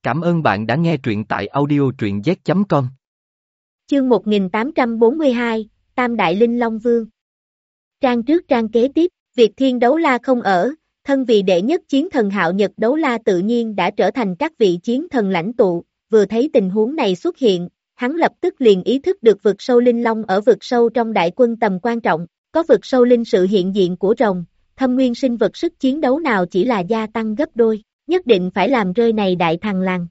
Cảm ơn bạn đã nghe truyện tại audio truyện z.com. Chương 1842, Tam Đại Linh Long Vương. Trang trước trang kế tiếp, Việt Thiên Đấu La không ở, thân vì đệ nhất chiến thần Hạo Nhật Đấu La tự nhiên đã trở thành các vị chiến thần lãnh tụ, vừa thấy tình huống này xuất hiện, hắn lập tức liền ý thức được vực sâu linh long ở vực sâu trong đại quân tầm quan trọng, có vực sâu linh sự hiện diện của rồng, thâm nguyên sinh vật sức chiến đấu nào chỉ là gia tăng gấp đôi, nhất định phải làm rơi này đại thằng lằn.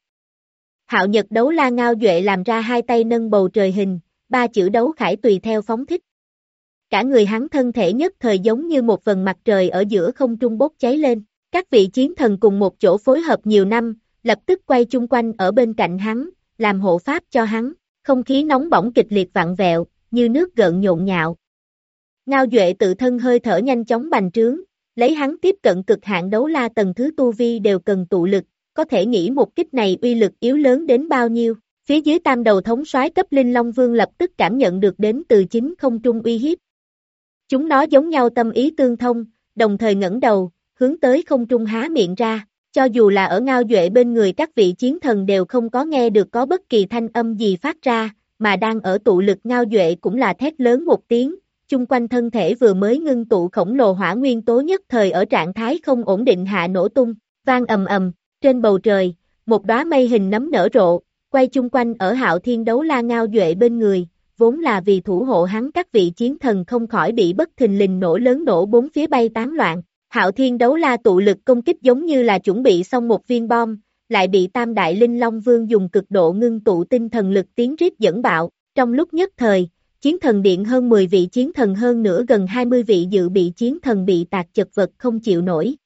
Hạo Nhật Đấu La ngao duệ làm ra hai tay nâng bầu trời hình, ba chữ đấu khải tùy theo phóng thích. Cả người hắn thân thể nhất thời giống như một vầng mặt trời ở giữa không trung bốc cháy lên. Các vị chiến thần cùng một chỗ phối hợp nhiều năm, lập tức quay chung quanh ở bên cạnh hắn, làm hộ pháp cho hắn. Không khí nóng bỏng kịch liệt vặn vẹo, như nước gợn nhộn nhạo. Ngao duệ tự thân hơi thở nhanh chóng bành trướng, lấy hắn tiếp cận cực hạn đấu la tầng thứ tu vi đều cần tụ lực. Có thể nghĩ một kích này uy lực yếu lớn đến bao nhiêu. Phía dưới tam đầu thống soái cấp Linh Long Vương lập tức cảm nhận được đến từ chính không trung uy hiếp. Chúng nó giống nhau tâm ý tương thông, đồng thời ngẩng đầu, hướng tới không trung há miệng ra. Cho dù là ở ngao duệ bên người các vị chiến thần đều không có nghe được có bất kỳ thanh âm gì phát ra, mà đang ở tụ lực ngao duệ cũng là thét lớn một tiếng, chung quanh thân thể vừa mới ngưng tụ khổng lồ hỏa nguyên tố nhất thời ở trạng thái không ổn định hạ nổ tung, vang ầm ầm. Trên bầu trời, một đóa mây hình nấm nở rộ, quay chung quanh ở Hạo Thiên Đấu La ngao duệ bên người, vốn là vì thủ hộ hắn các vị chiến thần không khỏi bị bất thình lình nổ lớn nổ bốn phía bay tán loạn. Hạo Thiên Đấu La tụ lực công kích giống như là chuẩn bị xong một viên bom, lại bị Tam Đại Linh Long Vương dùng cực độ ngưng tụ tinh thần lực tiến rít dẫn bạo. Trong lúc nhất thời, chiến thần điện hơn 10 vị chiến thần hơn nữa gần 20 vị dự bị chiến thần bị tạc chật vật không chịu nổi.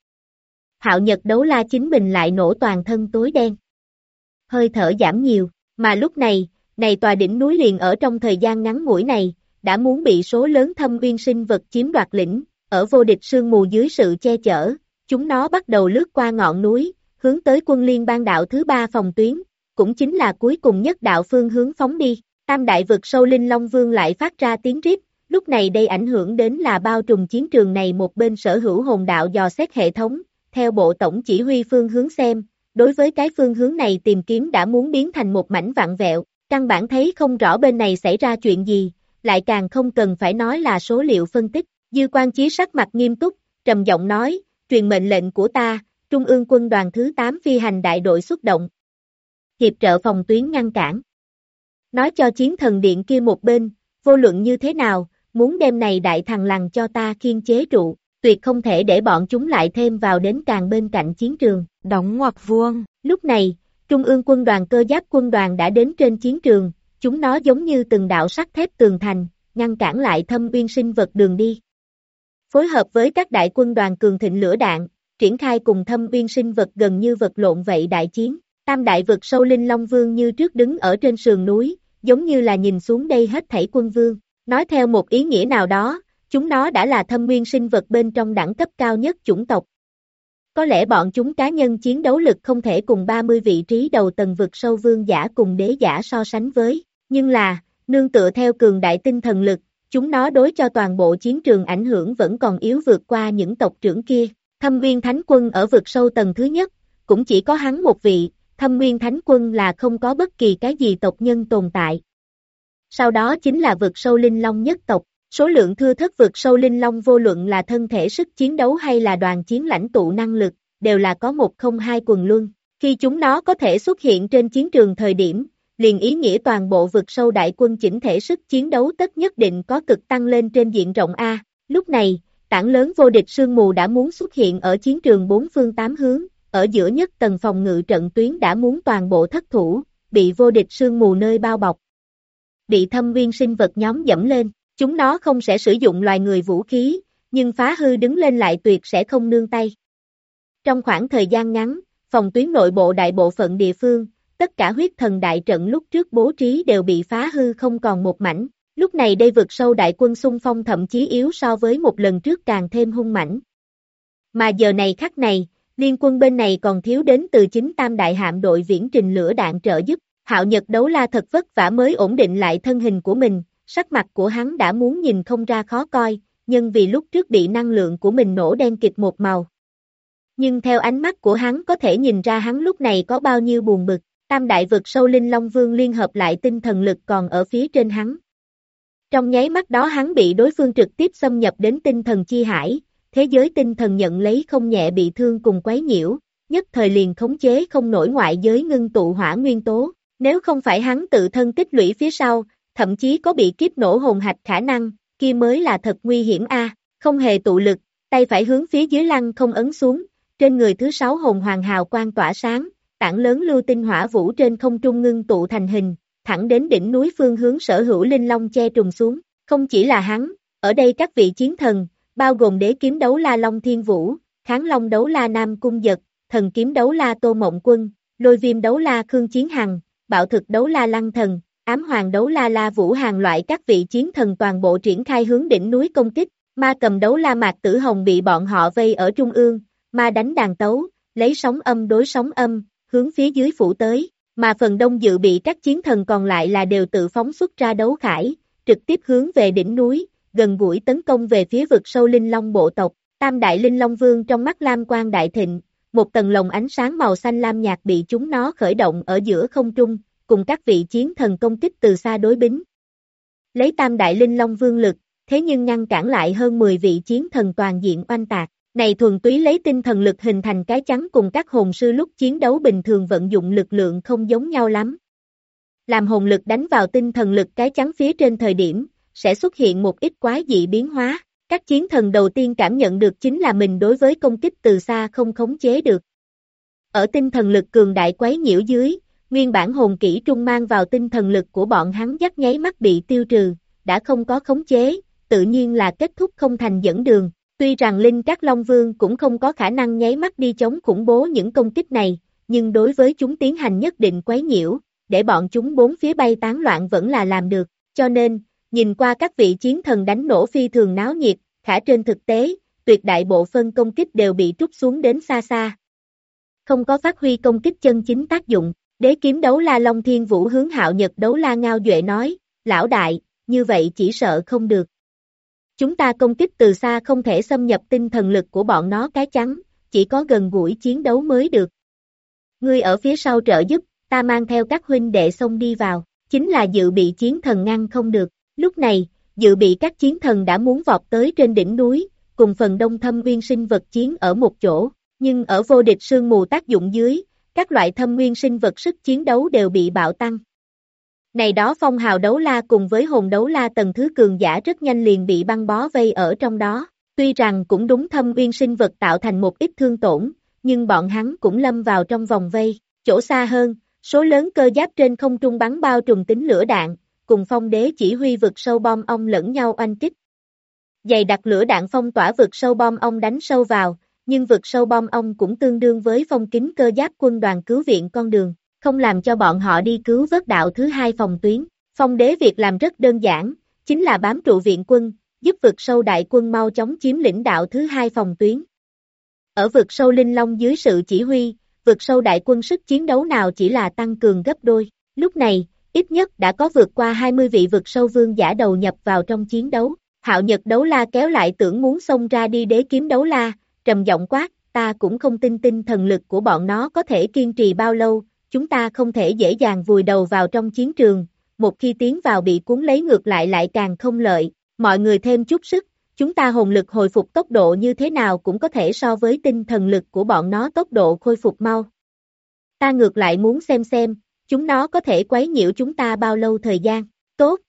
Hạo Nhật Đấu La chính mình lại nổ toàn thân tối đen. Hơi thở giảm nhiều, mà lúc này tòa đỉnh núi liền ở trong thời gian ngắn ngủi này, đã muốn bị số lớn thâm uyên sinh vật chiếm đoạt lĩnh, ở vô địch sương mù dưới sự che chở, chúng nó bắt đầu lướt qua ngọn núi, hướng tới quân liên bang đạo thứ 3 phòng tuyến, cũng chính là cuối cùng nhất đạo phương hướng phóng đi. Tam đại vực sâu Linh Long Vương lại phát ra tiếng rít, lúc này đây ảnh hưởng đến là bao trùm chiến trường này một bên sở hữu hồn đạo dò xét hệ thống. Theo bộ tổng chỉ huy phương hướng xem, đối với cái phương hướng này tìm kiếm đã muốn biến thành một mảnh vặn vẹo, căn bản thấy không rõ bên này xảy ra chuyện gì, lại càng không cần phải nói là số liệu phân tích. Dư Quan Chí sắc mặt nghiêm túc, trầm giọng nói, truyền mệnh lệnh của ta, Trung ương quân đoàn thứ 8 phi hành đại đội xuất động. Hiệp trợ phòng tuyến ngăn cản. Nói cho chiến thần điện kia một bên, vô luận như thế nào, muốn đem này đại thằng lằn cho ta khiên chế trụ. Tuyệt không thể để bọn chúng lại thêm vào đến càng bên cạnh chiến trường. Đóng ngoặc vuông. Lúc này, Trung ương quân đoàn cơ giáp quân đoàn đã đến trên chiến trường, chúng nó giống như từng đạo sắt thép tường thành, ngăn cản lại thâm uyên sinh vật đường đi. Phối hợp với các đại quân đoàn cường thịnh lửa đạn, triển khai cùng thâm uyên sinh vật gần như vật lộn vậy đại chiến. Tam đại vực sâu Linh Long Vương như trước đứng ở trên sườn núi, giống như là nhìn xuống đây hết thảy quân vương. Nói theo một ý nghĩa nào đó, chúng nó đã là thâm nguyên sinh vật bên trong đẳng cấp cao nhất chủng tộc. Có lẽ bọn chúng cá nhân chiến đấu lực không thể cùng 30 vị trí đầu tầng vực sâu vương giả cùng đế giả so sánh với, nhưng là, nương tựa theo cường đại tinh thần lực, chúng nó đối cho toàn bộ chiến trường ảnh hưởng vẫn còn yếu vượt qua những tộc trưởng kia. Thâm Nguyên Thánh Quân ở vực sâu tầng thứ nhất, cũng chỉ có hắn một vị, Thâm Nguyên Thánh Quân là không có bất kỳ cái gì tộc nhân tồn tại. Sau đó chính là vực sâu Linh Long nhất tộc. Số lượng thưa thất vực sâu Linh Long vô luận là thân thể sức chiến đấu hay là đoàn chiến lãnh tụ năng lực, đều là có 102 quần luân. Khi chúng nó có thể xuất hiện trên chiến trường thời điểm, liền ý nghĩa toàn bộ vực sâu đại quân chỉnh thể sức chiến đấu tất nhất định có cực tăng lên trên diện rộng A. Lúc này, tảng lớn vô địch sương mù đã muốn xuất hiện ở chiến trường 4 phương 8 hướng, ở giữa nhất tầng phòng ngự trận tuyến đã muốn toàn bộ thất thủ, bị vô địch sương mù nơi bao bọc. Bị thâm viên sinh vật nhóm dẫm lên. Chúng nó không sẽ sử dụng loài người vũ khí, nhưng phá hư đứng lên lại tuyệt sẽ không nương tay. Trong khoảng thời gian ngắn, phòng tuyến nội bộ đại bộ phận địa phương, tất cả huyết thần đại trận lúc trước bố trí đều bị phá hư không còn một mảnh. Lúc này đây vực sâu đại quân xung phong thậm chí yếu so với một lần trước càng thêm hung mãnh. Mà giờ này khắc này, liên quân bên này còn thiếu đến từ chính tam đại hạm đội viễn trình lửa đạn trợ giúp. Hạo Nhật Đấu La thật vất vả mới ổn định lại thân hình của mình. Sắc mặt của hắn đã muốn nhìn không ra khó coi, nhưng vì lúc trước bị năng lượng của mình nổ đen kịt một màu. Nhưng theo ánh mắt của hắn có thể nhìn ra hắn lúc này có bao nhiêu buồn bực. Tam đại vực sâu Linh Long Vương liên hợp lại tinh thần lực còn ở phía trên hắn. Trong nháy mắt đó hắn bị đối phương trực tiếp xâm nhập đến tinh thần chi hải, thế giới tinh thần nhận lấy không nhẹ bị thương cùng quấy nhiễu, nhất thời liền khống chế không nổi ngoại giới ngưng tụ hỏa nguyên tố. Nếu không phải hắn tự thân tích lũy phía sau, thậm chí có bị kiếp nổ hồn hạch khả năng, kia mới là thật nguy hiểm a. Không hề tụ lực, tay phải hướng phía dưới lăng không ấn xuống, trên người thứ 6 hồn hoàng hào quang tỏa sáng, tảng lớn lưu tinh hỏa vũ trên không trung ngưng tụ thành hình, thẳng đến đỉnh núi phương hướng sở hữu linh long che trùng xuống. Không chỉ là hắn, ở đây các vị chiến thần, bao gồm đế kiếm đấu la Long Thiên Vũ, kháng long đấu la Nam Cung Giật, thần kiếm đấu la Tô Mộng Quân, lôi viêm đấu la Khương Chiến Hằng, bạo thực đấu la Lăng Thần, ám hoàng đấu la La Vũ Hàng loại các vị chiến thần toàn bộ triển khai hướng đỉnh núi công kích. Ma cầm đấu la Mạc Tử Hồng bị bọn họ vây ở trung ương, ma đánh đàn tấu, lấy sóng âm đối sóng âm, hướng phía dưới phủ tới, mà phần đông dự bị các chiến thần còn lại là đều tự phóng xuất ra đấu khải, trực tiếp hướng về đỉnh núi, gần gũi tấn công về phía vực sâu Linh Long bộ tộc. Tam đại Linh Long Vương trong mắt lam quang đại thịnh, một tầng lồng ánh sáng màu xanh lam nhạt bị chúng nó khởi động ở giữa không trung, cùng các vị chiến thần công kích từ xa đối bính. Lấy tam đại Linh Long Vương lực, thế nhưng ngăn cản lại hơn 10 vị chiến thần toàn diện oanh tạc. Này thuần túy lấy tinh thần lực hình thành cái chắn cùng các hồn sư lúc chiến đấu bình thường vận dụng lực lượng không giống nhau lắm. Làm hồn lực đánh vào tinh thần lực cái chắn phía trên thời điểm, sẽ xuất hiện một ít quái dị biến hóa. Các chiến thần đầu tiên cảm nhận được chính là mình đối với công kích từ xa không khống chế được. Ở tinh thần lực cường đại quấy nhiễu dưới, nguyên bản hồn kỹ trung mang vào tinh thần lực của bọn hắn dắt nháy mắt bị tiêu trừ, đã không có khống chế, tự nhiên là kết thúc không thành dẫn đường. Tuy rằng Linh Các Long Vương cũng không có khả năng nháy mắt đi chống khủng bố những công kích này, nhưng đối với chúng tiến hành nhất định quấy nhiễu, để bọn chúng bốn phía bay tán loạn vẫn là làm được, cho nên, nhìn qua các vị chiến thần đánh nổ phi thường náo nhiệt, khả trên thực tế, tuyệt đại bộ phân công kích đều bị trút xuống đến xa xa. Không có phát huy công kích chân chính tác dụng, đế kiếm đấu la Long Thiên Vũ hướng Hạo Nhật đấu la Ngao Duệ nói, lão đại, như vậy chỉ sợ không được. Chúng ta công kích từ xa không thể xâm nhập tinh thần lực của bọn nó cái chắn, chỉ có gần gũi chiến đấu mới được. Ngươi ở phía sau trợ giúp, ta mang theo các huynh đệ xông đi vào, chính là dự bị chiến thần ngăn không được. Lúc này, dự bị các chiến thần đã muốn vọt tới trên đỉnh núi, cùng phần đông thâm nguyên sinh vật chiến ở một chỗ, nhưng ở vô địch sương mù tác dụng dưới, các loại thâm nguyên sinh vật sức chiến đấu đều bị bạo tăng. Này đó phong hào đấu la cùng với hồn đấu la tầng thứ cường giả rất nhanh liền bị băng bó vây ở trong đó, tuy rằng cũng đúng thâm nguyên sinh vật tạo thành một ít thương tổn, nhưng bọn hắn cũng lâm vào trong vòng vây, chỗ xa hơn, số lớn cơ giáp trên không trung bắn bao trùm tính lửa đạn, cùng phong đế chỉ huy vực sâu bom ong lẫn nhau oanh kích. Dày đặc lửa đạn phong tỏa vực sâu bom ong đánh sâu vào, nhưng vực sâu bom ong cũng tương đương với phong kính cơ giáp quân đoàn cứu viện con đường, không làm cho bọn họ đi cứu vớt đạo thứ hai phòng tuyến. Phong đế việc làm rất đơn giản, chính là bám trụ viện quân, giúp vực sâu đại quân mau chóng chiếm lĩnh đạo thứ hai phòng tuyến. Ở vực sâu Linh Long dưới sự chỉ huy, vực sâu đại quân sức chiến đấu nào chỉ là tăng cường gấp đôi. Lúc này, ít nhất đã có vượt qua 20 vị vực sâu vương giả đầu nhập vào trong chiến đấu. Hạo Nhật đấu la kéo lại tưởng muốn xông ra đi đế kiếm đấu la, trầm giọng quát, ta cũng không tin tinh thần lực của bọn nó có thể kiên trì bao lâu, chúng ta không thể dễ dàng vùi đầu vào trong chiến trường, một khi tiến vào bị cuốn lấy ngược lại càng không lợi, mọi người thêm chút sức, chúng ta hồn lực hồi phục tốc độ như thế nào cũng có thể so với tinh thần lực của bọn nó tốc độ khôi phục mau. Ta ngược lại muốn xem, chúng nó có thể quấy nhiễu chúng ta bao lâu thời gian, tốt.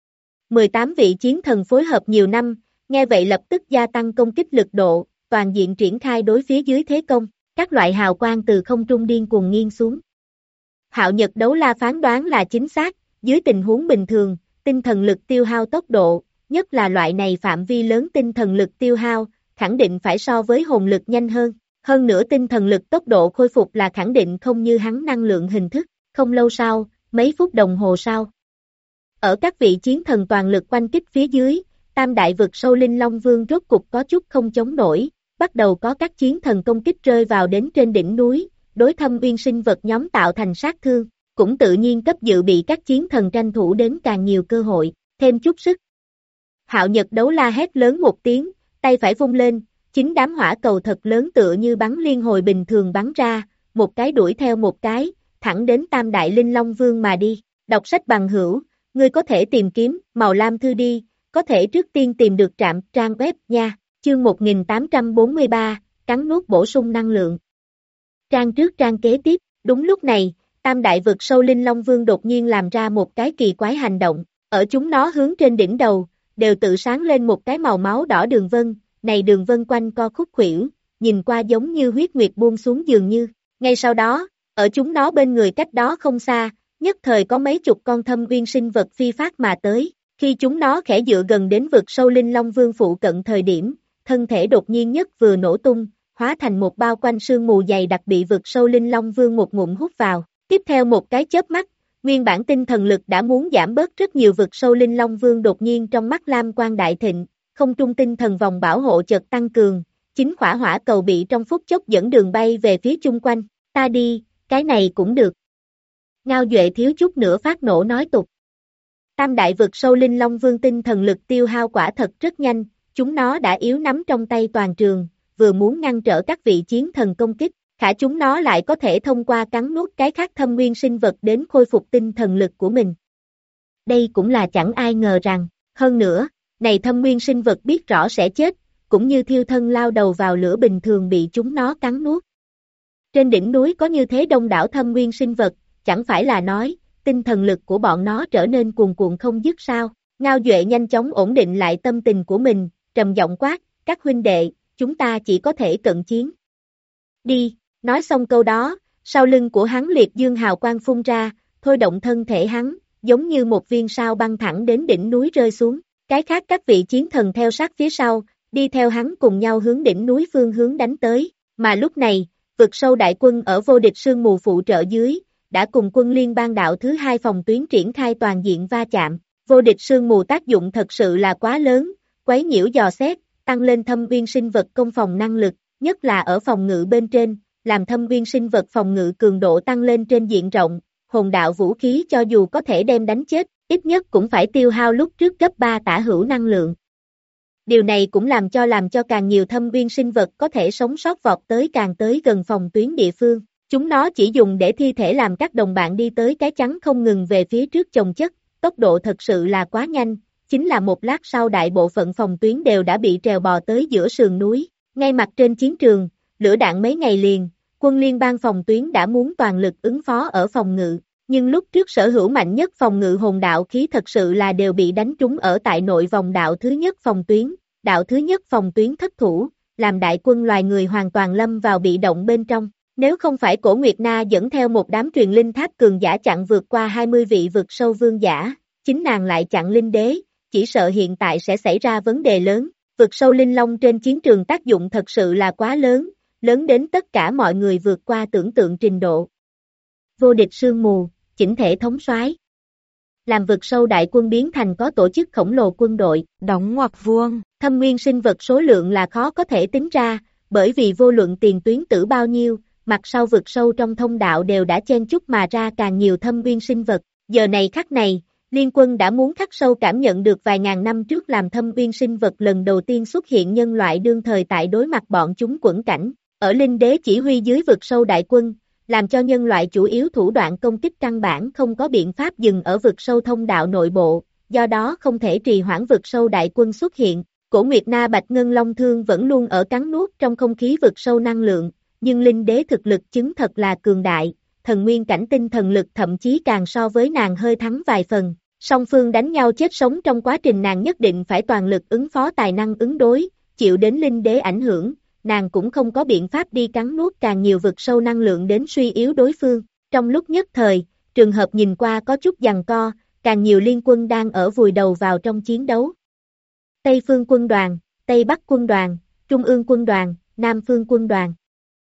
18 vị chiến thần phối hợp nhiều năm, nghe vậy lập tức gia tăng công kích lực độ, toàn diện triển khai đối phía dưới thế công, các loại hào quang từ không trung điên cuồng nghiêng xuống. Hạo Nhật đấu la phán đoán là chính xác, dưới tình huống bình thường, tinh thần lực tiêu hao tốc độ, nhất là loại này phạm vi lớn tinh thần lực tiêu hao, khẳng định phải so với hồn lực nhanh hơn. Hơn nữa tinh thần lực tốc độ khôi phục là khẳng định không như hắn năng lượng hình thức, không lâu sau, mấy phút đồng hồ sau. Ở các vị chiến thần toàn lực quanh kích phía dưới, tam đại vực sâu Linh Long Vương rốt cục có chút không chống nổi, bắt đầu có các chiến thần công kích rơi vào đến trên đỉnh núi, đối thâm uyên sinh vật nhóm tạo thành sát thương, cũng tự nhiên cấp dự bị các chiến thần tranh thủ đến càng nhiều cơ hội, thêm chút sức. Hạo Nhật đấu la hét lớn một tiếng, tay phải vung lên, Chính đám hỏa cầu thật lớn tựa như bắn liên hồi bình thường bắn ra, một cái đuổi theo một cái, thẳng đến Tam Đại Linh Long Vương mà đi. Đọc sách bằng hữu, ngươi có thể tìm kiếm Màu Lam Thư đi, có thể trước tiên tìm được trạm trang web nha. Chương 1843, cắn nuốt bổ sung năng lượng. Trang trước trang kế tiếp, đúng lúc này, Tam Đại vực sâu Linh Long Vương đột nhiên làm ra một cái kỳ quái hành động, ở chúng nó hướng trên đỉnh đầu, đều tự sáng lên một cái màu máu đỏ đường vân, này đường vân quanh co khúc khuỷu, nhìn qua giống như huyết nguyệt buông xuống dường như. Ngay sau đó, ở chúng nó bên người cách đó không xa, nhất thời có mấy chục con thâm uyên sinh vật phi phát mà tới, khi chúng nó khẽ dựa gần đến vực sâu Linh Long Vương phụ cận thời điểm, thân thể đột nhiên nhất vừa nổ tung, hóa thành một bao quanh sương mù dày đặc bị vực sâu Linh Long Vương một ngụm hút vào. Tiếp theo một cái chớp mắt, nguyên bản tinh thần lực đã muốn giảm bớt rất nhiều, vực sâu Linh Long Vương đột nhiên trong mắt lam quang đại thịnh, không trung tinh thần vòng bảo hộ chợt tăng cường, chính khỏa hỏa cầu bị trong phút chốc dẫn đường bay về phía chung quanh. Ta đi, cái này cũng được. Ngao Duệ thiếu chút nữa phát nổ nói tục. Tam đại vực sâu Linh Long Vương tinh thần lực tiêu hao quả thật rất nhanh, chúng nó đã yếu nắm trong tay toàn trường, vừa muốn ngăn trở các vị chiến thần công kích, khả chúng nó lại có thể thông qua cắn nuốt cái khác thâm nguyên sinh vật đến khôi phục tinh thần lực của mình. Đây cũng là chẳng ai ngờ rằng, hơn nữa, này thâm nguyên sinh vật biết rõ sẽ chết, cũng như thiêu thân lao đầu vào lửa bình thường bị chúng nó cắn nuốt. Trên đỉnh núi có như thế đông đảo thâm nguyên sinh vật, chẳng phải là nói, tinh thần lực của bọn nó trở nên cuồn cuộn không dứt sao? Ngao Duệ nhanh chóng ổn định lại tâm tình của mình, trầm giọng quát, các huynh đệ, chúng ta chỉ có thể cận chiến. Đi, nói xong câu đó, sau lưng của hắn liệt dương hào quang phun ra, thôi động thân thể hắn, giống như một viên sao băng thẳng đến đỉnh núi rơi xuống. Cái khác các vị chiến thần theo sát phía sau, đi theo hắn cùng nhau hướng đỉnh núi phương hướng đánh tới, mà lúc này, vực sâu đại quân ở vô địch sương mù phụ trợ dưới, đã cùng quân liên bang đạo thứ hai phòng tuyến triển khai toàn diện va chạm. Vô địch sương mù tác dụng thật sự là quá lớn, quấy nhiễu dò xét, tăng lên thâm uyên sinh vật công phòng năng lực, nhất là ở phòng ngự bên trên, làm thâm uyên sinh vật phòng ngự cường độ tăng lên trên diện rộng, hồn đạo vũ khí cho dù có thể đem đánh chết, ít nhất cũng phải tiêu hao lúc trước gấp 3 tả hữu năng lượng. Điều này cũng làm cho càng nhiều thâm uyên sinh vật có thể sống sót vọt tới càng tới gần phòng tuyến địa phương. Chúng nó chỉ dùng để thi thể làm các đồng bạn đi tới cái chắn không ngừng về phía trước chồng chất, tốc độ thật sự là quá nhanh, chính là một lát sau đại bộ phận phòng tuyến đều đã bị trèo bò tới giữa sườn núi. Ngay mặt trên chiến trường, lửa đạn mấy ngày liền, quân liên bang phòng tuyến đã muốn toàn lực ứng phó ở phòng ngự, nhưng lúc trước sở hữu mạnh nhất phòng ngự hồn đạo khí thật sự là đều bị đánh trúng ở tại nội vòng đạo thứ nhất phòng tuyến, đạo thứ nhất phòng tuyến thất thủ, làm đại quân loài người hoàn toàn lâm vào bị động bên trong. Nếu không phải Cổ Nguyệt Na dẫn theo một đám truyền linh tháp cường giả chặn vượt qua 20 vị vực sâu vương giả, chính nàng lại chặn linh đế, chỉ sợ hiện tại sẽ xảy ra vấn đề lớn. Vực sâu linh long trên chiến trường tác dụng thật sự là quá lớn, lớn đến tất cả mọi người vượt qua tưởng tượng trình độ. Vô địch sương mù, chỉnh thể thống soái, làm vực sâu đại quân biến thành có tổ chức khổng lồ quân đội, đóng ngoặc vuông, thâm nguyên sinh vật số lượng là khó có thể tính ra, bởi vì vô luận tiền tuyến tử bao nhiêu, mặt sau vực sâu trong thông đạo đều đã chen chúc mà ra càng nhiều thâm nguyên sinh vật. Giờ này khắc này, liên quân đã muốn khắc sâu cảm nhận được vài ngàn năm trước làm thâm nguyên sinh vật lần đầu tiên xuất hiện nhân loại đương thời tại đối mặt bọn chúng quẫn cảnh. Ở linh đế chỉ huy dưới vực sâu đại quân, làm cho nhân loại chủ yếu thủ đoạn công kích căn bản không có biện pháp dừng ở vực sâu thông đạo nội bộ, do đó không thể trì hoãn vực sâu đại quân xuất hiện. Cổ Nguyệt Na Bạch Ngân Long Thương vẫn luôn ở cắn nuốt trong không khí vực sâu năng lượng, nhưng linh đế thực lực chứng thật là cường đại, thần nguyên cảnh tinh thần lực thậm chí càng so với nàng hơi thắng vài phần. Song phương đánh nhau chết sống trong quá trình nàng nhất định phải toàn lực ứng phó tài năng ứng đối, chịu đến linh đế ảnh hưởng, nàng cũng không có biện pháp đi cắn nuốt càng nhiều vực sâu năng lượng đến suy yếu đối phương. Trong lúc nhất thời, trường hợp nhìn qua có chút giằng co, càng nhiều liên quân đang ở vùi đầu vào trong chiến đấu. Tây phương quân đoàn, Tây Bắc quân đoàn, Trung ương quân đoàn, Nam phương quân đoàn.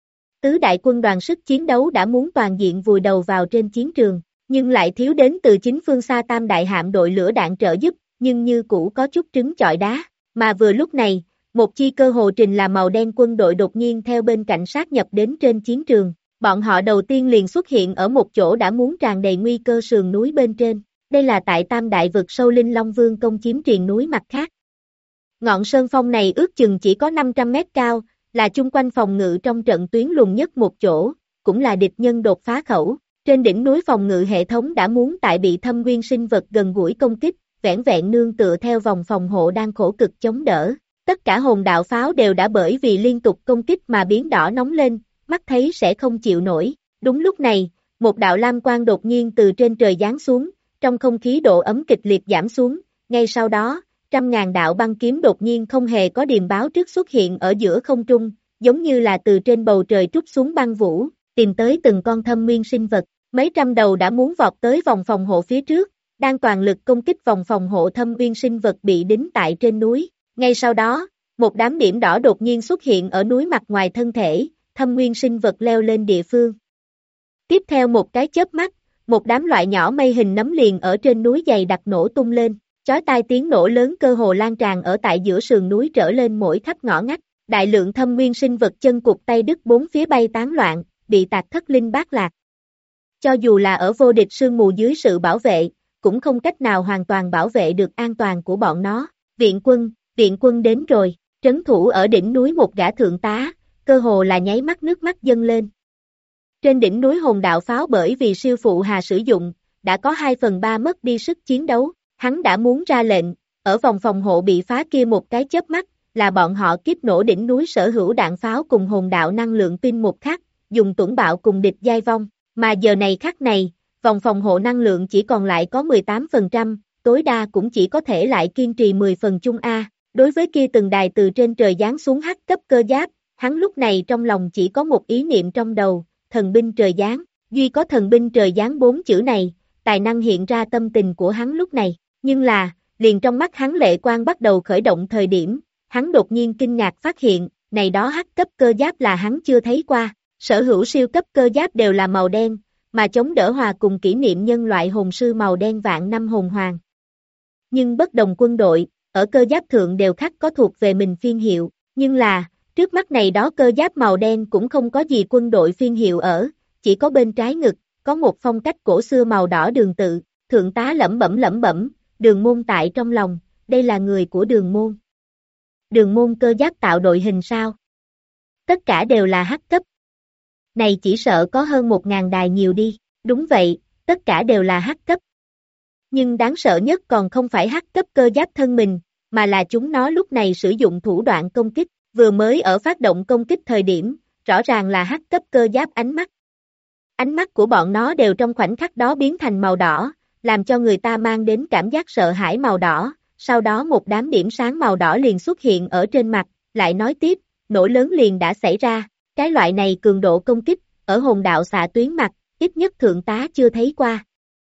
Tứ đại quân đoàn sức chiến đấu đã muốn toàn diện vùi đầu vào trên chiến trường, nhưng lại thiếu đến từ chính phương xa tam đại hạm đội lửa đạn trợ giúp, nhưng như cũ có chút trứng chọi đá. Mà vừa lúc này, một chi cơ hồ trình là màu đen quân đội đột nhiên theo bên cạnh sát nhập đến trên chiến trường. Bọn họ đầu tiên liền xuất hiện ở một chỗ đã muốn tràn đầy nguy cơ sườn núi bên trên. Đây là tại tam đại vực sâu Linh Long Vương công chiếm triền núi mặt khác. Ngọn sơn phong này ước chừng chỉ có 500 mét cao, là chung quanh phòng ngự trong trận tuyến lùn nhất một chỗ, cũng là địch nhân đột phá khẩu. Trên đỉnh núi phòng ngự hệ thống đã muốn tại bị thâm nguyên sinh vật gần gũi công kích, vẻn vẹn nương tựa theo vòng phòng hộ đang khổ cực chống đỡ. Tất cả hồn đạo pháo đều đã bởi vì liên tục công kích mà biến đỏ nóng lên, mắt thấy sẽ không chịu nổi. Đúng lúc này, một đạo lam quang đột nhiên từ trên trời giáng xuống, trong không khí độ ấm kịch liệt giảm xuống, ngay sau đó, trăm ngàn đạo băng kiếm đột nhiên không hề có điềm báo trước xuất hiện ở giữa không trung, giống như là từ trên bầu trời trút xuống băng vũ, tìm tới từng con thâm nguyên sinh vật. Mấy trăm đầu đã muốn vọt tới vòng phòng hộ phía trước, đang toàn lực công kích vòng phòng hộ thâm nguyên sinh vật bị đính tại trên núi. Ngay sau đó, một đám điểm đỏ đột nhiên xuất hiện ở núi mặt ngoài thân thể, thâm nguyên sinh vật leo lên địa phương. Tiếp theo một cái chớp mắt, một đám loại nhỏ mây hình nấm liền ở trên núi dày đặc nổ tung lên, chói tai tiếng nổ lớn cơ hồ lan tràn ở tại giữa sườn núi trở lên mỗi khắp ngõ ngách, đại lượng thâm nguyên sinh vật chân cụt tay đứt bốn phía bay tán loạn, bị tạc thất linh bát lạc. Cho dù là ở vô địch sương mù dưới sự bảo vệ, cũng không cách nào hoàn toàn bảo vệ được an toàn của bọn nó. Viện quân đến rồi, trấn thủ ở đỉnh núi một gã thượng tá, cơ hồ là nháy mắt nước mắt dâng lên. Trên đỉnh núi hồn đạo pháo bởi vì siêu phụ hà sử dụng, đã có 2/3 mất đi sức chiến đấu, hắn đã muốn ra lệnh, ở vòng phòng hộ bị phá kia một cái chớp mắt, là bọn họ kiếp nổ đỉnh núi sở hữu đạn pháo cùng hồn đạo năng lượng pin một khắc, dùng tuẫn bạo cùng địch giai vong, mà giờ này khắc này, vòng phòng hộ năng lượng chỉ còn lại có 18%, tối đa cũng chỉ có thể lại kiên trì 10% chung A. Đối với kia từng đài từ trên trời giáng xuống hắc cấp cơ giáp, hắn lúc này trong lòng chỉ có một ý niệm trong đầu, thần binh trời giáng, duy có thần binh trời giáng 4 chữ này, tài năng hiện ra tâm tình của hắn lúc này, nhưng là, liền trong mắt hắn lệ quang bắt đầu khởi động thời điểm, hắn đột nhiên kinh ngạc phát hiện, này đó hắc cấp cơ giáp là hắn chưa thấy qua, sở hữu siêu cấp cơ giáp đều là màu đen, mà chống đỡ hòa cùng kỷ niệm nhân loại hồn sư màu đen vạn năm hồn hoàng. Nhưng bất đồng quân đội, ở cơ giáp thượng đều khắc có thuộc về mình phiên hiệu, nhưng là, trước mắt này đó cơ giáp màu đen cũng không có gì quân đội phiên hiệu ở, chỉ có bên trái ngực, có một phong cách cổ xưa màu đỏ đường tự, thượng tá lẩm bẩm, Đường Môn tại trong lòng, đây là người của Đường Môn. Đường Môn cơ giáp tạo đội hình sao? Tất cả đều là hắc cấp. Này chỉ sợ có hơn 1000 đài nhiều đi, đúng vậy, tất cả đều là hắc cấp. Nhưng đáng sợ nhất còn không phải hắc cấp cơ giáp thân mình, mà là chúng nó lúc này sử dụng thủ đoạn công kích, vừa mới ở phát động công kích thời điểm, rõ ràng là hắc cấp cơ giáp ánh mắt. Ánh mắt của bọn nó đều trong khoảnh khắc đó biến thành màu đỏ, làm cho người ta mang đến cảm giác sợ hãi màu đỏ, sau đó một đám điểm sáng màu đỏ liền xuất hiện ở trên mặt, lại nói tiếp, nổ lớn liền đã xảy ra, cái loại này cường độ công kích, ở hồn đạo xạ tuyến mặt, ít nhất thượng tá chưa thấy qua.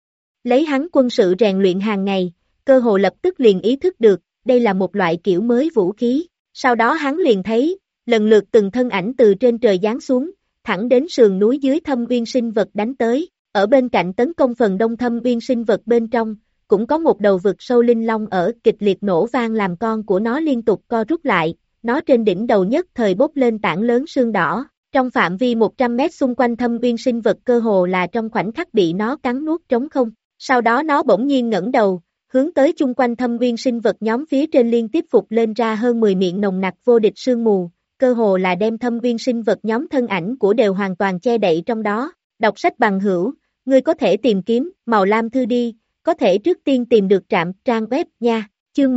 Lấy hắn quân sự rèn luyện hàng ngày, cơ hồ lập tức liền ý thức được, đây là một loại kiểu mới vũ khí, sau đó hắn liền thấy, lần lượt từng thân ảnh từ trên trời giáng xuống, thẳng đến sườn núi dưới thâm uyên sinh vật đánh tới, ở bên cạnh tấn công phần đông thâm uyên sinh vật bên trong, cũng có một đầu vực sâu linh long ở kịch liệt nổ vang làm con của nó liên tục co rút lại, nó trên đỉnh đầu nhất thời bốc lên tảng lớn sương đỏ, trong phạm vi 100 mét xung quanh thâm uyên sinh vật cơ hồ là trong khoảnh khắc bị nó cắn nuốt trống không, sau đó nó bỗng nhiên ngẩng đầu, hướng tới chung quanh thâm uyên sinh vật nhóm phía trên liên tiếp phục lên ra hơn 10 miệng nồng nặc vô địch sương mù, cơ hồ là đem thâm uyên sinh vật nhóm thân ảnh của đều hoàn toàn che đậy trong đó. Đọc sách bằng hữu, ngươi có thể tìm kiếm màu lam thư đi, có thể trước tiên tìm được trạm trang web nha, chương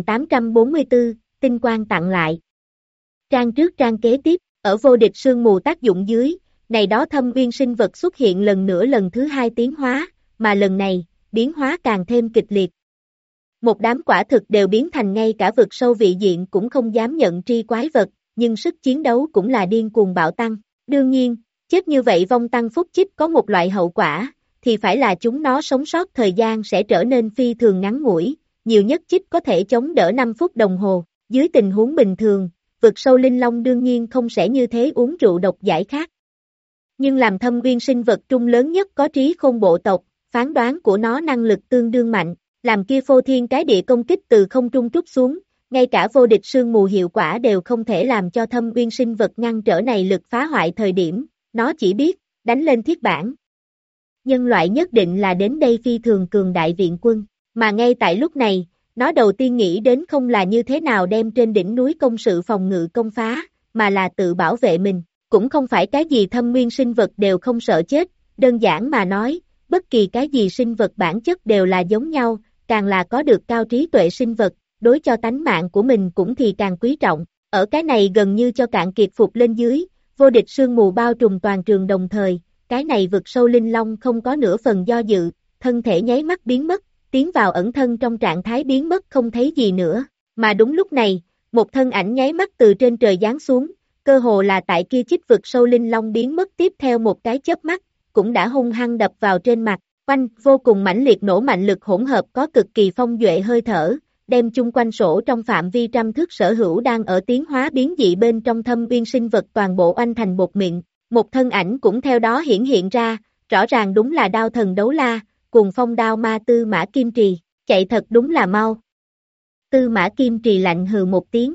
1844, tinh quang tặng lại. Trang trước trang kế tiếp, ở vô địch sương mù tác dụng dưới, này đó thâm uyên sinh vật xuất hiện lần nữa lần thứ 2 tiến hóa, mà lần này, biến hóa càng thêm kịch liệt. Một đám quả thực đều biến thành ngay cả vực sâu vị diện cũng không dám nhận tri quái vật, nhưng sức chiến đấu cũng là điên cuồng bạo tăng. Đương nhiên, chết như vậy vong tăng phúc chip có một loại hậu quả, thì phải là chúng nó sống sót thời gian sẽ trở nên phi thường ngắn ngủi, nhiều nhất chip có thể chống đỡ 5 phút đồng hồ. Dưới tình huống bình thường, vực sâu linh long đương nhiên không sẽ như thế uống rượu độc giải khát. Nhưng làm thâm uyên sinh vật trung lớn nhất có trí khôn bộ tộc, phán đoán của nó năng lực tương đương mạnh, làm kia phô thiên cái địa công kích từ không trung trút xuống, ngay cả vô địch sương mù hiệu quả đều không thể làm cho thâm uyên sinh vật ngăn trở này lực phá hoại thời điểm, nó chỉ biết, đánh lên thiết bản. Nhân loại nhất định là đến đây phi thường cường đại viện quân, mà ngay tại lúc này, Nó đầu tiên nghĩ đến không là như thế nào đem trên đỉnh núi công sự phòng ngự công phá, mà là tự bảo vệ mình. Cũng không phải cái gì thâm nguyên sinh vật đều không sợ chết, đơn giản mà nói, bất kỳ cái gì sinh vật bản chất đều là giống nhau, càng là có được cao trí tuệ sinh vật, đối cho tánh mạng của mình cũng thì càng quý trọng. Ở cái này gần như cho cạn kiệt phục lên dưới, vô địch sương mù bao trùm toàn trường đồng thời, cái này vực sâu linh long không có nửa phần do dự, thân thể nháy mắt biến mất, tiến vào ẩn thân trong trạng thái biến mất không thấy gì nữa. Mà đúng lúc này, một thân ảnh nháy mắt từ trên trời giáng xuống, cơ hồ là tại kia chích vực sâu linh long biến mất tiếp theo một cái chớp mắt, cũng đã hung hăng đập vào trên mặt, quanh vô cùng mãnh liệt nổ mạnh lực hỗn hợp có cực kỳ phong duệ hơi thở, đem chung quanh sổ trong phạm vi trăm thước sở hữu đang ở tiến hóa biến dị bên trong thâm uyên sinh vật toàn bộ oanh thành bột mịn, một thân ảnh cũng theo đó hiển hiện ra, rõ ràng đúng là đao thần đấu la, cùng phong đao ma Tư Mã Kim Trì, chạy thật đúng là mau. Tư Mã Kim Trì lạnh hừ một tiếng.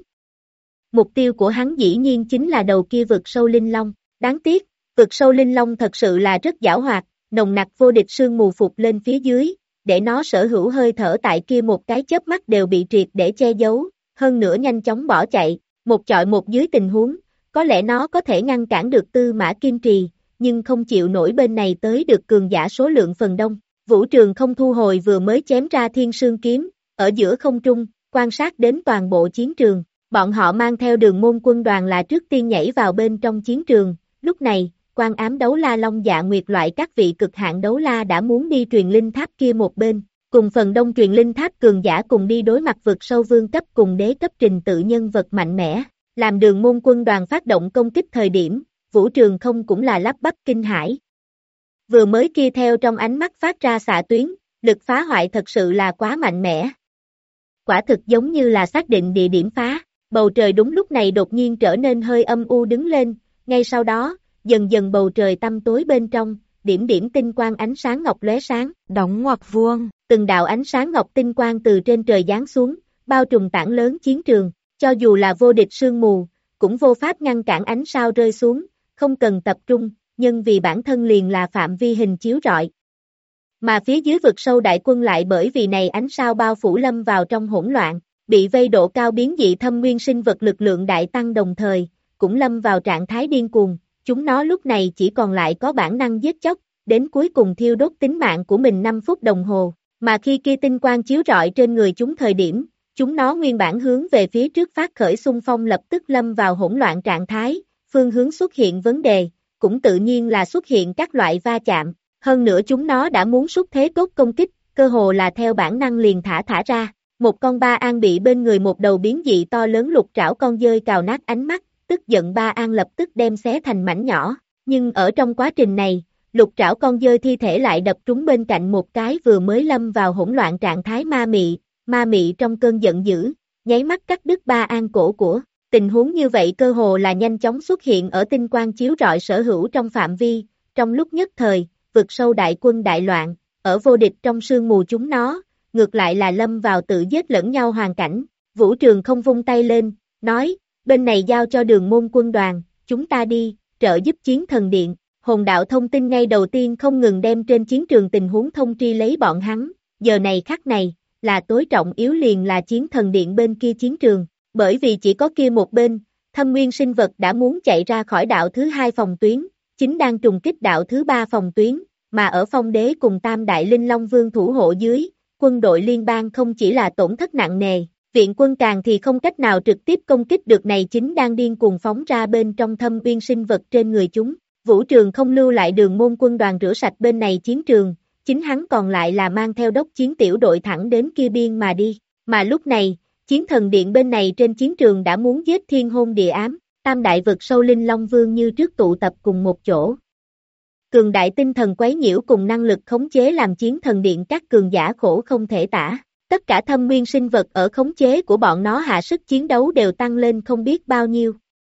Mục tiêu của hắn dĩ nhiên chính là đầu kia vực sâu linh long, đáng tiếc, vực sâu linh long thật sự là rất giảo hoạt, nồng nặc vô địch sương mù phục lên phía dưới, để nó sở hữu hơi thở tại kia một cái chớp mắt đều bị triệt để che giấu, hơn nữa nhanh chóng bỏ chạy, một chọi một dưới tình huống, có lẽ nó có thể ngăn cản được Tư Mã Kim Trì, nhưng không chịu nổi bên này tới được cường giả số lượng phần đông. Vũ Trường không thu hồi vừa mới chém ra thiên sương kiếm, ở giữa không trung, quan sát đến toàn bộ chiến trường, bọn họ mang theo Đường Môn quân đoàn là trước tiên nhảy vào bên trong chiến trường, lúc này, Quan Ám đấu la Long Dạ Nguyệt loại các vị cực hạn đấu la đã muốn đi truyền linh tháp kia một bên, cùng phần đông truyền linh tháp cường giả cùng đi đối mặt vực sâu vương cấp cùng đế cấp trình tự nhân vật mạnh mẽ, làm Đường Môn quân đoàn phát động công kích thời điểm, Vũ Trường không cũng là lắp bắp kinh hãi. Vừa mới kia theo trong ánh mắt phát ra xạ tuyến, lực phá hoại thật sự là quá mạnh mẽ. Quả thực giống như là xác định địa điểm phá, bầu trời đúng lúc này đột nhiên trở nên hơi âm u đứng lên, ngay sau đó, dần dần bầu trời tăm tối bên trong, điểm điểm tinh quang ánh sáng ngọc lóe sáng, đóng ngoặc vuông, từng đạo ánh sáng ngọc tinh quang từ trên trời giáng xuống, bao trùm tảng lớn chiến trường, cho dù là vô địch sương mù, cũng vô pháp ngăn cản ánh sao rơi xuống, không cần tập trung, nhưng vì bản thân liền là phạm vi hình chiếu rọi. Mà phía dưới vực sâu đại quân lại bởi vì này ánh sao bao phủ lâm vào trong hỗn loạn, bị vây độ cao biến dị thâm nguyên sinh vật lực lượng đại tăng đồng thời, cũng lâm vào trạng thái điên cuồng, chúng nó lúc này chỉ còn lại có bản năng giết chóc, đến cuối cùng thiêu đốt tính mạng của mình 5 phút đồng hồ, mà khi kia tinh quang chiếu rọi trên người chúng thời điểm, chúng nó nguyên bản hướng về phía trước phát khởi xung phong lập tức lâm vào hỗn loạn trạng thái, phương hướng xuất hiện vấn đề, cũng tự nhiên là xuất hiện các loại va chạm, hơn nữa chúng nó đã muốn xuất thế cốt công kích, cơ hồ là theo bản năng liền thả ra, một con ba an bị bên người một đầu biến dị to lớn lục trảo con dơi cào nát ánh mắt, tức giận ba an lập tức đem xé thành mảnh nhỏ, nhưng ở trong quá trình này, lục trảo con dơi thi thể lại đập trúng bên cạnh một cái vừa mới lâm vào hỗn loạn trạng thái ma mị trong cơn giận dữ, nháy mắt cắt đứt ba an cổ của. Tình huống như vậy cơ hồ là nhanh chóng xuất hiện ở tinh quang chiếu rọi sở hữu trong phạm vi, trong lúc nhất thời, vực sâu đại quân đại loạn, ở vô địch trong sương mù chúng nó, ngược lại là lâm vào tự giết lẫn nhau hoàn cảnh, Vũ Trường không vung tay lên, nói, bên này giao cho Đường Môn quân đoàn, chúng ta đi, trợ giúp chiến thần điện, hồn đạo thông tin ngay đầu tiên không ngừng đem trên chiến trường tình huống thông tri lấy bọn hắn, giờ này khắc này, là tối trọng yếu liền là chiến thần điện bên kia chiến trường. Bởi vì chỉ có kia một bên, thâm nguyên sinh vật đã muốn chạy ra khỏi đạo thứ 2 phòng tuyến, chính đang trùng kích đạo thứ 3 phòng tuyến, mà ở phong đế cùng tam đại linh long vương thủ hộ dưới, quân đội liên bang không chỉ là tổn thất nặng nề, viện quân càng thì không cách nào trực tiếp công kích được này chính đang điên cuồng phóng ra bên trong thâm uyên sinh vật trên người chúng. Vũ Trường không lưu lại Đường Môn quân đoàn rửa sạch bên này chiến trường, chính hắn còn lại là mang theo đốc chiến tiểu đội thẳng đến kia biên mà đi, mà lúc này, chiến thần điện bên này trên chiến trường đã muốn giết thiên hôn địa ám, tam đại vực sâu linh long vương như trước tụ tập cùng một chỗ. Cường đại tinh thần quấy nhiễu cùng năng lực khống chế làm chiến thần điện các cường giả khổ không thể tả, tất cả thâm nguyên sinh vật ở khống chế của bọn nó hạ sức chiến đấu đều tăng lên không biết bao nhiêu.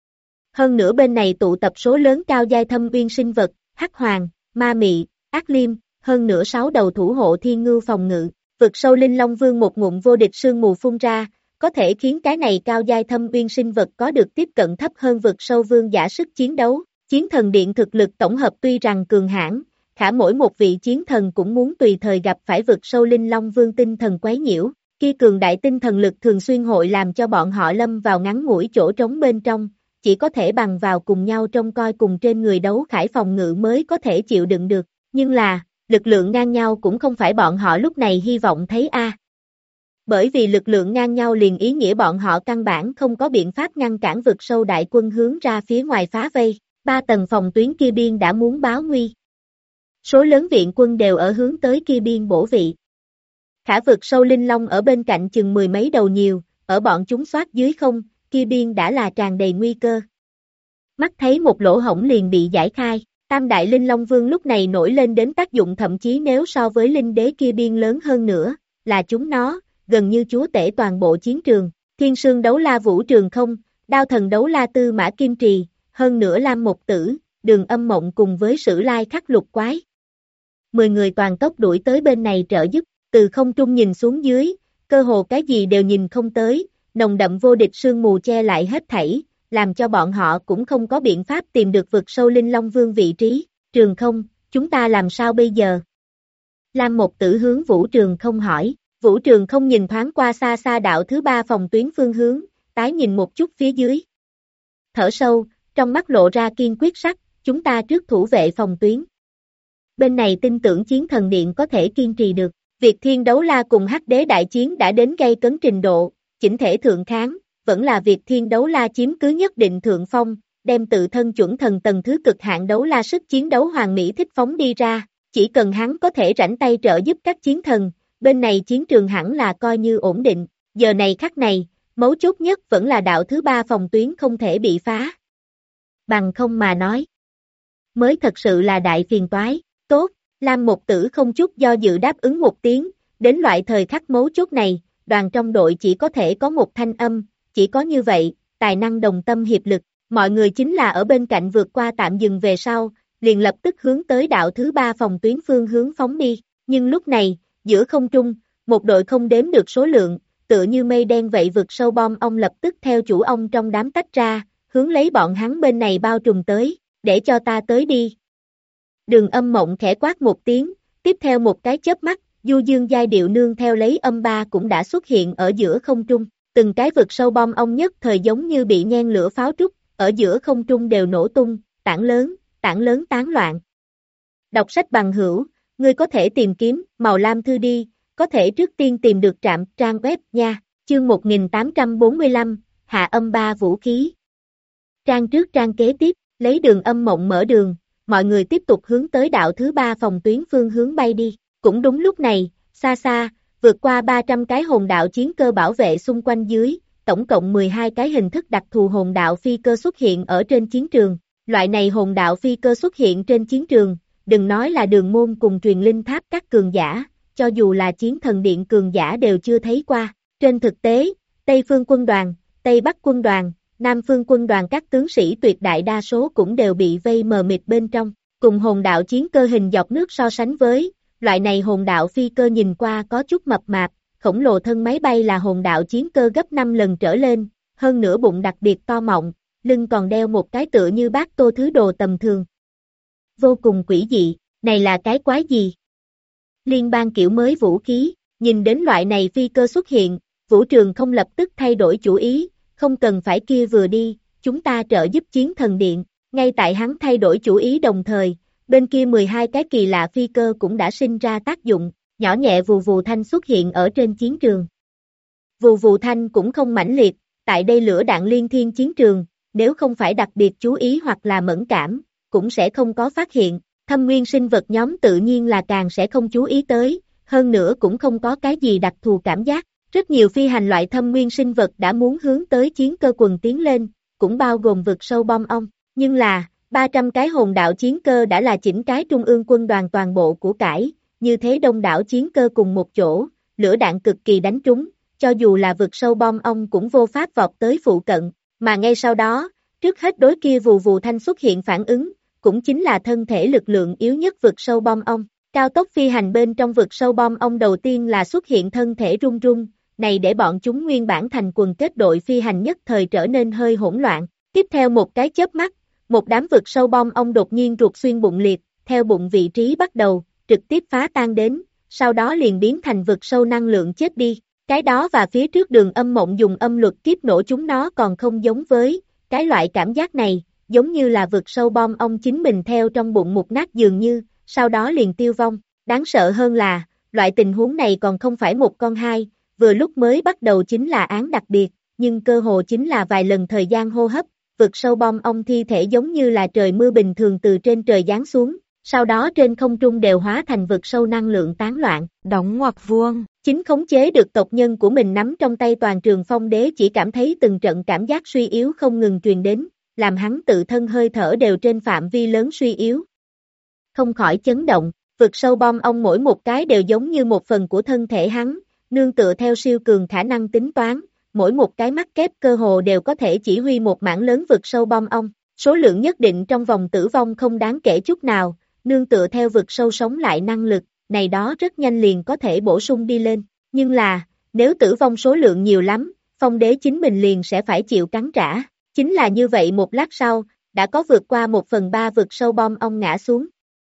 Hơn nữa bên này tụ tập số lớn cao giai thâm nguyên sinh vật, hắc hoàng, ma mị, ác liêm, hơn nữa 6 đầu thủ hộ thiên ngưu phòng ngự, vực sâu linh long vương một ngụm vô địch sương mù phun ra, có thể khiến cái này cao giai thâm uyên sinh vật có được tiếp cận thấp hơn vực sâu vương giả sức chiến đấu. Chiến thần điện thực lực tổng hợp tuy rằng cường hãn, khả mỗi một vị chiến thần cũng muốn tùy thời gặp phải vực sâu linh long vương tinh thần quấy nhiễu, Kia cường đại tinh thần lực thường xuyên hội làm cho bọn họ lâm vào ngắn ngủi chỗ trống bên trong, chỉ có thể bằng vào cùng nhau trông coi cùng trên người đấu khải phòng ngự mới có thể chịu đựng được, nhưng là, lực lượng ngang nhau cũng không phải bọn họ lúc này hy vọng thấy a. Bởi vì lực lượng ngang nhau liền ý nghĩa bọn họ căn bản không có biện pháp ngăn cản vực sâu đại quân hướng ra phía ngoài phá vây, 3 tầng phòng tuyến kia biên đã muốn báo nguy. Số lớn viện quân đều ở hướng tới kia biên bổ vị. Khả vực sâu linh long ở bên cạnh chừng 10 mấy đầu nhiều, ở bọn chúng soát dưới không, kia biên đã là tràn đầy nguy cơ. Mắt thấy một lỗ hổng liền bị giải khai, Tam đại linh long vương lúc này nổi lên đến tác dụng thậm chí nếu so với linh đế kia biên lớn hơn nữa, là chúng nó, gần như chúa tể toàn bộ chiến trường, thiên sương đấu la vũ trường không, đao thần đấu la tư mã kim trì, hơn nữa Lam Một Tử, Đường Âm Mộng cùng với Sử Lai Khắc Lục Quái. 10 người toàn tốc đuổi tới bên này trợ giúp, từ không trung nhìn xuống dưới, cơ hồ cái gì đều nhìn không tới, nồng đậm vô địch sương mù che lại hết thảy, làm cho bọn họ cũng không có biện pháp tìm được vực sâu linh long vương vị trí, Trường không, chúng ta làm sao bây giờ? Lam Một Tử hướng Vũ Trường không hỏi, Vũ Trường không nhìn thoáng qua xa xa đạo thứ 3 phòng tuyến phương hướng, tái nhìn một chút phía dưới. Thở sâu, trong mắt lộ ra kiên quyết sắc, chúng ta trước thủ vệ phòng tuyến. Bên này tin tưởng chiến thần điện có thể kiên trì được, việc thiên đấu la cùng hắc đế đại chiến đã đến gây cấn trình độ, chỉnh thể thượng kháng, vẫn là việc thiên đấu la chiếm cứ nhất định thượng phong, đem tự thân chuẩn thần tầng thứ cực hạn đấu la sức chiến đấu hoàng mỹ thích phóng đi ra, chỉ cần hắn có thể rảnh tay trợ giúp các chiến thần, bên này chiến trường hẳn là coi như ổn định, giờ này khắc này, mấu chốt nhất vẫn là đạo thứ 3 phòng tuyến không thể bị phá. Bằng không mà nói, mới thật sự là đại phiền toái, tốt, Lam Một Tử không chút do dự đáp ứng một tiếng, đến loại thời khắc mấu chốt này, đoàn trong đội chỉ có thể có một thanh âm, chỉ có như vậy, tài năng đồng tâm hiệp lực, mọi người chính là ở bên cạnh vượt qua tạm dừng về sau, liền lập tức hướng tới đạo thứ 3 phòng tuyến phương hướng phóng đi, nhưng lúc này, giữa không trung, một đội không đếm được số lượng, tựa như mây đen vậy vượt sâu bom ong lập tức theo chủ ong trong đám tách ra, hướng lấy bọn hắn bên này bao trùm tới, để cho ta tới đi. Đường Âm Mộng khẽ quát một tiếng, tiếp theo một cái chớp mắt, du dương giai điệu nương theo lấy âm ba cũng đã xuất hiện ở giữa không trung, từng cái vực sâu bom ong nhất thời giống như bị nhen lửa pháo trúc, ở giữa không trung đều nổ tung, tảng lớn tán loạn. Đọc sách bằng hữu, ngươi có thể tìm kiếm, màu lam thư đi, có thể trước tiên tìm được trạm trang web nha, chương 1845, hạ âm ba vũ khí. Trang trước trang kế tiếp, lấy Đường Âm Mộng mở đường, mọi người tiếp tục hướng tới đạo thứ 3 phòng tuyến phương hướng bay đi, cũng đúng lúc này, xa xa, vượt qua 300 cái hồn đạo chiến cơ bảo vệ xung quanh dưới, tổng cộng 12 cái hình thức đặc thù hồn đạo phi cơ xuất hiện ở trên chiến trường, loại này hồn đạo phi cơ xuất hiện trên chiến trường, đừng nói là đường môn cùng truyền linh tháp các cường giả, cho dù là chiến thần điện cường giả đều chưa thấy qua, trên thực tế, Tây phương quân đoàn, Tây Bắc quân đoàn, Nam phương quân đoàn các tướng sĩ tuyệt đại đa số cũng đều bị vây mờ mịt bên trong, cùng hồn đạo chiến cơ hình dọc nước so sánh với, loại này hồn đạo phi cơ nhìn qua có chút mập mạp, khổng lồ thân máy bay là hồn đạo chiến cơ gấp 5 lần trở lên, hơn nữa bụng đặc biệt to mọng, lưng còn đeo một cái tựa như bát tô thứ đồ tầm thường. Vô cùng quỷ dị, này là cái quái gì? Liên bang kiểu mới vũ khí, nhìn đến loại này phi cơ xuất hiện, Vũ Trường không lập tức thay đổi chủ ý, không cần phải kia vừa đi, chúng ta trợ giúp chiến thần điện, ngay tại hắn thay đổi chủ ý đồng thời, bên kia 12 cái kỳ lạ phi cơ cũng đã sinh ra tác dụng, nhỏ nhẹ vù vù thanh xuất hiện ở trên chiến trường. Vù vù thanh cũng không mãnh liệt, tại đây lửa đạn liên thiên chiến trường, nếu không phải đặc biệt chú ý hoặc là mẫn cảm, cũng sẽ không có phát hiện, thâm nguyên sinh vật nhóm tự nhiên là càng sẽ không chú ý tới, hơn nữa cũng không có cái gì đặc thù cảm giác. Rất nhiều phi hành loại thâm nguyên sinh vật đã muốn hướng tới chiến cơ quần tiến lên, cũng bao gồm vực sâu bom ong, nhưng là, 300 cái hồn đạo chiến cơ đã là chỉnh cái trung ương quân đoàn toàn bộ của cải, như thế đông đảo chiến cơ cùng một chỗ, lửa đạn cực kỳ đánh trúng, cho dù là vực sâu bom ong cũng vô pháp vọt tới phụ cận, mà ngay sau đó, trước hết đối kia vù vù thanh xuất hiện phản ứng, cũng chính là thân thể lực lượng yếu nhất vực sâu bom ong, cao tốc phi hành bên trong vực sâu bom ong đầu tiên là xuất hiện thân thể rung rung, này để bọn chúng nguyên bản thành quần kết đội phi hành nhất thời trở nên hơi hỗn loạn, tiếp theo một cái chớp mắt, một đám vực sâu bom ong đột nhiên ruột xuyên bụng liệt, theo bụng vị trí bắt đầu, trực tiếp phá tan đến, sau đó liền biến thành vực sâu năng lượng chết đi, Cái đó và phía trước Đường Âm Mộng dùng âm luật kiếp nổ chúng nó còn không giống với, cái loại cảm giác này, giống như là vực sâu bom ông chính mình theo trong bụng mục nát dường như, sau đó liền tiêu vong. Đáng sợ hơn là, loại tình huống này còn không phải một con hai, vừa lúc mới bắt đầu chính là án đặc biệt, nhưng cơ hồ chính là vài lần thời gian hô hấp, vực sâu bom ông thi thể giống như là trời mưa bình thường từ trên trời giáng xuống, sau đó trên không trung đều hóa thành vực sâu năng lượng tán loạn. Đóng ngoặc vuông. Chính khống chế được tộc nhân của mình nắm trong tay toàn trường phong đế chỉ cảm thấy từng trận cảm giác suy yếu không ngừng truyền đến, làm hắn tự thân hơi thở đều trên phạm vi lớn suy yếu. Không khỏi chấn động, vực sâu bom ông mỗi một cái đều giống như một phần của thân thể hắn, nương tựa theo siêu cường khả năng tính toán, mỗi một cái mắt kép cơ hồ đều có thể chỉ huy một mảng lớn vực sâu bom ông, số lượng nhất định trong vòng tử vong không đáng kể chút nào, nương tựa theo vực sâu sống lại năng lực, này đó rất nhanh liền có thể bổ sung đi lên, nhưng là, nếu tử vong số lượng nhiều lắm, phong đế chính mình liền sẽ phải chịu cắn trả, chính là như vậy một lát sau, đã có vượt qua 1/3 vực sâu bom ông ngã xuống.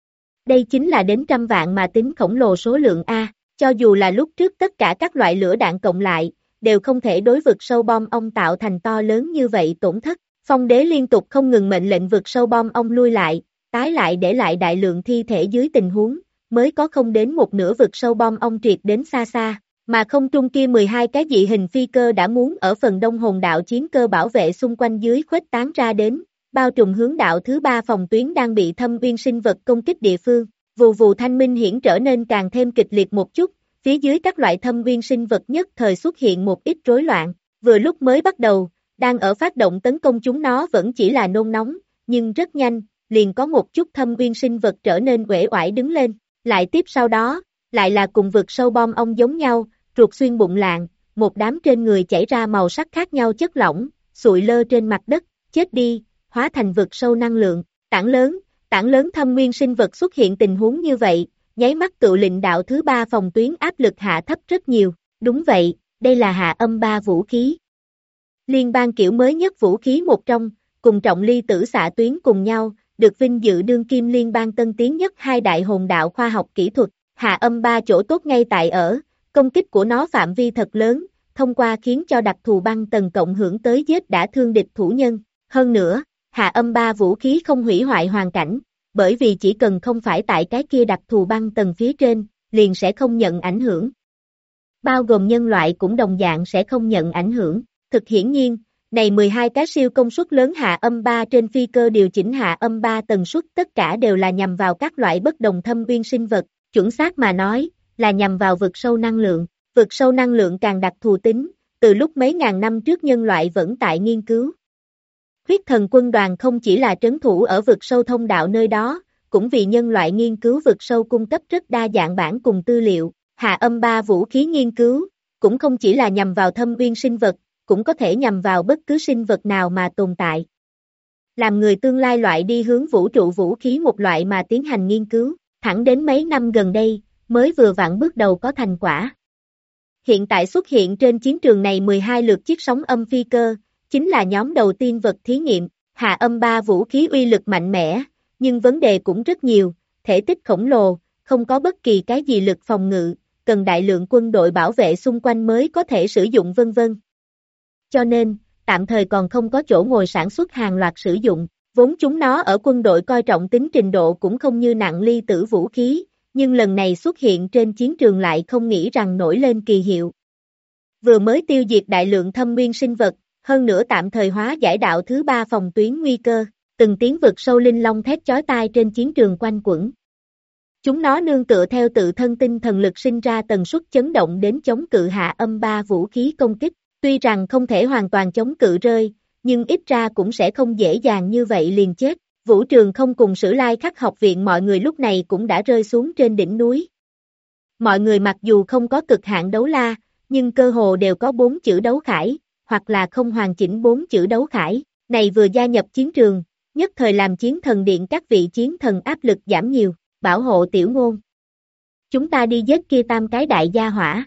Đây chính là đến trăm vạn mà tính khổng lồ số lượng A, cho dù là lúc trước tất cả các loại lửa đạn cộng lại, đều không thể đối vực sâu bom ông tạo thành to lớn như vậy tổn thất. Phong đế liên tục không ngừng mệnh lệnh vực sâu bom ông lui lại, tái lại để lại đại lượng thi thể dưới tình huống, mới có không đến một nửa vực sâu bom ông triệt đến xa xa, mà không trung kia 12 cái dị hình phi cơ đã muốn ở phần đông hồn đạo chiến cơ bảo vệ xung quanh dưới khuếch tán ra đến, bao trùm hướng đạo thứ 3 phòng tuyến đang bị thâm uyên sinh vật công kích địa phương, vù vù thanh minh hiển trở nên càng thêm kịch liệt một chút, phía dưới các loại thâm uyên sinh vật nhất thời xuất hiện một ít rối loạn, vừa lúc mới bắt đầu, đang ở phát động tấn công chúng nó vẫn chỉ là nôn nóng, nhưng rất nhanh, liền có một chút thâm uyên sinh vật trở nên uể oải đứng lên, lại tiếp sau đó, lại là cùng vực sâu bom ông giống nhau, ruột xuyên bụng lạng, một đám trên người chảy ra màu sắc khác nhau chất lỏng, sụi lơ trên mặt đất, chết đi, hóa thành vực sâu năng lượng, tảng lớn thâm nguyên sinh vật xuất hiện tình huống như vậy, nháy mắt cựu lệnh đạo thứ 3 phòng tuyến áp lực hạ thấp rất nhiều, đúng vậy, đây là hạ âm 3 vũ khí. Liên bang kiểu mới nhất vũ khí một trong, cùng trọng ly tử xạ tuyến cùng nhau, được vinh dự đương kim liên bang tân tiến nhất hai đại hồn đạo khoa học kỹ thuật, hạ âm 3 chỗ tốt ngay tại ở, công kích của nó phạm vi thật lớn, thông qua khiến cho đặc thù băng tầng cộng hưởng tới giết đã thương địch thủ nhân, hơn nữa, hạ âm 3 vũ khí không hủy hoại hoàn cảnh, bởi vì chỉ cần không phải tại cái kia đặc thù băng tầng phía trên, liền sẽ không nhận ảnh hưởng. Bao gồm nhân loại cũng đồng dạng sẽ không nhận ảnh hưởng, thực hiển nhiên, này 12 cái siêu công suất lớn hạ âm 3 trên phi cơ điều chỉnh hạ âm 3 tần suất tất cả đều là nhằm vào các loại bất đồng thâm uyên sinh vật, chuẩn xác mà nói, là nhằm vào vực sâu năng lượng. Vực sâu năng lượng càng đặc thù tính, từ lúc mấy ngàn năm trước nhân loại vẫn tại nghiên cứu. Huyết thần quân đoàn không chỉ là trấn thủ ở vực sâu thông đạo nơi đó, cũng vì nhân loại nghiên cứu vực sâu cung cấp rất đa dạng bản cùng tư liệu. Hạ âm 3 vũ khí nghiên cứu, cũng không chỉ là nhằm vào thâm uyên sinh vật, cũng có thể nhằm vào bất cứ sinh vật nào mà tồn tại. Làm người tương lai loại đi hướng vũ trụ vũ khí một loại mà tiến hành nghiên cứu, thẳng đến mấy năm gần đây, mới vừa vặn bước đầu có thành quả. Hiện tại xuất hiện trên chiến trường này 12 lượt chiếc sóng âm phi cơ, chính là nhóm đầu tiên vật thí nghiệm, hạ âm 3 vũ khí uy lực mạnh mẽ, nhưng vấn đề cũng rất nhiều, thể tích khổng lồ, không có bất kỳ cái gì lực phòng ngự, cần đại lượng quân đội bảo vệ xung quanh mới có thể sử dụng vân vân. Cho nên, tạm thời còn không có chỗ ngồi sản xuất hàng loạt sử dụng, vốn chúng nó ở quân đội coi trọng tính trình độ cũng không như nặng ly tử vũ khí, nhưng lần này xuất hiện trên chiến trường lại không nghĩ rằng nổi lên kỳ hiệu. Vừa mới tiêu diệt đại lượng thâm nguyên sinh vật, hơn nữa tạm thời hóa giải đạo thứ 3 phòng tuyến nguy cơ, từng tiếng vực sâu linh long thét chói tai trên chiến trường quanh quẩn. Chúng nó nương tựa theo tự thân tinh thần lực sinh ra tần suất chấn động đến chống cự hạ âm 3 vũ khí công kích, tuy rằng không thể hoàn toàn chống cự rơi, nhưng ít ra cũng sẽ không dễ dàng như vậy liền chết. Vũ Trường Không cùng Sử Lai Khắc học viện mọi người lúc này cũng đã rơi xuống trên đỉnh núi. Mọi người mặc dù không có cực hạn đấu la, nhưng cơ hồ đều có 4 chữ đấu khải, hoặc là không hoàn chỉnh 4 chữ đấu khải, này vừa gia nhập chiến trường, nhất thời làm chiến thần điện các vị chiến thần áp lực giảm nhiều, bảo hộ Tiểu Ngôn. Chúng ta đi giết kia tam cái đại gia hỏa.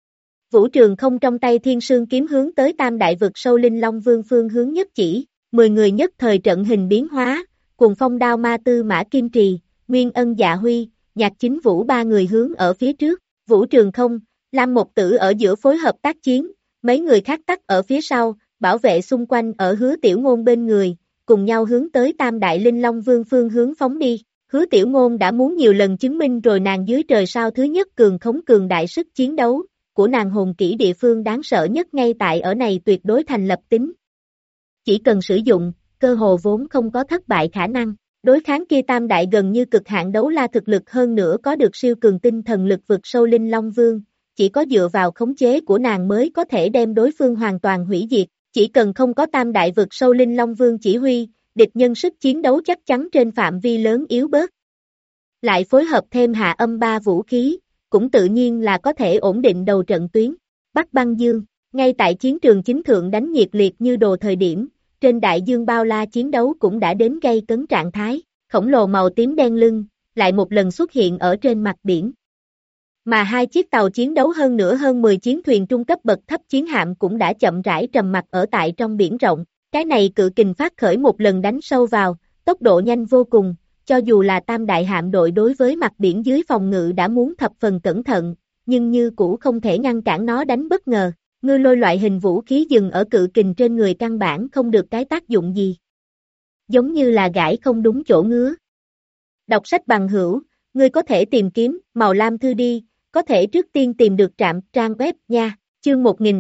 Vũ Trường Không trong tay thiên sương kiếm hướng tới tam đại vực sâu linh long vương phương hướng nhất chỉ, 10 người nhất thời trận hình biến hóa, cùng phong đao ma tư mã kim trì, nguyên ân dạ huy, nhạc chính vũ 3 người hướng ở phía trước, Vũ Trường Không, Lam Một Tử ở giữa phối hợp tác chiến, mấy người khác tắt ở phía sau, bảo vệ xung quanh ở Hứa Tiểu Ngôn bên người, cùng nhau hướng tới Tam Đại Linh Long Vương phương hướng phóng đi. Hứa Tiểu Ngôn đã muốn nhiều lần chứng minh rồi nàng dưới trời sao thứ nhất cường khống cường đại sức chiến đấu của nàng hồn kỹ địa phương đáng sợ nhất ngay tại ở này tuyệt đối thành lập tính. Chỉ cần sử dụng, cơ hồ vốn không có thất bại khả năng. Đối kháng kia Tam Đại gần như cực hạn đấu la thực lực hơn nữa có được siêu cường tinh thần lực vượt sâu Linh Long Vương, chỉ có dựa vào khống chế của nàng mới có thể đem đối phương hoàn toàn hủy diệt. Chỉ cần không có Tam Đại vượt sâu Linh Long Vương chỉ huy, địch nhân sức chiến đấu chắc chắn trên phạm vi lớn yếu bớt. Lại phối hợp thêm hạ âm 3 vũ khí, cũng tự nhiên là có thể ổn định đầu trận tuyến. Bắc Băng Dương, ngay tại chiến trường chính thượng đánh nhiệt liệt như đồ thời điểm, trên đại dương bao la chiến đấu cũng đã đến gay cấn trạng thái, khổng lồ màu tím đen lưng, lại một lần xuất hiện ở trên mặt biển. Mà hai chiếc tàu chiến đấu hơn nữa hơn 10 chiến thuyền trung cấp bậc thấp chiến hạm cũng đã chậm rãi trầm mặc ở tại trong biển rộng. Cái này cự kình phát khởi một lần đánh sâu vào, tốc độ nhanh vô cùng, cho dù là Tam Đại hạm đội đối với mặt biển dưới phòng ngự đã muốn thập phần cẩn thận, nhưng như cũ không thể ngăn cản nó đánh bất ngờ. Ngư lôi loại hình vũ khí dừng ở cự kình trên người căn bản không được cái tác dụng gì. Giống như là gãi không đúng chỗ ngứa. Đọc sách bằng hữu, ngươi có thể tìm kiếm màu lam thư đi, có thể trước tiên tìm được trạm trang web nha. Chương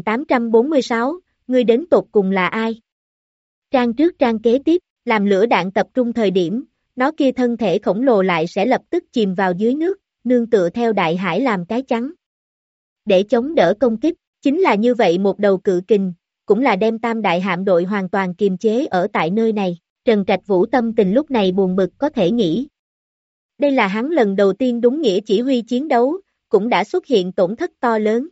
1846, ngươi đến tột cùng là ai? Trang trước trang kế tiếp, làm lửa đạn tập trung thời điểm, nó kia thân thể khổng lồ lại sẽ lập tức chìm vào dưới nước, nương tựa theo đại hải làm cái chắn. Để chống đỡ công kích, chính là như vậy một đầu cự kình, cũng là đem Tam Đại hạm đội hoàn toàn kiềm chế ở tại nơi này. Trần Trạch Vũ tâm tình lúc này buồn bực có thể nghĩ. Đây là hắn lần đầu tiên đúng nghĩa chỉ huy chiến đấu, cũng đã xuất hiện tổn thất to lớn.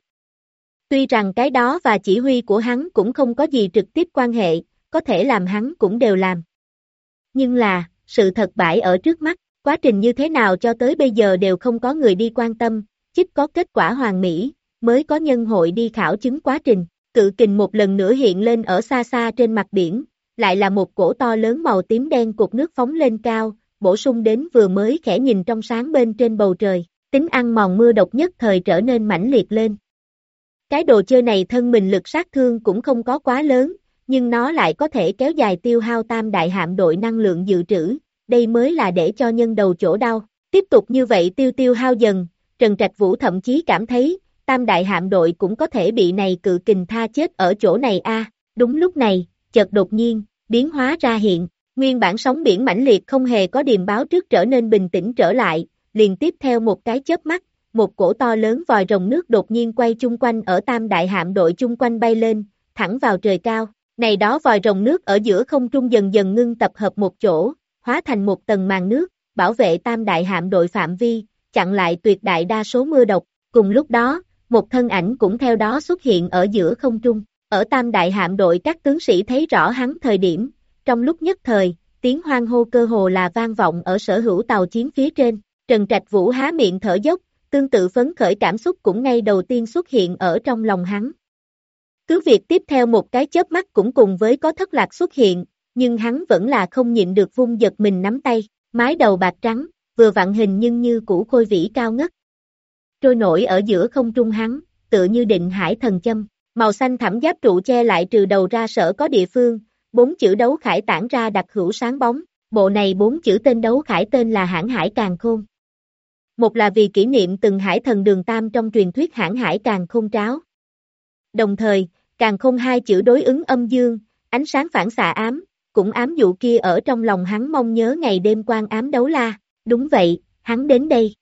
Tuy rằng cái đó và chỉ huy của hắn cũng không có gì trực tiếp quan hệ, có thể làm hắn cũng đều làm. Nhưng là, sự thật bãi ở trước mắt, quá trình như thế nào cho tới bây giờ đều không có người đi quan tâm, chích có kết quả hoàn mỹ, mới có nhân hội đi khảo chứng quá trình. Cự kình một lần nữa hiện lên ở xa xa trên mặt biển, lại là một cổ to lớn màu tím đen cột nước phóng lên cao, bổ sung đến vừa mới khẽ nhìn trong sáng bên trên bầu trời, tính ăn mòn mưa độc nhất thời trở nên mãnh liệt lên. Cái đồ chơi này thân mình lực sát thương cũng không có quá lớn, nhưng nó lại có thể kéo dài tiêu hao Tam Đại hạm đội năng lượng dự trữ, đây mới là để cho nhân đầu chỗ đau. Tiếp tục như vậy tiêu hao dần, Trần Trạch Vũ thậm chí cảm thấy, Tam Đại hạm đội cũng có thể bị này cự kình tha chết ở chỗ này a. Đúng lúc này, chợt đột nhiên, biến hóa ra hiện, nguyên bản sóng biển mãnh liệt không hề có điềm báo trước trở nên bình tĩnh trở lại, liền tiếp theo một cái chớp mắt, một cổ to lớn vòi rồng nước đột nhiên quay chung quanh ở Tam Đại hạm đội chung quanh bay lên, thẳng vào trời cao. Này đó vòi rồng nước ở giữa không trung dần dần ngưng tập hợp một chỗ, hóa thành một tầng màn nước, bảo vệ Tam Đại hạm đội phạm vi, chặn lại tuyệt đại đa số mưa độc. Cùng lúc đó, một thân ảnh cũng theo đó xuất hiện ở giữa không trung. Ở Tam Đại hạm đội các tướng sĩ thấy rõ hắn thời điểm, trong lúc nhất thời, tiếng hoan hô cơ hồ là vang vọng ở sở hữu tàu chiến phía trên. Trần Trạch Vũ há miệng thở dốc, tương tự phấn khởi cảm xúc cũng ngay đầu tiên xuất hiện ở trong lòng hắn. Cứ việc tiếp theo một cái chớp mắt cũng cùng với có thất lạc xuất hiện, nhưng hắn vẫn là không nhịn được vung giật mình nắm tay, mái đầu bạc trắng, vừa vặn hình nhưng như củ khôi vĩ cao ngất. Trôi nổi ở giữa không trung hắn, tựa như định hải thần châm, màu xanh thẳm giáp trụ che lại trừ đầu ra sở có địa phương, 4 chữ đấu khải tản ra đặc hữu sáng bóng, bộ này 4 chữ tên đấu khải tên là Hãn Hải Càn Khôn. Một là vì kỷ niệm từng hải thần Đường Tam trong truyền thuyết Hãn Hải Càn Khôn tráo. Đồng thời, Càn Khôn 2 chữ đối ứng âm dương, ánh sáng phản xạ ám, cũng ám dụ kia ở trong lòng hắn mong nhớ ngày đêm quan ám đấu la. Đúng vậy, hắn đến đây.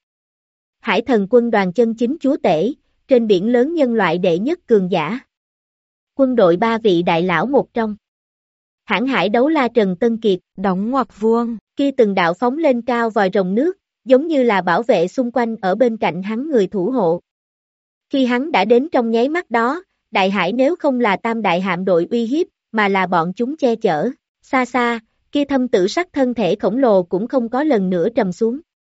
Hải thần quân đoàn chân chính chúa tể, trên biển lớn nhân loại đệ nhất cường giả. Quân đội 3 vị đại lão một trong. Hãn Hải đấu la Trần Tân Kiệt, đóng ngoặc vuông, kia từng đạo phóng lên cao vòi rồng nước, giống như là bảo vệ xung quanh ở bên cạnh hắn người thủ hộ. Khi hắn đã đến trong nháy mắt đó, đại hải nếu không là Tam Đại hạm đội uy hiếp, mà là bọn chúng che chở, xa xa, kia thâm tử sắc thân thể khổng lồ cũng không có lần nữa trầm xuống.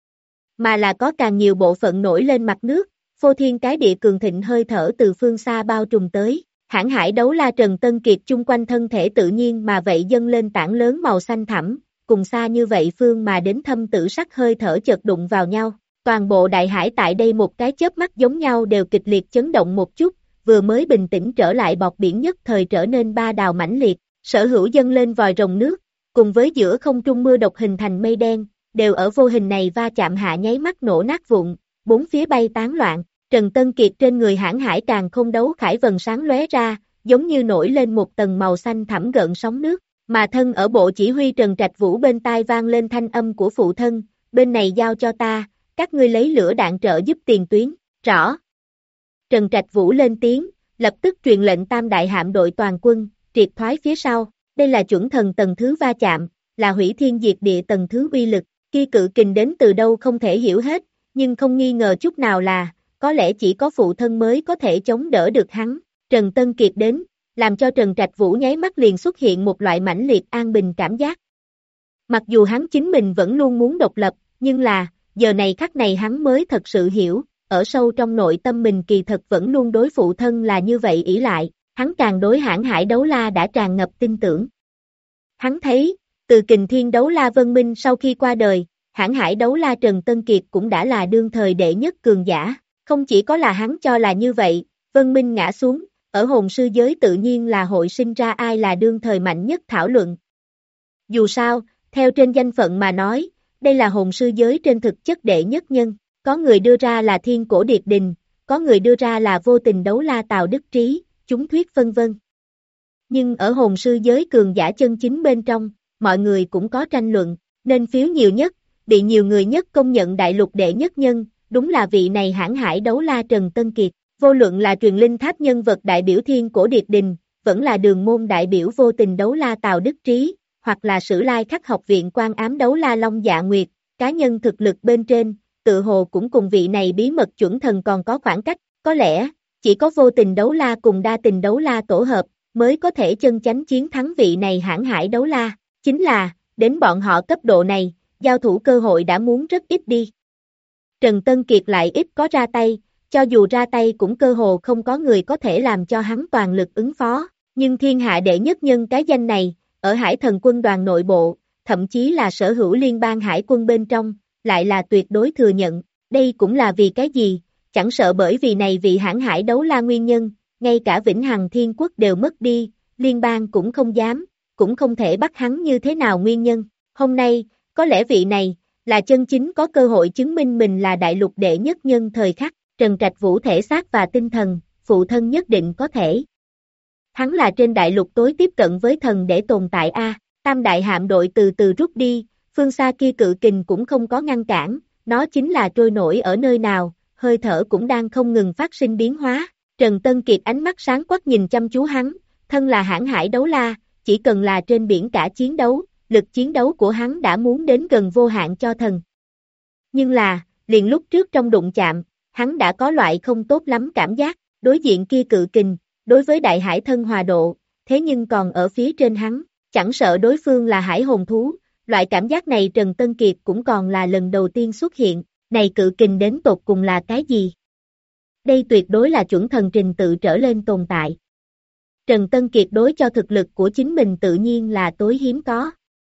Mà là có càng nhiều bộ phận nổi lên mặt nước, phô thiên cái địa cường thịnh hơi thở từ phương xa bao trùm tới. Hãn Hải đấu la Trần Tân Kiệt chung quanh thân thể tự nhiên mà vậy dâng lên tảng lớn màu xanh thẳm, cùng xa như vậy phương mà đến thâm tử sắc hơi thở chợt đụng vào nhau, Toàn bộ đại hải tại đây một cái chớp mắt giống nhau đều kịch liệt chấn động một chút, vừa mới bình tĩnh trở lại bọt biển nhất thời trở nên ba đào mãnh liệt, sở hữu dâng lên vòi rồng nước, cùng với giữa không trung mưa độc hình thành mây đen, đều ở vô hình này va chạm hạ nháy mắt nổ nát vụn, bốn phía bay tán loạn. Trần Tân Kiệt trên người hãn hải càng không đấu khải vần sáng lóe ra, giống như nổi lên một tầng màu xanh thẳm gợn sóng nước, mà thân ở bộ chỉ huy Trần Trạch Vũ bên tai vang lên thanh âm của phụ thân, bên này giao cho ta, các ngươi lấy lửa đạn trợ giúp tiền tuyến, rõ. Trần Trạch Vũ lên tiếng, lập tức truyền lệnh tam đại hạm đội toàn quân, triệt thoái phía sau, đây là chuẩn thần tầng thứ va chạm, là hủy thiên diệt địa tầng thứ uy lực, kia cự kình đến từ đâu không thể hiểu hết, nhưng không nghi ngờ chút nào là, có lẽ chỉ có phụ thân mới có thể chống đỡ được hắn. Trần Tân Kiệt đến, làm cho Trần Trạch Vũ nháy mắt liền xuất hiện một loại mãnh liệt an bình cảm giác. Mặc dù hắn chính mình vẫn luôn muốn độc lập, nhưng là, giờ này khắc này hắn mới thật sự hiểu, ở sâu trong nội tâm mình kỳ thật vẫn luôn đối phụ thân là như vậy ỷ lại, hắn càng đối hãn hải đấu la đã tràn ngập tin tưởng. Hắn thấy, từ kình thiên đấu la Vân Minh sau khi qua đời, hãn hải đấu la Trần Tân Kiệt cũng đã là đương thời đệ nhất cường giả, không chỉ có là hắn cho là như vậy, Vân Minh ngã xuống, ở hồn sư giới tự nhiên là hội sinh ra ai là đương thời mạnh nhất thảo luận. Dù sao, theo trên danh phận mà nói, đây là hồn sư giới trên thực chất đệ nhất nhân, có người đưa ra là thiên cổ điệt đình, có người đưa ra là vô tình đấu la Tào Đức Trí, chúng thuyết vân vân. Nhưng ở hồn sư giới cường giả chân chính bên trong, mọi người cũng có tranh luận, nên phiếu nhiều nhất, bị nhiều người nhất công nhận đại lục đệ nhất nhân, đúng là vị này hãn hải đấu la Trần Tân Kiệt, vô luận là truyền linh tháp nhân vật đại biểu thiên cổ điệt đình, vẫn là đường môn đại biểu vô tình đấu la Tào Đức Trí, hoặc là sử lai khắc học viện quan ám đấu la Long Dạ Nguyệt, cá nhân thực lực bên trên, tự hồ cũng cùng vị này bí mật chuẩn thần còn có khoảng cách, có lẽ, chỉ có vô tình đấu la cùng đa tình đấu la tổ hợp, mới có thể chân chánh chiến thắng vị này hãn hải đấu la, chính là, đến bọn họ cấp độ này, giao thủ cơ hội đã muốn rất ít đi. Trần Tân Kiệt lại ít có ra tay, cho dù ra tay cũng cơ hồ không có người có thể làm cho hắn toàn lực ứng phó, nhưng thiên hạ đệ nhất nhân cái danh này, ở hải thần quân đoàn nội bộ, thậm chí là sở hữu liên bang hải quân bên trong, lại là tuyệt đối thừa nhận, đây cũng là vì cái gì, chẳng sợ bởi vì này vị hãn hải đấu la nguyên nhân, ngay cả Vĩnh Hằng Thiên Quốc đều mất đi, liên bang cũng không dám, cũng không thể bắt hắn như thế nào nguyên nhân, hôm nay, có lẽ vị này, là chân chính có cơ hội chứng minh mình là đại lục đệ nhất nhân thời khắc, Trần Trạch Vũ thể xác và tinh thần, phụ thân nhất định có thể. Hắn là trên đại lục tối tiếp cận với thần để tồn tại A, tam đại hạm đội từ từ rút đi, phương xa kia cự kình cũng không có ngăn cản, nó chính là trôi nổi ở nơi nào, hơi thở cũng đang không ngừng phát sinh biến hóa. Trần Tân Kiệt ánh mắt sáng quắc nhìn chăm chú hắn, thân là hãn hải đấu la, chỉ cần là trên biển cả chiến đấu, lực chiến đấu của hắn đã muốn đến gần vô hạn cho thần. Nhưng là, liền lúc trước trong đụng chạm, hắn đã có loại không tốt lắm cảm giác, đối diện kia cự kình, đối với đại hải thân hòa độ, thế nhưng còn ở phía trên hắn, chẳng sợ đối phương là hải hồn thú, loại cảm giác này Trần Tân Kiệt cũng còn là lần đầu tiên xuất hiện, này cự kình đến tột cùng là cái gì? Đây tuyệt đối là chuẩn thần trình tự trở lên tồn tại. Trần Tân Kiệt đối cho thực lực của chính mình tự nhiên là tối hiếm có.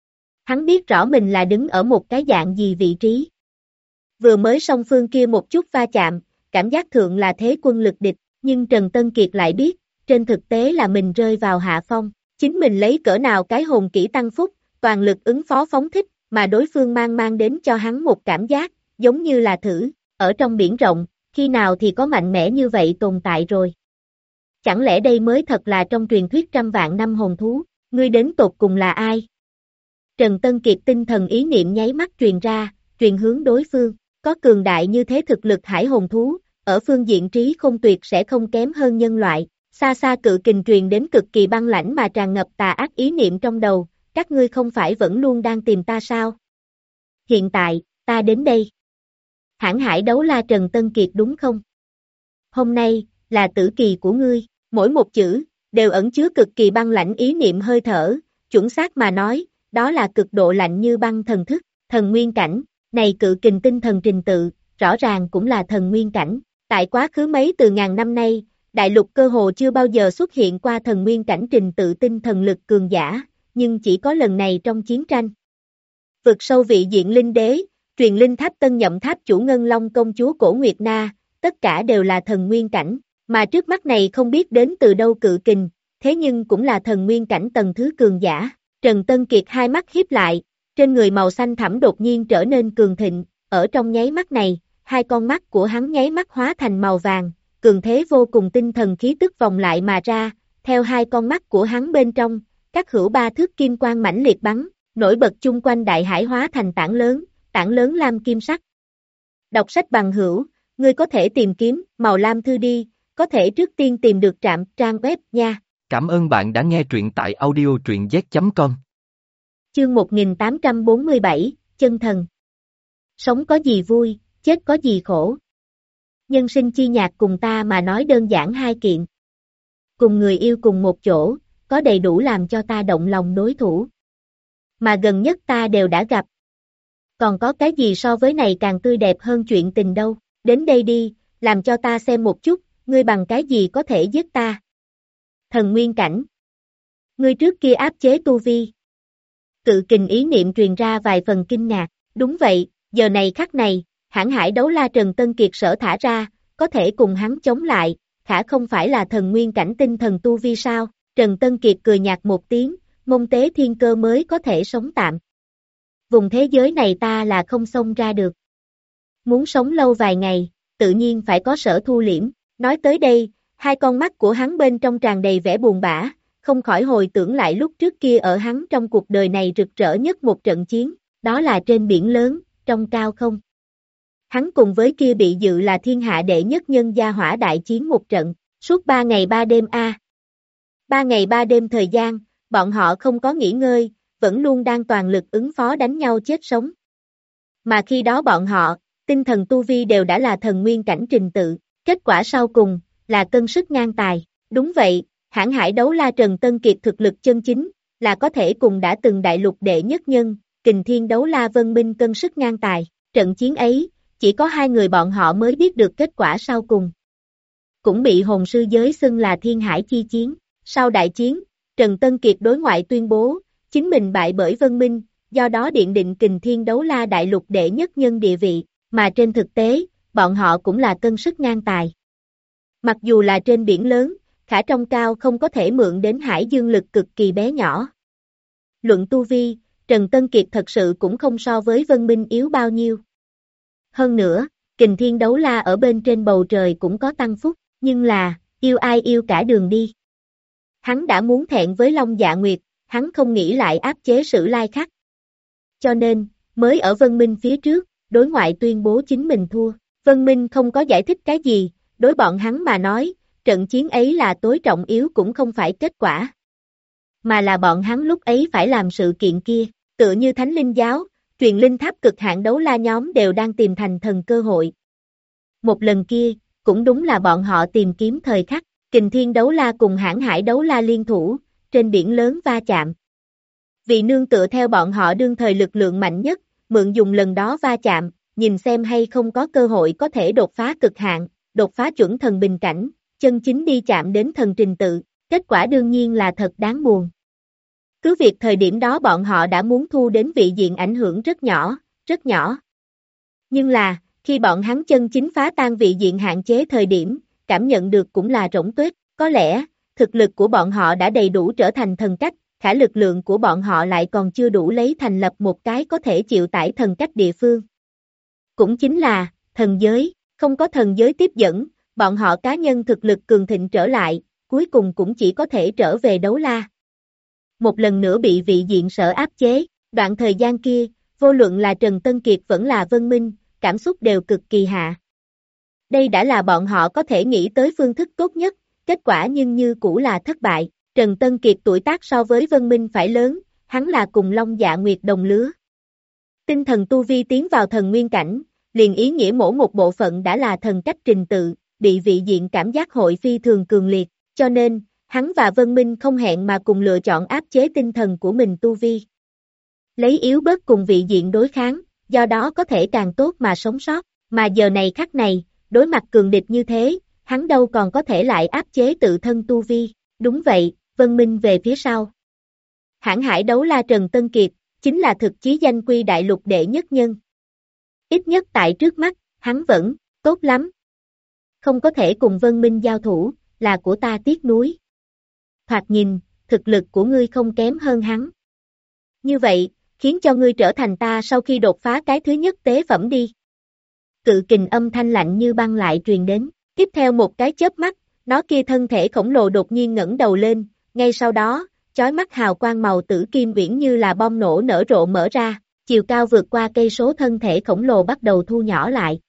Hắn biết rõ mình là đứng ở một cái dạng gì vị trí. Vừa mới song phương kia một chút va chạm, cảm giác thượng là thế quân lực địch, nhưng Trần Tân Kiệt lại biết, trên thực tế là mình rơi vào hạ phong, chính mình lấy cỡ nào cái hồn kỹ tăng phúc, toàn lực ứng phó phóng thích, mà đối phương mang đến cho hắn một cảm giác, giống như là thử, ở trong biển rộng, khi nào thì có mạnh mẽ như vậy tồn tại rồi. Chẳng lẽ đây mới thật là trong truyền thuyết trăm vạn năm hồn thú, ngươi đến tột cùng là ai? Trần Tân Kiệt tinh thần ý niệm nháy mắt truyền ra, truyền hướng đối phương, có cường đại như thế thực lực hải hồn thú, ở phương diện trí không tuyệt sẽ không kém hơn nhân loại, xa xa cự kình truyền đến cực kỳ băng lãnh mà tràn ngập tà ác ý niệm trong đầu, các ngươi không phải vẫn luôn đang tìm ta sao? Hiện tại, ta đến đây. Hãn hải đấu la Trần Tân Kiệt đúng không? Hôm nay, là tử kỳ của ngươi, mỗi một chữ, đều ẩn chứa cực kỳ băng lãnh ý niệm hơi thở, chuẩn xác mà nói, đó là cực độ lạnh như băng thần thức, thần nguyên cảnh, này cự kình tinh thần trình tự, rõ ràng cũng là thần nguyên cảnh, tại quá khứ mấy từ ngàn năm nay, đại lục cơ hồ chưa bao giờ xuất hiện qua thần nguyên cảnh trình tự tinh thần lực cường giả, nhưng chỉ có lần này trong chiến tranh. Vực sâu vị diện linh đế, truyền linh tháp tân nhậm tháp chủ Ngân Long công chúa Cổ Nguyệt Na, tất cả đều là thần nguyên cảnh, mà trước mắt này không biết đến từ đâu cự kình, thế nhưng cũng là thần nguyên cảnh tầng thứ cường giả. Trần Tân Kiệt hai mắt híp lại, trên người màu xanh thẳm đột nhiên trở nên cường thịnh, ở trong nháy mắt này, hai con mắt của hắn nháy mắt hóa thành màu vàng, cường thế vô cùng tinh thần khí tức vòng lại mà ra, theo hai con mắt của hắn bên trong, các hữu ba thước kim quang mãnh liệt bắn, nổi bật chung quanh đại hải hóa thành tảng lớn lam kim sắc. Đọc sách bằng hữu, ngươi có thể tìm kiếm màu lam thư đi, có thể trước tiên tìm được trạm trang web nha. Cảm ơn bạn đã nghe truyện tại audio truyện z.com. Chương 1847, chân thần. Sống có gì vui, chết có gì khổ. Nhân sinh chi nhạc cùng ta mà nói đơn giản hai kiện. Cùng người yêu cùng một chỗ, có đầy đủ làm cho ta động lòng đối thủ. Mà gần nhất ta đều đã gặp. Còn có cái gì so với này càng tươi đẹp hơn chuyện tình đâu, đến đây đi, làm cho ta xem một chút, ngươi bằng cái gì có thể giết ta. Thần nguyên cảnh. Ngươi trước kia áp chế tu vi. Cự kình ý niệm truyền ra vài phần kinh ngạc, đúng vậy, giờ này khắc này, hãn hải đấu la Trần Tân Kiệt sở thả ra, có thể cùng hắn chống lại, khả không phải là thần nguyên cảnh tinh thần tu vi sao, Trần Tân Kiệt cười nhạt một tiếng, mông tế thiên cơ mới có thể sống tạm. Vùng thế giới này ta là không xông ra được. Muốn sống lâu vài ngày, tự nhiên phải có sở thu liễm, nói tới đây, hai con mắt của hắn bên trong tràn đầy vẻ buồn bã, không khỏi hồi tưởng lại lúc trước kia ở hắn trong cuộc đời này rực rỡ nhất một trận chiến, đó là trên biển lớn, trong cao không. Hắn cùng với kia bị dự là thiên hạ đệ nhất nhân gia hỏa đại chiến một trận, suốt 3 ngày 3 đêm 3 ngày 3 đêm thời gian, bọn họ không có nghỉ ngơi, vẫn luôn đang toàn lực ứng phó đánh nhau chết sống. Mà khi đó bọn họ, tinh thần tu vi đều đã là thần nguyên cảnh trình tự, kết quả sau cùng, là cân sức ngang tài. Đúng vậy, hãn hải đấu la Trần Tân Kiệt thực lực chân chính, là có thể cùng đã từng đại lục đệ nhất nhân, kình thiên đấu la Vân Minh cân sức ngang tài. Trận chiến ấy, chỉ có hai người bọn họ mới biết được kết quả sau cùng. Cũng bị hồn sư giới xưng là thiên hải chi chiến. Sau đại chiến, Trần Tân Kiệt đối ngoại tuyên bố, chính mình bại bởi Vân Minh, do đó điện định kình thiên đấu la đại lục đệ nhất nhân địa vị, mà trên thực tế, bọn họ cũng là cân sức ngang tài. Mặc dù là trên biển lớn, khả trong cao không có thể mượn đến hải dương lực cực kỳ bé nhỏ. Luận tu vi, Trần Tân Kiệt thật sự cũng không so với Vân Minh yếu bao nhiêu. Hơn nữa, kình thiên đấu la ở bên trên bầu trời cũng có tăng phúc, nhưng là, yêu ai yêu cả đường đi. Hắn đã muốn thẹn với Long Dạ Nguyệt, hắn không nghĩ lại áp chế Sử Lai Khắc. Cho nên, mới ở Vân Minh phía trước, đối ngoại tuyên bố chính mình thua. Vân Minh không có giải thích cái gì, đối bọn hắn mà nói, trận chiến ấy là tối trọng yếu cũng không phải kết quả. Mà là bọn hắn lúc ấy phải làm sự kiện kia, tựa như Thánh Linh Giáo, truyền linh tháp cực hạn đấu la nhóm đều đang tìm thành thần cơ hội. Một lần kia, cũng đúng là bọn họ tìm kiếm thời khắc, kình thiên đấu la cùng hãn hải đấu la liên thủ, trên biển lớn va chạm. Vì nương tựa theo bọn họ đương thời lực lượng mạnh nhất, mượn dùng lần đó va chạm, nhìn xem hay không có cơ hội có thể đột phá cực hạn, đột phá chuẩn thần bình cảnh, chân chính đi chạm đến thần trình tự, kết quả đương nhiên là thật đáng buồn. Cứ việc thời điểm đó bọn họ đã muốn thu đến vị diện ảnh hưởng rất nhỏ, rất nhỏ. Nhưng là, khi bọn hắn chân chính phá tan vị diện hạn chế thời điểm, cảm nhận được cũng là rỗng tuếch, có lẽ, thực lực của bọn họ đã đầy đủ trở thành thần cách, khả lực lượng của bọn họ lại còn chưa đủ lấy thành lập một cái có thể chịu tải thần cách địa phương. Cũng chính là, thần giới, không có thần giới tiếp dẫn, bọn họ cá nhân thực lực cường thịnh trở lại, cuối cùng cũng chỉ có thể trở về đấu la. Một lần nữa bị vị diện sở áp chế, đoạn thời gian kia, vô luận là Trần Tân Kiệt vẫn là Vân Minh, cảm xúc đều cực kỳ hạ. Đây đã là bọn họ có thể nghĩ tới phương thức tốt nhất, kết quả nhưng như cũ là thất bại. Trần Tân Kiệt tuổi tác so với Vân Minh phải lớn, hắn là cùng Long Dạ Nguyệt đồng lứa. Tinh thần tu vi tiến vào thần nguyên cảnh, liền ý nghĩa mỗi một bộ phận đã là thần cách trình tự, bị vị diện cảm giác hội phi thường cường liệt, cho nên, hắn và Vân Minh không hẹn mà cùng lựa chọn áp chế tinh thần của mình tu vi. Lấy yếu bớt cùng vị diện đối kháng, do đó có thể càng tốt mà sống sót, mà giờ này khắc này, đối mặt cường địch như thế, hắn đâu còn có thể lại áp chế tự thân tu vi, đúng vậy, Vân Minh về phía sau. Hãn hải đấu la Trần Tân Kiệt, chính là thực chí danh quy đại lục đệ nhất nhân. Ít nhất tại trước mắt, hắn vẫn, tốt lắm. Không có thể cùng Vân Minh giao thủ, là của ta tiếc nuối. Thoạt nhìn, thực lực của ngươi không kém hơn hắn. Như vậy, khiến cho ngươi trở thành ta sau khi đột phá cái thứ nhất tế phẩm đi. Cự kình âm thanh lạnh như băng lại truyền đến, tiếp theo một cái chớp mắt, nó kia thân thể khổng lồ đột nhiên ngẩng đầu lên, ngay sau đó, chói mắt hào quang màu tử kim uyển như là bom nổ nở rộ mở ra, chiều cao vượt qua cây số thân thể khổng lồ bắt đầu thu nhỏ lại.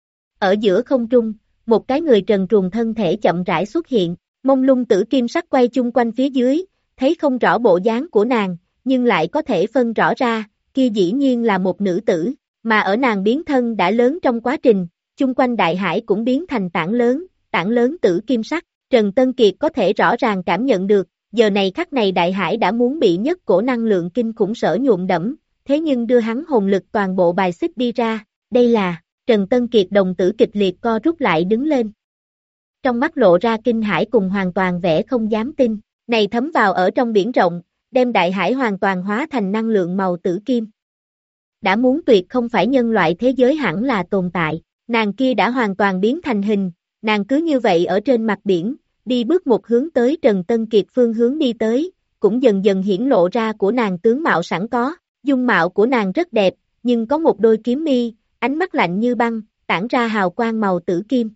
Ở giữa không trung, một cái người trần truồng thân thể chậm rãi xuất hiện, mông lung tử kim sắc quay chung quanh phía dưới, thấy không rõ bộ dáng của nàng, nhưng lại có thể phân rõ ra, kia dĩ nhiên là một nữ tử, mà ở nàng biến thân đã lớn trong quá trình, chung quanh đại hải cũng biến thành tảng lớn tử kim sắc, Trần Tân Kiệt có thể rõ ràng cảm nhận được, giờ này khắc này đại hải đã muốn bị nhất cổ năng lượng kinh khủng sở nhuộm đẫm, thế nhưng đưa hắn hồn lực toàn bộ bài xích đi ra, đây là, Trần Tân Kiệt đồng tử kịch liệt co rút lại đứng lên. Trong mắt lộ ra kinh hãi cùng hoàn toàn vẻ không dám tin, này thấm vào ở trong biển rộng, đem đại hải hoàn toàn hóa thành năng lượng màu tử kim. Đã muốn tuyệt không phải nhân loại thế giới hẳn là tồn tại, nàng kia đã hoàn toàn biến thành hình, nàng cứ như vậy ở trên mặt biển, đi bước một hướng tới Trần Tân Kiệt phương hướng đi tới, cũng dần dần hiển lộ ra của nàng tướng mạo sẵn có, dung mạo của nàng rất đẹp, nhưng có một đôi kiếm mi, ánh mắt lạnh như băng, tản ra hào quang màu tử kim.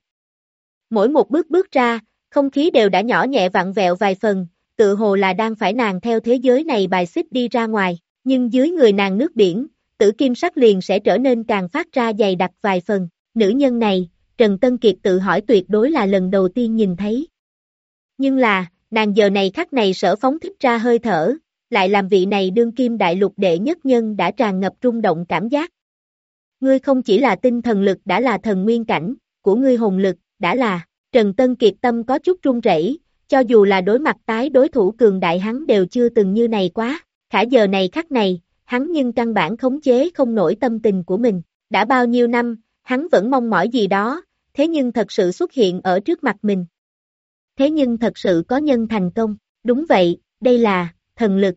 Mỗi một bước bước ra, không khí đều đã nhỏ nhẹ vặn vẹo vài phần, tự hồ là đang phải nàng theo thế giới này bài xích đi ra ngoài, nhưng dưới người nàng nước biển, tử kim sắc liền sẽ trở nên càng phát ra dày đặc vài phần. Nữ nhân này, Trần Tân Kiệt tự hỏi tuyệt đối là lần đầu tiên nhìn thấy. Nhưng là, nàng giờ này khắc này sở phóng thích ra hơi thở, lại làm vị này đương kim đại lục đệ nhất nhân đã tràn ngập rung động cảm giác. Ngươi không chỉ là tinh thần lực đã là thần nguyên cảnh, của ngươi hồn lực, đã là, Trần Tân Kiệt tâm có chút run rẩy, cho dù là đối mặt tái đối thủ cường đại hắn đều chưa từng như này quá, khả giờ này khắc này, hắn nhưng căn bản khống chế không nổi tâm tình của mình, đã bao nhiêu năm, hắn vẫn mong mỏi gì đó, thế nhưng thật sự xuất hiện ở trước mặt mình. Thế nhưng thật sự có nhân thành công, đúng vậy, đây là, thần lực.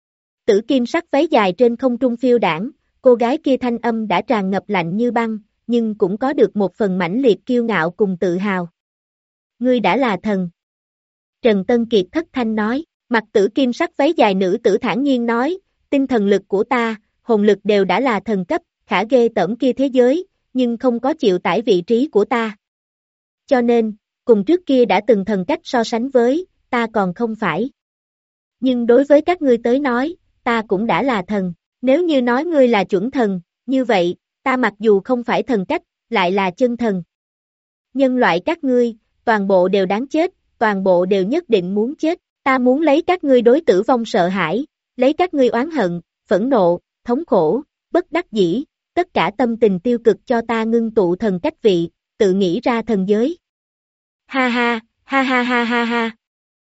Tử kim sắc váy dài trên không trung phiêu đảng, cô gái kia thanh âm đã tràn ngập lạnh như băng, nhưng cũng có được một phần mãnh liệt kiêu ngạo cùng tự hào. Ngươi đã là thần. Trần Tân Kiệt thất thanh nói, mặt tử kim sắc váy dài nữ tử thản nhiên nói, tinh thần lực của ta, hồn lực đều đã là thần cấp, khả ghê tởm kia thế giới, nhưng không có chịu tải vị trí của ta. Cho nên, cùng trước kia đã từng thần cách so sánh với, ta còn không phải. Nhưng đối với các ngươi tới nói, ta cũng đã là thần, nếu như nói ngươi là chuẩn thần, như vậy, ta mặc dù không phải thần cách, lại là chân thần. Nhân loại các ngươi, toàn bộ đều đáng chết, toàn bộ đều nhất định muốn chết, ta muốn lấy các ngươi đối tử vong sợ hãi, lấy các ngươi oán hận, phẫn nộ, thống khổ, bất đắc dĩ, tất cả tâm tình tiêu cực cho ta ngưng tụ thần cách vị, tự nghĩ ra thần giới. Ha ha, ha ha ha ha ha.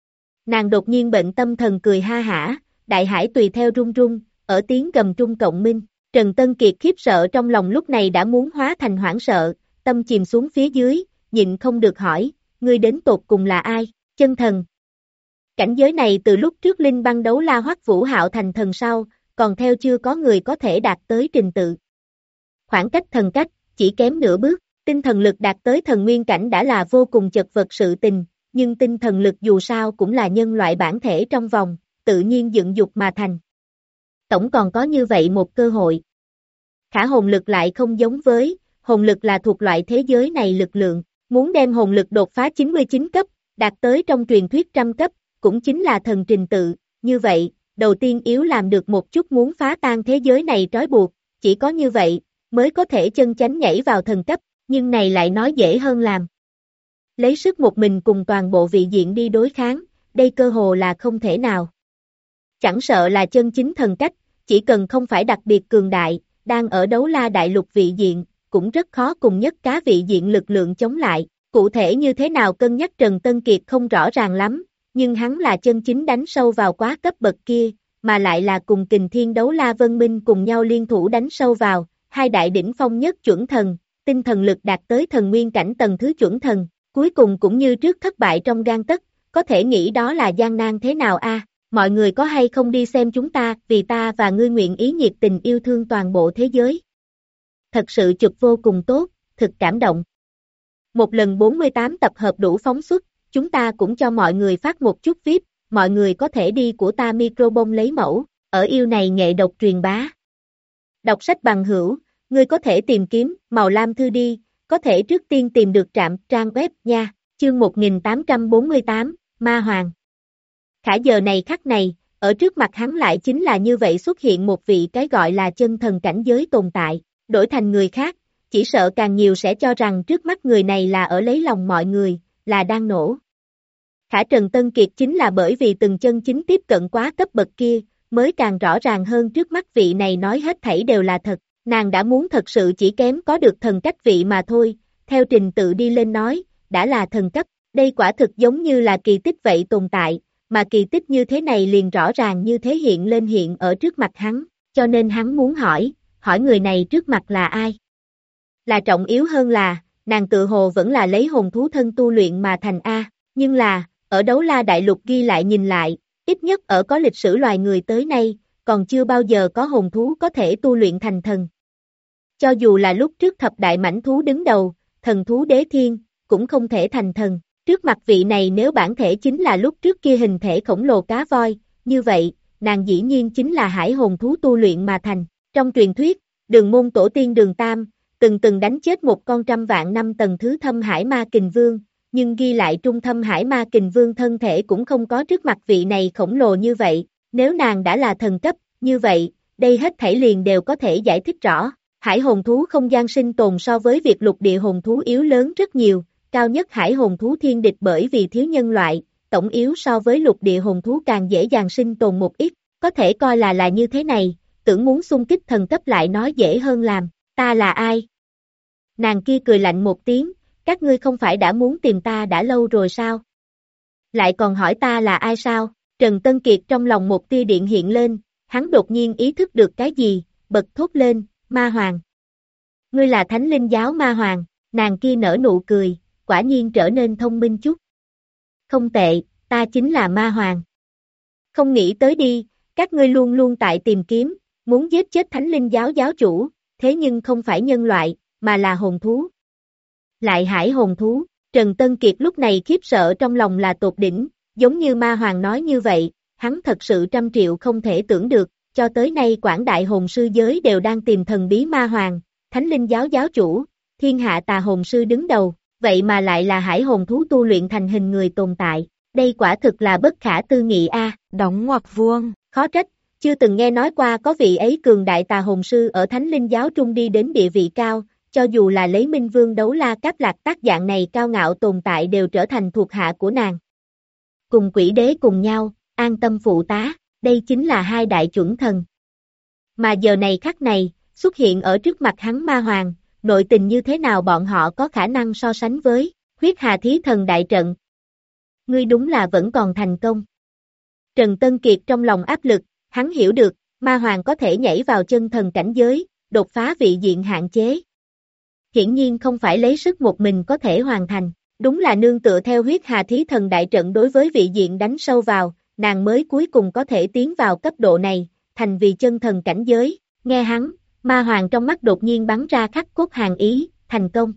Nàng đột nhiên bệnh tâm thần cười ha hả, đại hải tùy theo rung rung, ở tiếng gầm trung cộng minh, Trần Tân Kiệt khiếp sợ trong lòng lúc này đã muốn hóa thành hoảng sợ, tâm chìm xuống phía dưới, nhịn không được hỏi, ngươi đến tột cùng là ai, chân thần. Cảnh giới này từ lúc trước Linh Băng đấu la Hoắc Vũ Hạo thành thần sau, còn theo chưa có người có thể đạt tới trình tự. Khoảng cách thần cách, chỉ kém nửa bước, tinh thần lực đạt tới thần nguyên cảnh đã là vô cùng chật vật sự tình, nhưng tinh thần lực dù sao cũng là nhân loại bản thể trong vòng, tự nhiên dựng dục mà thành. Tổng còn có như vậy một cơ hội. Khả hồn lực lại không giống với, hồn lực là thuộc loại thế giới này lực lượng, muốn đem hồn lực đột phá 99 cấp, đạt tới trong truyền thuyết 100 cấp, cũng chính là thần trình tự, như vậy, đầu tiên yếu làm được một chút muốn phá tan thế giới này trói buộc, chỉ có như vậy, mới có thể chân chánh nhảy vào thần cấp, nhưng này lại nói dễ hơn làm. Lấy sức một mình cùng toàn bộ vị diện đi đối kháng, đây cơ hồ là không thể nào. Chẳng sợ là chân chính thần cách, chỉ cần không phải đặc biệt cường đại, đang ở đấu la đại lục vị diện, cũng rất khó cùng nhất cá vị diện lực lượng chống lại. Cụ thể như thế nào cân nhắc Trần Tân Kiệt không rõ ràng lắm, nhưng hắn là chân chính đánh sâu vào quá cấp bậc kia, mà lại là cùng Kình Thiên đấu la Vân Minh cùng nhau liên thủ đánh sâu vào, hai đại đỉnh phong nhất chuẩn thần, tinh thần lực đạt tới thần nguyên cảnh tầng thứ chuẩn thần, cuối cùng cũng như trước thất bại trong gang tấc, có thể nghĩ đó là gian nan thế nào a? Mọi người có hay không đi xem chúng ta, vì ta và ngươi nguyện ý nhiệt tình yêu thương toàn bộ thế giới. thật sự chụp vô cùng tốt, thực cảm động. Một lần 48 tập hợp đủ phóng xuất, chúng ta cũng cho mọi người phát một chút VIP, mọi người có thể đi của ta microbông lấy mẫu, ở yêu này nghệ độc truyền bá. Đọc sách bằng hữu, ngươi có thể tìm kiếm, màu lam thư đi, có thể trước tiên tìm được trạm trang web nha, chương 1848, Ma Hoàng. Khả giờ này khắc này, ở trước mặt hắn lại chính là như vậy xuất hiện một vị cái gọi là chân thần cảnh giới tồn tại, đổi thành người khác, chỉ sợ càng nhiều sẽ cho rằng trước mắt người này là ở lấy lòng mọi người, là đang nổ. Khả Trần Tân Kiệt chính là bởi vì từng chân chính tiếp cận quá cấp bậc kia, mới càng rõ ràng hơn trước mắt vị này nói hết thảy đều là thật, nàng đã muốn thật sự chỉ kém có được thần cách vị mà thôi, theo trình tự đi lên nói, đã là thần cấp, đây quả thực giống như là kỳ tích vậy tồn tại, mà kỳ tích như thế này liền rõ ràng như thế hiện lên hiện ở trước mặt hắn, cho nên hắn muốn hỏi người này trước mặt là ai? Là trọng yếu hơn là, nàng tự hồ vẫn là lấy hồn thú thân tu luyện mà thành A, nhưng là, ở Đấu La Đại Lục ghi lại nhìn lại, ít nhất ở có lịch sử loài người tới nay, còn chưa bao giờ có hồn thú có thể tu luyện thành thần. Cho dù là lúc trước thập đại mãnh thú đứng đầu, thần thú đế thiên, cũng không thể thành thần. Trước mặt vị này nếu bản thể chính là lúc trước kia hình thể khổng lồ cá voi, như vậy, nàng dĩ nhiên chính là hải hồn thú tu luyện mà thành. Trong truyền thuyết, Đường môn tổ tiên Đường Tam, từng đánh chết một con 100.000 năm tầng thứ thâm hải ma kình vương, nhưng ghi lại trung thâm hải ma kình vương thân thể cũng không có trước mặt vị này khổng lồ như vậy, nếu nàng đã là thần cấp, như vậy, đây hết thảy liền đều có thể giải thích rõ. Hải hồn thú không gian sinh tồn so với việc lục địa hồn thú yếu lớn rất nhiều, cao nhất hải hồn thú thiên địch bởi vì thiếu nhân loại, tổng yếu so với lục địa hồn thú càng dễ dàng sinh tồn một ít, có thể coi là như thế này, tưởng muốn xung kích thần cấp lại nói dễ hơn làm, ta là ai? Nàng kia cười lạnh một tiếng, các ngươi không phải đã muốn tìm ta đã lâu rồi sao? Lại còn hỏi ta là ai sao? Trần Tân Kiệt trong lòng một tia điện hiện lên, hắn đột nhiên ý thức được cái gì, bật thốt lên, Ma Hoàng. Ngươi là Thánh Linh giáo Ma Hoàng, nàng kia nở nụ cười, quả nhiên trở nên thông minh chút. Không tệ, ta chính là Ma Hoàng. Không nghĩ tới đi, các ngươi luôn luôn tại tìm kiếm, muốn giết chết Thánh Linh giáo giáo chủ, thế nhưng không phải nhân loại, mà là hồn thú. Lại hải hồn thú, Trần Tân Kiệt lúc này khiếp sợ trong lòng là tột đỉnh, giống như Ma Hoàng nói như vậy, hắn thật sự 100.000.000 không thể tưởng được, cho tới nay quảng đại hồn sư giới đều đang tìm thần bí Ma Hoàng, Thánh Linh giáo giáo chủ, thiên hạ tà hồn sư đứng đầu, vậy mà lại là hải hồn thú tu luyện thành hình người tồn tại, đây quả thực là bất khả tư nghị a. Đóng ngoặc vuông, khó trách, chưa từng nghe nói qua có vị ấy cường đại tà hồn sư ở Thánh Linh giáo trung đi đến địa vị cao, cho dù là lấy Minh Vương Đấu La Cáp Lạc tác dạng này cao ngạo tồn tại đều trở thành thuộc hạ của nàng. Cùng quỷ đế cùng nhau, an tâm phụ tá, đây chính là hai đại chuẩn thần. Mà giờ này khắc này, xuất hiện ở trước mặt hắn Ma Hoàng, nội tình như thế nào bọn họ có khả năng so sánh với huyết hà thí thần đại trận. Ngươi đúng là vẫn còn thành công. Trần Tân Kiệt trong lòng áp lực, hắn hiểu được, Ma Hoàng có thể nhảy vào chân thần cảnh giới, đột phá vị diện hạn chế. Hiển nhiên không phải lấy sức một mình có thể hoàn thành, đúng là nương tựa theo huyết hà thí thần đại trận đối với vị diện đánh sâu vào, nàng mới cuối cùng có thể tiến vào cấp độ này, thành vì chân thần cảnh giới, nghe hắn, Ma Hoàng trong mắt đột nhiên bắn ra khắc cốt hàn ý, thành công.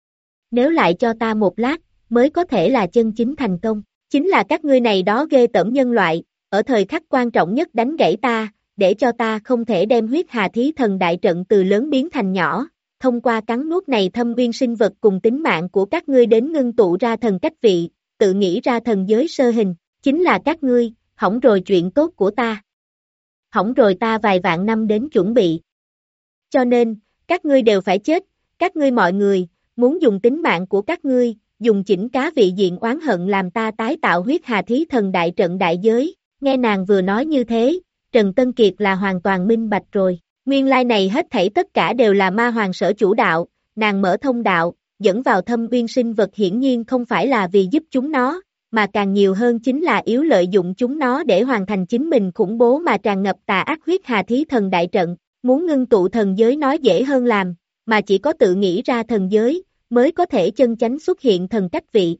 Nếu lại cho ta một lát, mới có thể là chân chính thành công, chính là các ngươi này đó ghê tởm nhân loại, ở thời khắc quan trọng nhất đánh gãy ta, để cho ta không thể đem huyết hà thí thần đại trận từ lớn biến thành nhỏ, thông qua cắn nuốt này thâm uyên sinh vật cùng tính mạng của các ngươi đến ngưng tụ ra thần cách vị, tự nghĩ ra thần giới sơ hình, chính là các ngươi, hỏng rồi chuyện tốt của ta. Hỏng rồi ta vài vạn năm đến chuẩn bị. Cho nên, các ngươi đều phải chết, các ngươi mọi người, muốn dùng tính mạng của các ngươi, dùng chỉnh cá vị diện oán hận làm ta tái tạo huyết hà thí thần đại trận đại giới, nghe nàng vừa nói như thế, Trần Tân Kiệt là hoàn toàn minh bạch rồi, nguyên lai này hết thảy tất cả đều là Ma Hoàng sở chủ đạo, nàng mở thông đạo, dẫn vào thâm uyên sinh vật hiển nhiên không phải là vì giúp chúng nó, mà càng nhiều hơn chính là yếu lợi dụng chúng nó để hoàn thành chính mình khủng bố mà tràn ngập tà ác huyết hà thí thần đại trận, muốn ngưng tụ thần giới nói dễ hơn làm, mà chỉ có tự nghĩ ra thần giới, mới có thể chân chánh xuất hiện thần cách vị.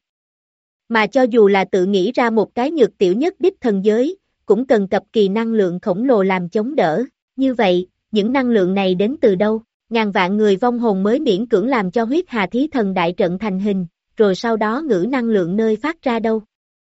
Mà cho dù là tự nghĩ ra một cái nhược tiểu nhất đích thần giới, cũng cần cập kỳ năng lượng khổng lồ làm chống đỡ, như vậy, những năng lượng này đến từ đâu? ngàn vạn người vong hồn mới miễn cưỡng làm cho huyết hà thí thần đại trận thành hình, rồi sau đó ngữ năng lượng nơi phát ra đâu.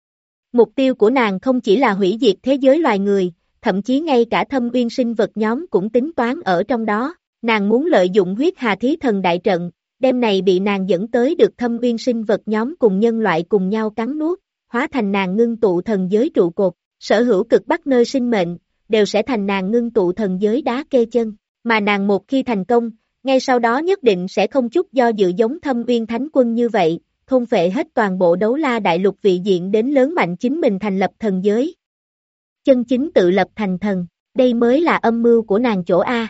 Mục tiêu của nàng không chỉ là hủy diệt thế giới loài người, thậm chí ngay cả Thâm Uyên sinh vật nhóm cũng tính toán ở trong đó, nàng muốn lợi dụng huyết hà thí thần đại trận, đêm này bị nàng dẫn tới được Thâm Uyên sinh vật nhóm cùng nhân loại cùng nhau cắn nuốt, hóa thành nàng ngưng tụ thần giới trụ cột, sở hữu cực bắc nơi sinh mệnh, đều sẽ thành nàng ngưng tụ thần giới đá kê chân, mà nàng một khi thành công, ngay sau đó nhất định sẽ không chút do dự giống Thâm Uyên Thánh Quân như vậy, thôn phệ hết toàn bộ Đấu La đại lục vị diện đến lớn mạnh chính mình thành lập thần giới. Chân chính tự lập thành thần, đây mới là âm mưu của nàng chỗ A.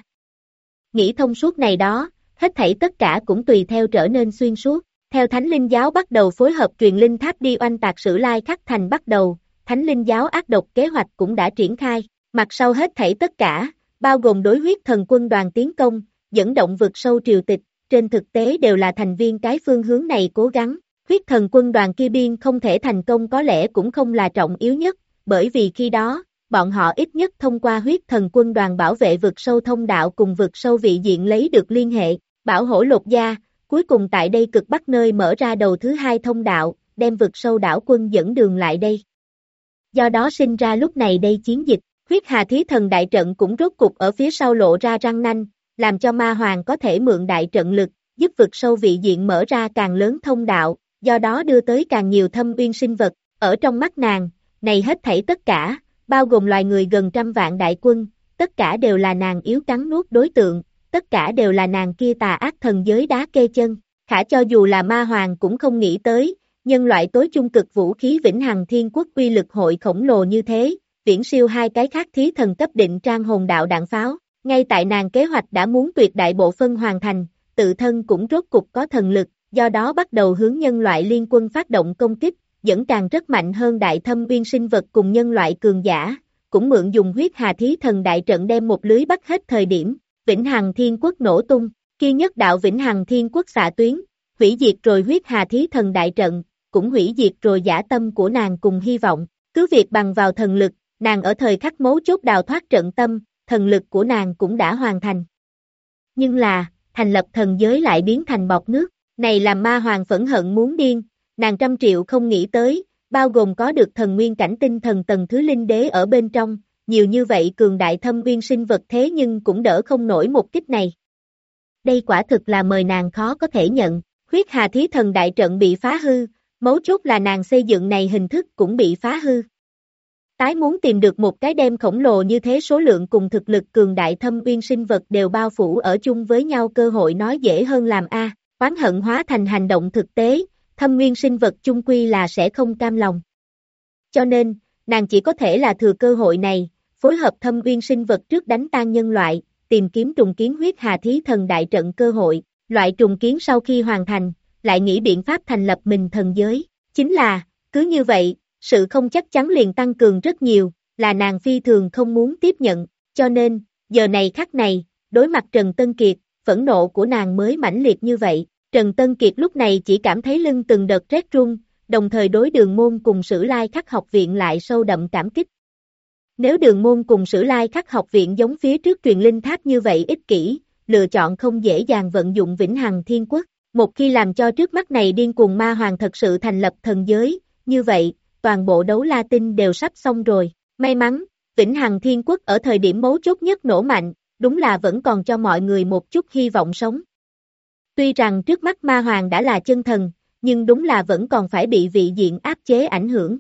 Nghĩ thông suốt này đó, hết thảy tất cả cũng tùy theo trở nên xuyên suốt, theo Thánh Linh Giáo bắt đầu phối hợp truyền linh tháp đi oanh tạc Sử Lai Khắc Thành bắt đầu, Thánh Linh Giáo ác độc kế hoạch cũng đã triển khai, mặt sau hết thảy tất cả, bao gồm đối huyết thần quân đoàn tiến công, dẫn động vực sâu triều tịch, trên thực tế đều là thành viên cái phương hướng này cố gắng. Huyết thần quân đoàn kia biên không thể thành công có lẽ cũng không là trọng yếu nhất, bởi vì khi đó, bọn họ ít nhất thông qua huyết thần quân đoàn bảo vệ vực sâu thông đạo cùng vực sâu vị diện lấy được liên hệ, bảo hổ lột da, cuối cùng tại đây cực bắc nơi mở ra đầu thứ hai thông đạo, đem vực sâu đảo quân dẫn đường lại đây. Do đó sinh ra lúc này đây chiến dịch, huyết hà thí thần đại trận cũng rốt cục ở phía sau lộ ra răng nanh, làm cho ma hoàng có thể mượn đại trận lực, giúp vực sâu vị diện mở ra càng lớn thông đạo, do đó đưa tới càng nhiều Thâm Uyên sinh vật, ở trong mắt nàng, này hết thảy tất cả, bao gồm loài người gần 100 vạn đại quân, tất cả đều là nàng yếu cắn nuốt đối tượng, tất cả đều là nàng kia tà ác thần giới đá kê chân, khả cho dù là ma hoàng cũng không nghĩ tới, nhân loại tối trung cực vũ khí vĩnh hằng thiên quốc uy lực hội khổng lồ như thế, viễn siêu hai cái khác thí thần cấp định trang hồn đạo đạn pháo, ngay tại nàng kế hoạch đã muốn tuyệt đại bộ phân hoàn thành, tự thân cũng rốt cục có thần lực, do đó bắt đầu hướng nhân loại liên quân phát động công kích, dẫn càng rất mạnh hơn đại Thâm Uyên sinh vật cùng nhân loại cường giả, cũng mượn dùng huyết hà thí thần đại trận đem một lưới bắt hết thời điểm, vĩnh hằng thiên quốc nổ tung, kia nhất đạo vĩnh hằng thiên quốc xạ tuyến, hủy diệt rồi huyết hà thí thần đại trận, cũng hủy diệt rồi dã tâm của nàng cùng hy vọng, cứ việc bằng vào thần lực, nàng ở thời khắc mấu chốt đào thoát trận tâm, thần lực của nàng cũng đã hoàn thành. Nhưng là, thành lập thần giới lại biến thành bọt nước, này làm ma hoàng phẫn hận muốn điên, nàng 100 triệu không nghĩ tới, bao gồm có được thần nguyên cảnh tinh thần tầng thứ linh đế ở bên trong, nhiều như vậy cường đại Thâm Uyên sinh vật thế nhưng cũng đỡ không nổi một kích này. Đây quả thực là mời nàng khó có thể nhận, huyết hà thí thần đại trận bị phá hư, mấu chốt là nàng xây dựng này hình thức cũng bị phá hư. Tái muốn tìm được một cái đem khổng lồ như thế số lượng cùng thực lực cường đại Thâm Uyên sinh vật đều bao phủ ở chung với nhau cơ hội nói dễ hơn làm a, oán hận hóa thành hành động thực tế, Thâm Uyên sinh vật chung quy là sẽ không cam lòng. Cho nên, nàng chỉ có thể là thừa cơ hội này, phối hợp Thâm Uyên sinh vật trước đánh tan nhân loại, tìm kiếm trùng kiến huyết hà thí thần đại trận cơ hội, loại trùng kiến sau khi hoàn thành, lại nghĩ biện pháp thành lập mình thần giới, chính là, cứ như vậy, sự không chắc chắn liền tăng cường rất nhiều, là nàng phi thường không muốn tiếp nhận, cho nên, giờ này khắc này, đối mặt Trần Tân Kiệt, phẫn nộ của nàng mới mãnh liệt như vậy, Trần Tân Kiệt lúc này chỉ cảm thấy lưng từng đợt rét run, đồng thời đối Đường Môn cùng Sử Lai Khắc học viện lại sâu đậm cảm kích. Nếu Đường Môn cùng Sử Lai Khắc học viện giống phía trước truyền linh tháp như vậy ích kỷ, lựa chọn không dễ dàng vận dụng vĩnh hằng thiên quốc, một khi làm cho trước mắt này điên cuồng ma hoàng thật sự thành lập thần giới, như vậy, toàn bộ Đấu La Tinh đều sắp xong rồi, may mắn, vĩnh hằng thiên quốc ở thời điểm mấu chốt nhất nổ mạnh, đúng là vẫn còn cho mọi người một chút hy vọng sống. Tuy rằng trước mắt ma hoàng đã là chân thần, nhưng đúng là vẫn còn phải bị vị diện áp chế ảnh hưởng.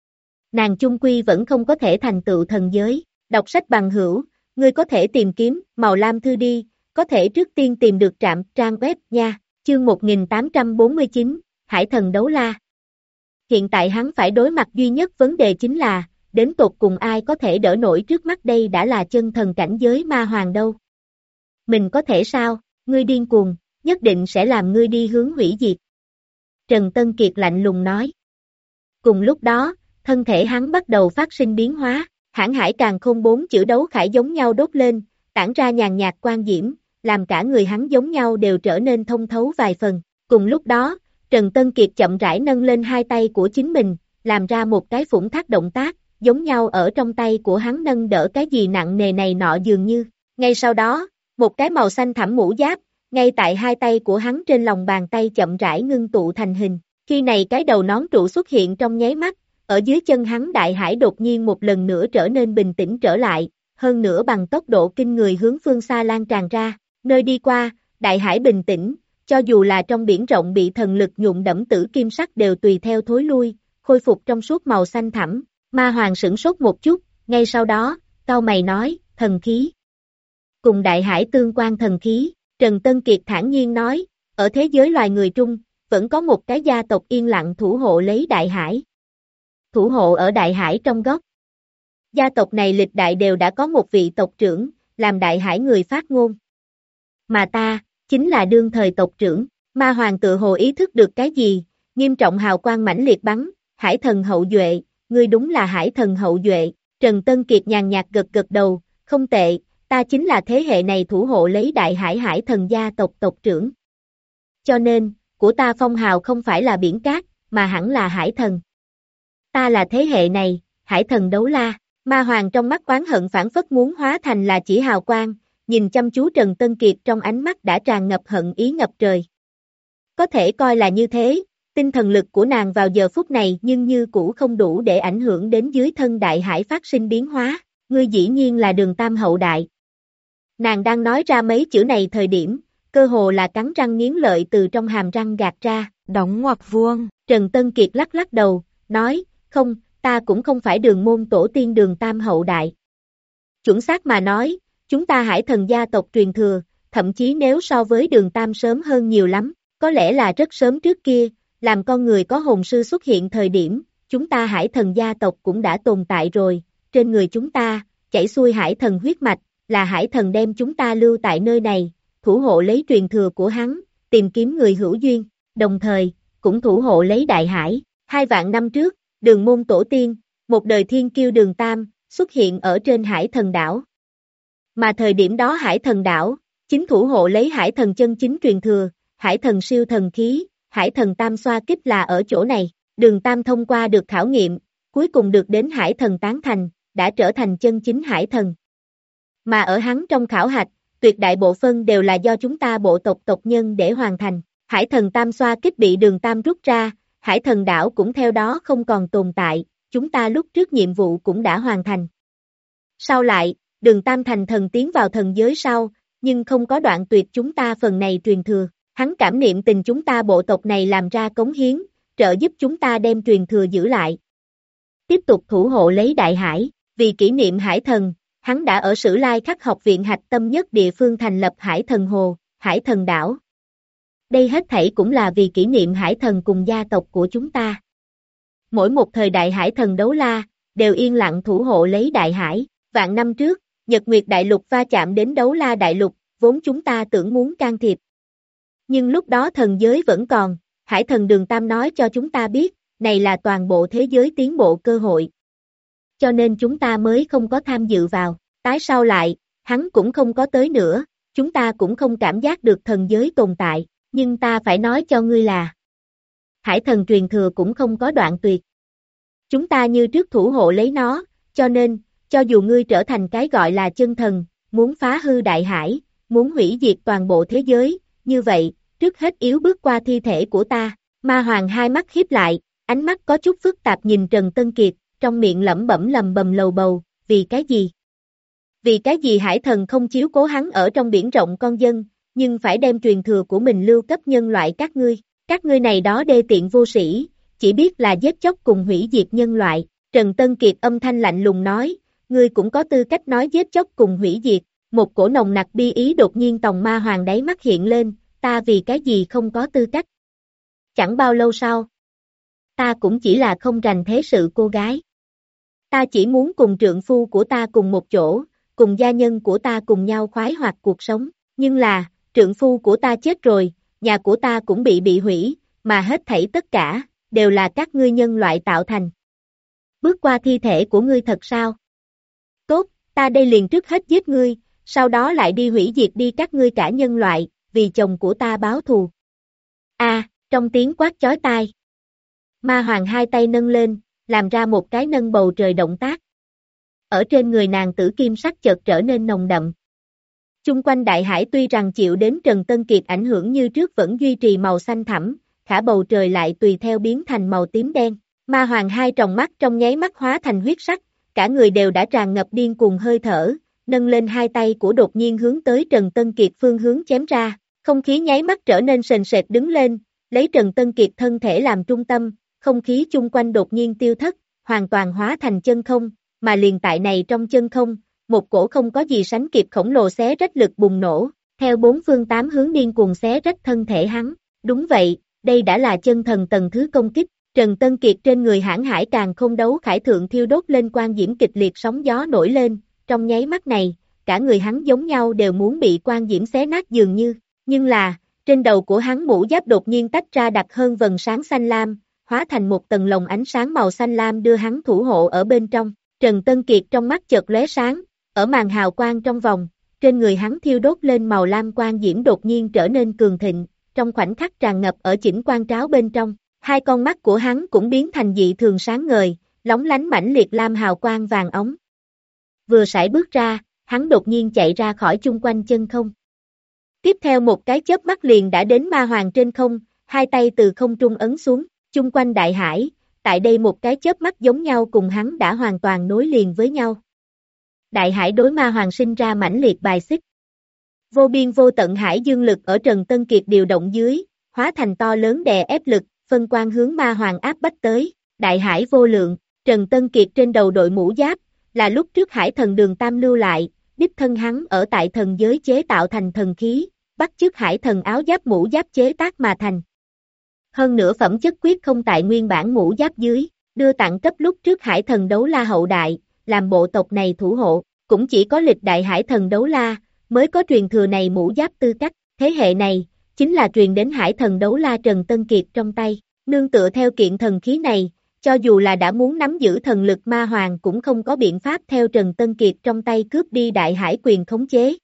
Nàng chung quy vẫn không có thể thành tựu thần giới, đọc sách bằng hữu, ngươi có thể tìm kiếm, màu lam thư đi, có thể trước tiên tìm được trạm trang web nha, chương 1849, Hải thần Đấu La. Hiện tại hắn phải đối mặt duy nhất vấn đề chính là, đến tột cùng ai có thể đỡ nổi trước mắt đây đã là chân thần cảnh giới ma hoàng đâu. Mình có thể sao, ngươi điên cuồng, nhất định sẽ làm ngươi đi hướng hủy diệt. Trần Tân Kiệt lạnh lùng nói. Cùng lúc đó, thân thể hắn bắt đầu phát sinh biến hóa, hãn hải càn khôn 4 chữ đấu khải giống nhau đốt lên, tản ra nhàn nhạt quang diễm, làm cả người hắn giống nhau đều trở nên thông thấu vài phần. Cùng lúc đó, Trần Tân Kiệt chậm rãi nâng lên hai tay của chính mình, làm ra một cái phủng thác động tác, giống nhau ở trong tay của hắn nâng đỡ cái gì nặng nề này nọ dường như. Ngay sau đó, một cái màu xanh thẳm mũ giáp, ngay tại hai tay của hắn trên lòng bàn tay chậm rãi ngưng tụ thành hình. Khi này cái đầu nón trụ xuất hiện trong nháy mắt, ở dưới chân hắn đại hải đột nhiên một lần nữa trở nên bình tĩnh trở lại, hơn nữa bằng tốc độ kinh người hướng phương xa lan tràn ra, nơi đi qua, đại hải bình tĩnh, cho dù là trong biển rộng bị thần lực nhuộm đẫm tử kim sắc đều tùy theo thối lui, khôi phục trong suốt màu xanh thẳm. Ma Hoàng sửng sốt một chút, ngay sau đó, cau mày nói, thần khí. Cùng đại hải tương quan thần khí, Trần Tân Kiệt thản nhiên nói, ở thế giới loài người Trung, vẫn có một cái gia tộc yên lặng thủ hộ lấy đại hải. Thủ hộ ở đại hải trong góc. Gia tộc này lịch đại đều đã có một vị tộc trưởng, làm đại hải người phát ngôn. Mà ta, chính là đương thời tộc trưởng. Ma Hoàng tự hồ ý thức được cái gì, nghiêm trọng hào quang mãnh liệt bắn, hải thần hậu duệ, ngươi đúng là hải thần hậu duệ. Trần Tân Kiệt nhàn nhạt gật gật đầu, không tệ, ta chính là thế hệ này thủ hộ lấy đại hải hải thần gia tộc tộc trưởng. Cho nên, của ta phong hào không phải là biển cát, mà hẳn là hải thần. Ta là thế hệ này, hải thần đấu la. Ma Hoàng trong mắt oán hận phản phất muốn hóa thành là chỉ hào quang, nhìn chăm chú Trần Tân Kiệt trong ánh mắt đã tràn ngập hận ý ngập trời. Có thể coi là như thế, tinh thần lực của nàng vào giờ phút này nhưng như cũ không đủ để ảnh hưởng đến dưới thân đại hải phát sinh biến hóa, ngươi dĩ nhiên là Đường Tam hậu đại. Nàng đang nói ra mấy chữ này thời điểm, cơ hồ là cắn răng nghiến lợi từ trong hàm răng gạt ra, đóng ngoặc vuông. Trần Tân Kiệt lắc lắc đầu, nói, không, ta cũng không phải Đường môn tổ tiên Đường Tam hậu đại. Chuẩn xác mà nói, chúng ta hải thần gia tộc truyền thừa, thậm chí nếu so với Đường Tam sớm hơn nhiều lắm, có lẽ là rất sớm trước kia, làm con người có hồn sư xuất hiện thời điểm, chúng ta hải thần gia tộc cũng đã tồn tại rồi, trên người chúng ta, chảy xuôi hải thần huyết mạch, là hải thần đem chúng ta lưu tại nơi này, thủ hộ lấy truyền thừa của hắn, tìm kiếm người hữu duyên, đồng thời, cũng thủ hộ lấy đại hải. 2 vạn năm trước, Đường môn tổ tiên, một đời thiên kiêu Đường Tam, xuất hiện ở trên hải thần đảo. Mà thời điểm đó hải thần đảo, chính thủ hộ lấy hải thần chân chính truyền thừa, hải thần siêu thần khí, hải thần tam xoa kích là ở chỗ này. Đường Tam thông qua được khảo nghiệm, cuối cùng được đến hải thần tán thành, đã trở thành chân chính hải thần. Mà ở hắn trong khảo hạch, tuyệt đại bộ phân đều là do chúng ta bộ tộc tộc nhân để hoàn thành. Hải thần tam xoa kích bị Đường Tam rút ra, hải thần đảo cũng theo đó không còn tồn tại, chúng ta lúc trước nhiệm vụ cũng đã hoàn thành. Sau lại, Đường Tam thành thần tiến vào thần giới sau, nhưng không có đoạn tuyệt chúng ta phần này truyền thừa. Hắn cảm niệm tình chúng ta bộ tộc này làm ra cống hiến, trợ giúp chúng ta đem truyền thừa giữ lại. Tiếp tục thủ hộ lấy đại hải, vì kỷ niệm hải thần, hắn đã ở Sử Lai Khắc học viện hạch tâm nhất địa phương thành lập hải thần hồ, hải thần đảo. Đây hết thảy cũng là vì kỷ niệm hải thần cùng gia tộc của chúng ta. Mỗi một thời đại hải thần đấu la, đều yên lặng thủ hộ lấy đại hải. Vạn năm trước, Nhật Nguyệt Đại Lục va chạm đến đấu la đại lục, vốn chúng ta tưởng muốn can thiệp. Nhưng lúc đó thần giới vẫn còn, hải thần Đường Tam nói cho chúng ta biết, này là toàn bộ thế giới tiến bộ cơ hội. Cho nên chúng ta mới không có tham dự vào, tái sau lại, hắn cũng không có tới nữa, chúng ta cũng không cảm giác được thần giới tồn tại, nhưng ta phải nói cho ngươi là hải thần truyền thừa cũng không có đoạn tuyệt. Chúng ta như trước thủ hộ lấy nó, cho nên, cho dù ngươi trở thành cái gọi là chân thần, muốn phá hư đại hải, muốn hủy diệt toàn bộ thế giới, như vậy, trước hết yếu bước qua thi thể của ta. Ma Hoàng hai mắt híp lại, ánh mắt có chút phức tạp nhìn Trần Tân Kiệt, trong miệng lẩm bẩm lầm bầm lầu bầu, vì cái gì? Vì cái gì hải thần không chiếu cố hắn ở trong biển rộng con dân, nhưng phải đem truyền thừa của mình lưu cấp nhân loại các ngươi này đó đê tiện vô sĩ, chỉ biết là giết chóc cùng hủy diệt nhân loại. Trần Tân Kiệt âm thanh lạnh lùng nói, ngươi cũng có tư cách nói giết chóc cùng hủy diệt. Một cổ nồng nặc bi ý đột nhiên tòng Ma Hoàng đáy mắt hiện lên, ta vì cái gì không có tư cách. Chẳng bao lâu sau, ta cũng chỉ là không rành thế sự cô gái. Ta chỉ muốn cùng trượng phu của ta cùng một chỗ, cùng gia nhân của ta cùng nhau khoái hoạt cuộc sống. Nhưng là, trượng phu của ta chết rồi, nhà của ta cũng bị hủy, mà hết thảy tất cả, đều là các ngươi nhân loại tạo thành. Bước qua thi thể của ngươi thật sao? Tốt, ta đây liền trước hết giết ngươi, sau đó lại đi hủy diệt đi các ngươi cả nhân loại, vì chồng của ta báo thù. Trong tiếng quát chói tai. Ma Hoàng hai tay nâng lên, làm ra một cái nâng bầu trời động tác. Ở trên người nàng tử kim sắc chợt trở nên nồng đậm. Chung quanh đại hải tuy rằng chịu đến Trần Tân Kiệt ảnh hưởng như trước vẫn duy trì màu xanh thẳm, khả bầu trời lại tùy theo biến thành màu tím đen. Ma Hoàng hai tròng mắt trong nháy mắt hóa thành huyết sắc, cả người đều đã tràn ngập điên cuồng hơi thở, nâng lên hai tay của đột nhiên hướng tới Trần Tân Kiệt phương hướng chém ra, không khí nháy mắt trở nên sền sệt đứng lên, lấy Trần Tân Kiệt thân thể làm trung tâm, không khí chung quanh đột nhiên tiêu thất, hoàn toàn hóa thành chân không, mà liền tại này trong chân không, một cổ không có gì sánh kịp khổng lồ xé rách lực bùng nổ, theo bốn phương tám hướng điên cuồng xé rách thân thể hắn. Đúng vậy, đây đã là chân thần tầng thứ công kích. Trần Tân Kiệt trên người hãn hải càng không đấu khải thượng thiêu đốt lên quang diễm kịch liệt sóng gió nổi lên, trong nháy mắt này, cả người hắn giống nhau đều muốn bị quang diễm xé nát dường như, nhưng là, trên đầu của hắn mũ giáp đột nhiên tách ra đặc hơn vầng sáng xanh lam, hóa thành một tầng lồng ánh sáng màu xanh lam đưa hắn thủ hộ ở bên trong. Trần Tân Kiệt trong mắt chợt lóe sáng, ở màn hào quang trong vòng, trên người hắn thiêu đốt lên màu lam quang diễm đột nhiên trở nên cường thịnh, trong khoảnh khắc tràn ngập ở chỉnh quang tráo bên trong. Hai con mắt của hắn cũng biến thành dị thường sáng ngời, lóng lánh mãnh liệt lam hào quang vàng ống. Vừa sải bước ra, hắn đột nhiên chạy ra khỏi chung quanh chân không. Tiếp theo một cái chớp mắt liền đã đến Ma Hoàng trên không, hai tay từ không trung ấn xuống, chung quanh đại hải, tại đây một cái chớp mắt giống nhau cùng hắn đã hoàn toàn nối liền với nhau. Đại hải đối Ma Hoàng sinh ra mãnh liệt bài xích. Vô biên vô tận hải dương lực ở Trần Tân Kiệt điều động dưới, hóa thành to lớn đè ép lực, phân quang hướng Ma Hoàng áp bách tới, đại hải vô lượng, Trần Tân Kiệt trên đầu đội mũ giáp, là lúc trước hải thần Đường Tam lưu lại, đích thân hắn ở tại thần giới chế tạo thành thần khí, bắt chước hải thần áo giáp mũ giáp chế tác mà thành. Hơn nữa phẩm chất quyết không tại nguyên bản mũ giáp dưới, đưa tặng cấp lúc trước hải thần Đấu La hậu đại, làm bộ tộc này thủ hộ, cũng chỉ có lịch đại hải thần Đấu La, mới có truyền thừa này mũ giáp tư cách, thế hệ này, chính là truyền đến hải thần Đấu La Trần Tân Kiệt trong tay, nương tựa theo kiện thần khí này, cho dù là đã muốn nắm giữ thần lực Ma Hoàng cũng không có biện pháp theo Trần Tân Kiệt trong tay cướp đi đại hải quyền khống chế.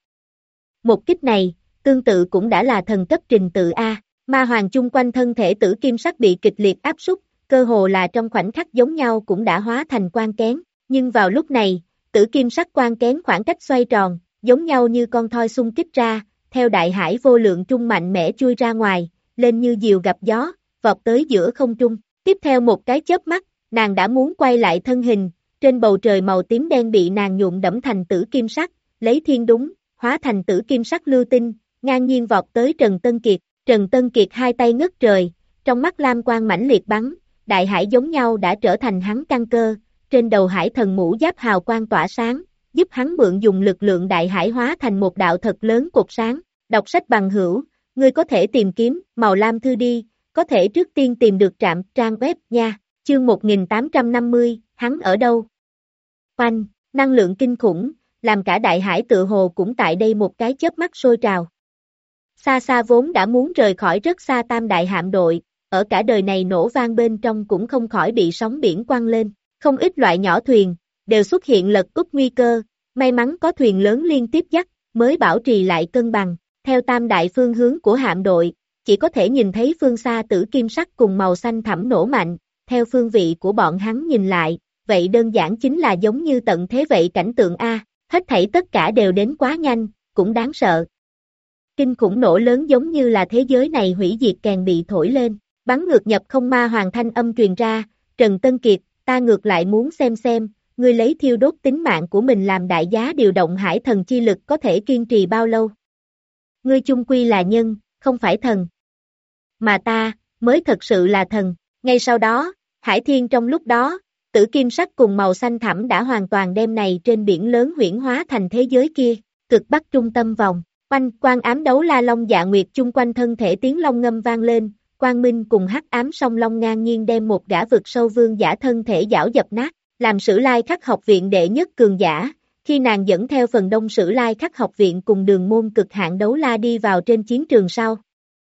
Một kích này, tương tự cũng đã là thần cấp trình tự A, Ma Hoàng chung quanh thân thể tử kim sắc bị kịch liệt áp súc, cơ hồ là trong khoảnh khắc giống nhau cũng đã hóa thành quang kén, nhưng vào lúc này, tử kim sắc quang kén khoảng cách xoay tròn, giống nhau như con thoi xung kích ra, theo đại hải vô lượng trung mạnh mẽ chui ra ngoài, lên như diều gặp gió, vọt tới giữa không trung. Tiếp theo một cái chớp mắt, nàng đã muốn quay lại thân hình, trên bầu trời màu tím đen bị nàng nhuộm đẫm thành tử kim sắc, lấy thiên đúng, hóa thành tử kim sắc lưu tinh, ngang nhiên vọt tới Trần Tân Kiệt. Trần Tân Kiệt hai tay ngất trời, trong mắt lam quang mãnh liệt bắn, đại hải giống nhau đã trở thành hắn căn cơ, trên đầu hải thần mũ giáp hào quang tỏa sáng, giúp hắn mượn dùng lực lượng đại hải hóa thành một đạo thật lớn cột sáng. Đọc sách bằng hữu, ngươi có thể tìm kiếm màu lam thư đi, có thể trước tiên tìm được trạm trang web nha. Chương 1850, hắn ở đâu? Oanh, năng lượng kinh khủng, làm cả đại hải tựa hồ cũng tại đây một cái chớp mắt sôi trào. Xa xa vốn đã muốn rời khỏi rất xa tam đại hạm đội, ở cả đời này nổ vang bên trong cũng không khỏi bị sóng biển quăng lên, không ít loại nhỏ thuyền, đều xuất hiện lật úp nguy cơ, may mắn có thuyền lớn liên tiếp dắt, mới bảo trì lại cân bằng, theo tam đại phương hướng của hạm đội, chỉ có thể nhìn thấy phương xa tử kim sắc cùng màu xanh thẳm nổ mạnh, theo phương vị của bọn hắn nhìn lại, vậy đơn giản chính là giống như tận thế vậy cảnh tượng A, hết thảy tất cả đều đến quá nhanh, cũng đáng sợ. Kinh khủng nổ lớn giống như là thế giới này hủy diệt kèn bị thổi lên, bắn ngược nhập không Ma Hoàng thanh âm truyền ra, Trần Tân Kiệt, ta ngược lại muốn xem, ngươi lấy thiêu đốt tính mạng của mình làm đại giá điều động hải thần chi lực có thể kiên trì bao lâu. Ngươi chung quy là nhân, không phải thần. Mà ta, mới thật sự là thần. Ngay sau đó, hải thiên trong lúc đó, tử kim sắc cùng màu xanh thẳm đã hoàn toàn đem này trên biển lớn huyễn hóa thành thế giới kia, cực bắc trung tâm vòng. Oanh, quang ám đấu la long dạ nguyệt chung quanh thân thể tiếng long ngâm vang lên, quang minh cùng hắc ám song long ngang nhiên đem một gã vực sâu vương giả thân thể giảo dập nát, làm Sử Lai Khắc học viện đệ nhất cường giả, khi nàng dẫn theo phần đông Sử Lai Khắc học viện cùng đường môn cực hạn đấu la đi vào trên chiến trường sau.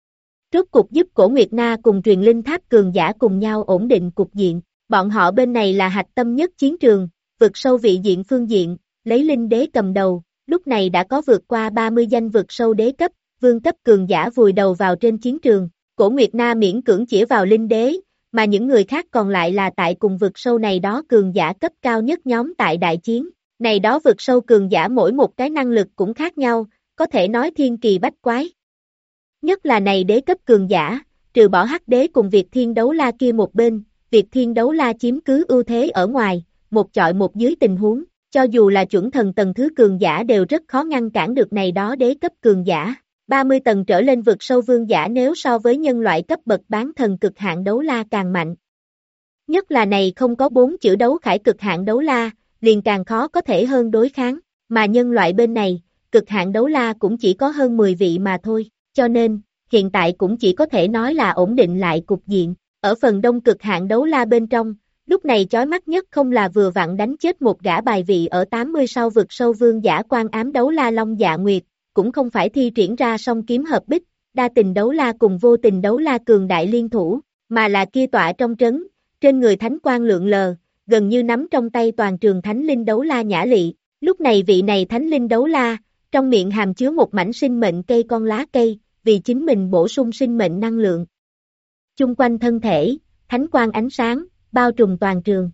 Rốt cục giúp Cổ Nguyệt Na cùng truyền linh tháp cường giả cùng nhau ổn định cục diện, bọn họ bên này là hạch tâm nhất chiến trường, vực sâu vị diện phương diện, lấy linh đế cầm đầu. Lúc này đã có vượt qua 30 danh vực sâu đế cấp, vương cấp cường giả vùi đầu vào trên chiến trường, Cổ Nguyệt Na miễn cưỡng chỉ vào linh đế, mà những người khác còn lại là tại cùng vực sâu này đó cường giả cấp cao nhất nhóm tại đại chiến, này đó vực sâu cường giả mỗi một cái năng lực cũng khác nhau, có thể nói thiên kỳ bách quái. Nhất là này đế cấp cường giả, trừ bỏ Hắc đế cùng Việt Thiên Đấu La kia một bên, Việt Thiên Đấu La chiếm cứ ưu thế ở ngoài, một chọi một dưới tình huống, cho dù là chuẩn thần tầng thứ cường giả đều rất khó ngăn cản được này đó đế cấp cường giả. 30 tầng trở lên vực sâu vương giả nếu so với nhân loại cấp bậc bán thần cực hạn đấu la càng mạnh. Nhất là này không có 4 chữ đấu khải cực hạn đấu la, liền càng khó có thể hơn đối kháng, mà nhân loại bên này, cực hạn đấu la cũng chỉ có hơn 10 vị mà thôi, cho nên, hiện tại cũng chỉ có thể nói là ổn định lại cục diện. Ở phần đông cực hạn đấu la bên trong, lúc này chói mắt nhất không là vừa vặn đánh chết một gã bài vị ở 80 sau vực sâu vương giả quan ám đấu la Long Dạ Nguyệt, cũng không phải thi triển ra song kiếm hợp bích, đa tình đấu la cùng vô tình đấu la cường đại liên thủ, mà là kia tọa trong trấn, trên người thánh quang lượng lờ, gần như nắm trong tay toàn trường thánh linh đấu la Nhã Lị. Lúc này vị này thánh linh đấu la, trong miệng hàm chứa một mảnh sinh mệnh cây con lá cây, vì chính mình bổ sung sinh mệnh năng lượng. Chung quanh thân thể, thánh quang ánh sáng, bao trùm toàn trường.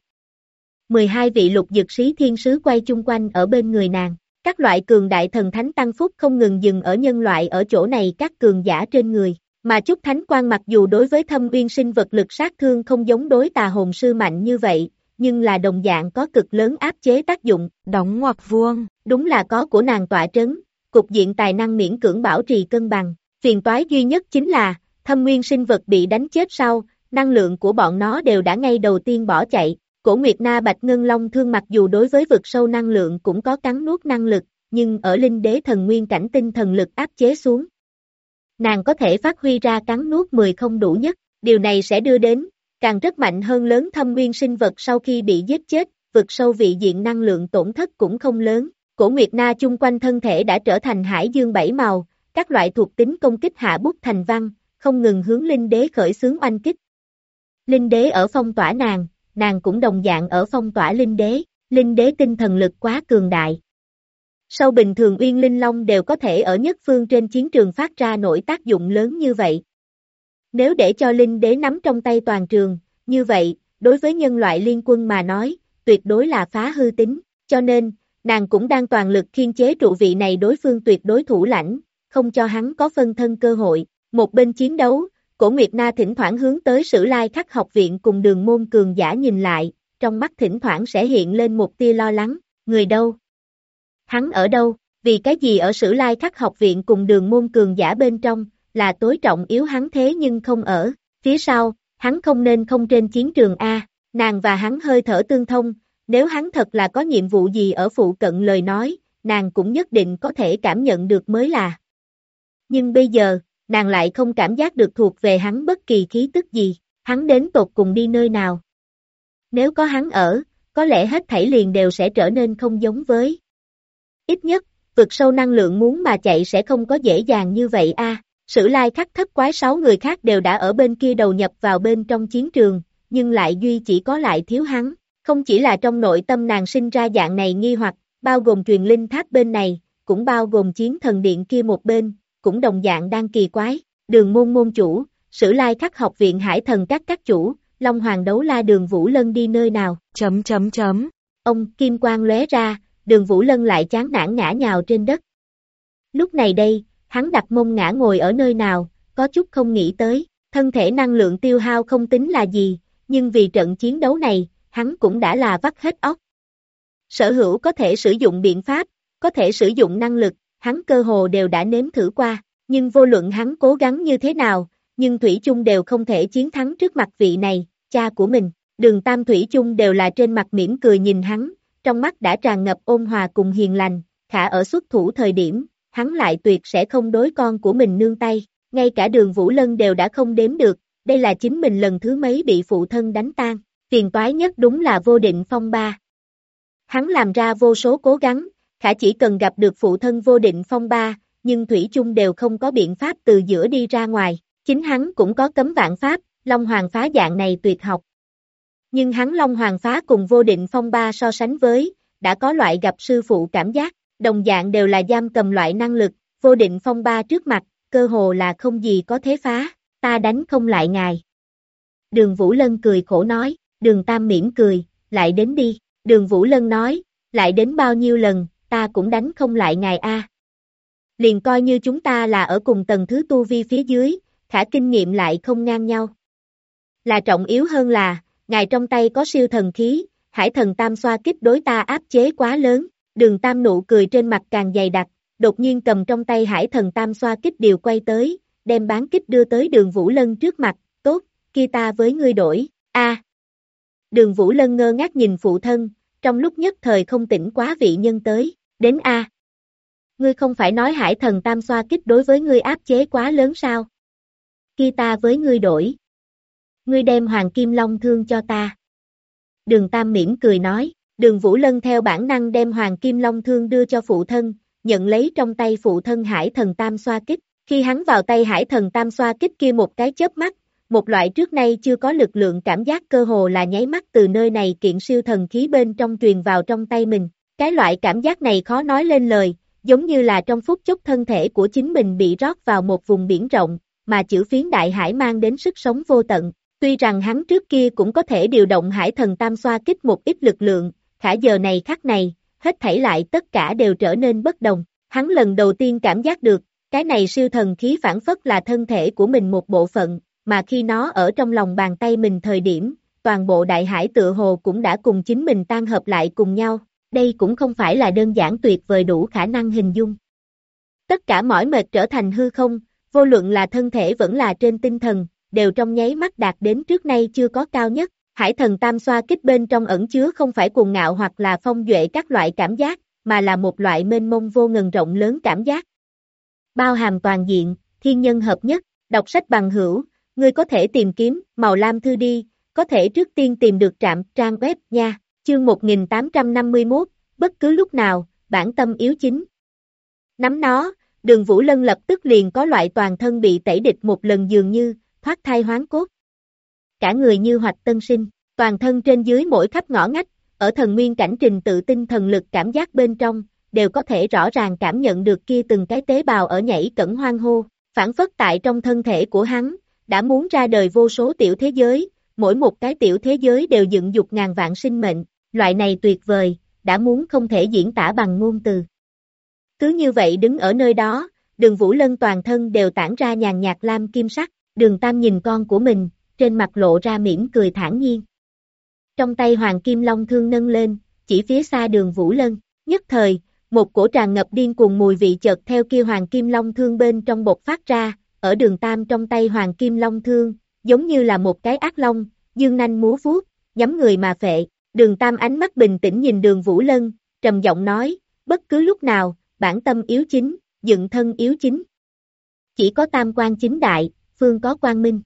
12 vị lục dược sĩ thiên sứ quay chung quanh ở bên người nàng. Các loại cường đại thần thánh tăng phúc không ngừng dừng ở nhân loại ở chỗ này các cường giả trên người. Mà chút thánh quang mặc dù đối với thâm uyên sinh vật lực sát thương không giống đối tà hồn sư mạnh như vậy, nhưng là đồng dạng có cực lớn áp chế tác dụng. Đóng ngoặc vuông. Đúng là có của nàng tọa trấn, cục diện tài năng miễn cưỡng bảo trì cân bằng. Phiền toái duy nhất chính là, thâm nguyên sinh vật bị đánh chết sau, năng lượng của bọn nó đều đã ngay đầu tiên bỏ chạy. Cổ Nguyệt Na Bạch Ngân Long Thương mặc dù đối với vực sâu năng lượng cũng có cắn nuốt năng lực, nhưng ở linh đế thần nguyên cảnh tinh thần lực áp chế xuống. Nàng có thể phát huy ra cắn nuốt 10 không đủ nhất, điều này sẽ đưa đến, càng rất mạnh hơn lớn thâm nguyên sinh vật sau khi bị giết chết, vực sâu vị diện năng lượng tổn thất cũng không lớn. Cổ Nguyệt Na chung quanh thân thể đã trở thành hải dương bảy màu, các loại thuộc tính công kích hạ bút thành văn, không ngừng hướng linh đế khởi xướng oanh kích. Linh đế ở phong tỏa nàng cũng đồng dạng ở phong tỏa linh đế tinh thần lực quá cường đại. Sau bình thường uyên linh long đều có thể ở nhất phương trên chiến trường phát ra nổi tác dụng lớn như vậy. Nếu để cho linh đế nắm trong tay toàn trường, như vậy, đối với nhân loại liên quân mà nói, tuyệt đối là phá hư tính, cho nên, nàng cũng đang toàn lực khiên chế trụ vị này đối phương tuyệt đối thủ lãnh, không cho hắn có phân thân cơ hội. Một bên chiến đấu, Cổ Nguyệt Na thỉnh thoảng hướng tới Sử Lai Khắc học viện cùng Đường Môn cường giả nhìn lại, trong mắt thỉnh thoảng sẽ hiện lên một tia lo lắng, người đâu? Hắn ở đâu? Vì cái gì ở Sử Lai Khắc học viện cùng Đường Môn cường giả bên trong, là tối trọng yếu hắn thế nhưng không ở, phía sau, hắn không nên không trên chiến trường A, nàng và hắn hơi thở tương thông, nếu hắn thật là có nhiệm vụ gì ở phụ cận lời nói, nàng cũng nhất định có thể cảm nhận được mới là. Nhưng bây giờ, nàng lại không cảm giác được thuộc về hắn bất kỳ khí tức gì, hắn đến tột cùng đi nơi nào. Nếu có hắn ở, có lẽ hết thảy liền đều sẽ trở nên không giống với. Ít nhất, vực sâu năng lượng muốn mà chạy sẽ không có dễ dàng như vậy a. Sử Lai Khắc thất quái 6 người khác đều đã ở bên kia đầu nhập vào bên trong chiến trường, nhưng lại duy chỉ có lại thiếu hắn. Không chỉ là trong nội tâm nàng sinh ra dạng này nghi hoặc, bao gồm truyền linh tháp bên này, cũng bao gồm chiến thần điện kia một bên, cũng đồng dạng đang kỳ quái. Đường Môn môn chủ, Sử Lai Khắc học viện hải thần các chủ, Long Hoàng Đấu La Đường Vũ Lân đi nơi nào? Ông kim quang lóe ra, Đường Vũ Lân lại chán nản ngã nhào trên đất. Lúc này đây, hắn đặt mông ngã ngồi ở nơi nào, có chút không nghĩ tới, thân thể năng lượng tiêu hao không tính là gì, nhưng vì trận chiến đấu này, hắn cũng đã là vắt hết óc. Sở hữu có thể sử dụng biện pháp, có thể sử dụng năng lực, hắn cơ hồ đều đã nếm thử qua, nhưng vô luận hắn cố gắng như thế nào, nhưng Thủy chung đều không thể chiến thắng trước mặt vị này, cha của mình. Đường Tam Thủy chung đều là trên mặt mỉm cười nhìn hắn, trong mắt đã tràn ngập ôn hòa cùng hiền lành, khả ở xuất thủ thời điểm, hắn lại tuyệt sẽ không đối con của mình nương tay, ngay cả Đường Vũ Lân đều đã không đếm được, đây là chính mình lần thứ mấy bị phụ thân đánh tan, phiền toái nhất đúng là Vô Định Phong Ba. Hắn làm ra vô số cố gắng, khả chỉ cần gặp được phụ thân Vô Định Phong Ba, nhưng Thủy chung đều không có biện pháp từ giữa đi ra ngoài, chính hắn cũng có cấm vạn pháp, Long Hoàng Phá dạng này tuyệt học. Nhưng hắn Long Hoàng Phá cùng Vô Định Phong Ba so sánh với, đã có loại gặp sư phụ cảm giác, đồng dạng đều là giam cầm loại năng lực, Vô Định Phong Ba trước mặt, cơ hồ là không gì có thể phá, ta đánh không lại ngài. Đường Vũ Lân cười khổ nói, Đường Tam mỉm cười, lại đến đi, Đường Vũ Lân nói, lại đến bao nhiêu lần, ta cũng đánh không lại ngài a. liền coi như chúng ta là ở cùng tầng thứ tu vi phía dưới, khả kinh nghiệm lại không ngang nhau. Là trọng yếu hơn là, ngài trong tay có siêu thần khí, hải thần tam xoa kích đối ta áp chế quá lớn, Đường Tam nụ cười trên mặt càng dày đặc, đột nhiên cầm trong tay hải thần tam xoa kích điều quay tới, đem bán kích đưa tới Đường Vũ Lân trước mặt, tốt, kia ta với ngươi đổi, Đường Vũ Lân ngơ ngác nhìn phụ thân, trong lúc nhất thời không tỉnh quá vị nhân tới, đến ngươi không phải nói hải thần tam xoa kích đối với ngươi áp chế quá lớn sao? Kia ta với ngươi đổi. Ngươi đem hoàng kim long thương cho ta. Đường Tam mỉm cười nói, Đường Vũ Lân theo bản năng đem hoàng kim long thương đưa cho phụ thân, nhận lấy trong tay phụ thân hải thần tam xoa kích. Khi hắn vào tay hải thần tam xoa kích kia một cái chớp mắt, một loại trước nay chưa có lực lượng cảm giác cơ hồ là nháy mắt từ nơi này kiện siêu thần khí bên trong truyền vào trong tay mình. Cái loại cảm giác này khó nói lên lời, giống như là trong phút chốc thân thể của chính mình bị rót vào một vùng biển rộng, mà chữ phiến đại hải mang đến sức sống vô tận. Tuy rằng hắn trước kia cũng có thể điều động hải thần tam xoa kích một ít lực lượng, khả giờ này khắc này, hết thảy lại tất cả đều trở nên bất đồng. Hắn lần đầu tiên cảm giác được, cái này siêu thần khí phản phất là thân thể của mình một bộ phận, mà khi nó ở trong lòng bàn tay mình thời điểm, toàn bộ đại hải tựa hồ cũng đã cùng chính mình tan hợp lại cùng nhau. Đây cũng không phải là đơn giản tuyệt vời đủ khả năng hình dung. Tất cả mỏi mệt trở thành hư không, vô luận là thân thể vẫn là trên tinh thần, đều trong nháy mắt đạt đến trước nay chưa có cao nhất. Hải thần tam xoa kích bên trong ẩn chứa không phải cuồng ngạo hoặc là phong duệ các loại cảm giác, mà là một loại mênh mông vô ngần rộng lớn cảm giác. Bao hàm toàn diện, thiên nhân hợp nhất, đọc sách bằng hữu, ngươi có thể tìm kiếm, màu lam thư đi, có thể trước tiên tìm được trạm trang web nha. Chương 1851, bất cứ lúc nào, bản tâm yếu chính. Nắm nó, Đường Vũ Lân lập tức liền có loại toàn thân bị tẩy địch một lần dường như, thoát thai hoán cốt. Cả người như hoạch tân sinh, toàn thân trên dưới mỗi khắp ngõ ngách, ở thần nguyên cảnh trình tự tinh thần lực cảm giác bên trong, đều có thể rõ ràng cảm nhận được kia từng cái tế bào ở nhảy cẫng hoang hô, phản phất tại trong thân thể của hắn, đã muốn ra đời vô số tiểu thế giới, mỗi một cái tiểu thế giới đều dựng dục ngàn vạn sinh mệnh. Loại này tuyệt vời, đã muốn không thể diễn tả bằng ngôn từ. Cứ như vậy đứng ở nơi đó, Đường Vũ Lân toàn thân đều tản ra nhàn nhạt lam kim sắc, Đường Tam nhìn con của mình, trên mặt lộ ra mỉm cười thản nhiên. Trong tay hoàng kim long thương nâng lên, chỉ phía xa Đường Vũ Lân, nhất thời, một cổ tràn ngập điên cuồng mùi vị chợt theo kia hoàng kim long thương bên trong bộc phát ra, ở Đường Tam trong tay hoàng kim long thương, giống như là một cái ác long, dương nanh múa vuốt, nhắm người mà phệ. Đường Tam ánh mắt bình tĩnh nhìn Đường Vũ Lân, trầm giọng nói, bất cứ lúc nào, bản tâm yếu chính, dựng thân yếu chính. Chỉ có tam quan chính đại, phương có quang minh.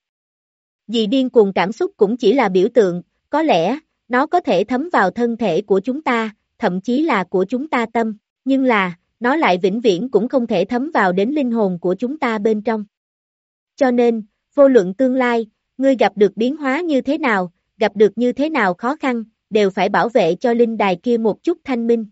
Vì điên cuồng cảm xúc cũng chỉ là biểu tượng, có lẽ, nó có thể thấm vào thân thể của chúng ta, thậm chí là của chúng ta tâm, nhưng là, nó lại vĩnh viễn cũng không thể thấm vào đến linh hồn của chúng ta bên trong. Cho nên, vô luận tương lai, ngươi gặp được biến hóa như thế nào, gặp được như thế nào khó khăn, đều phải bảo vệ cho linh đài kia một chút thanh minh.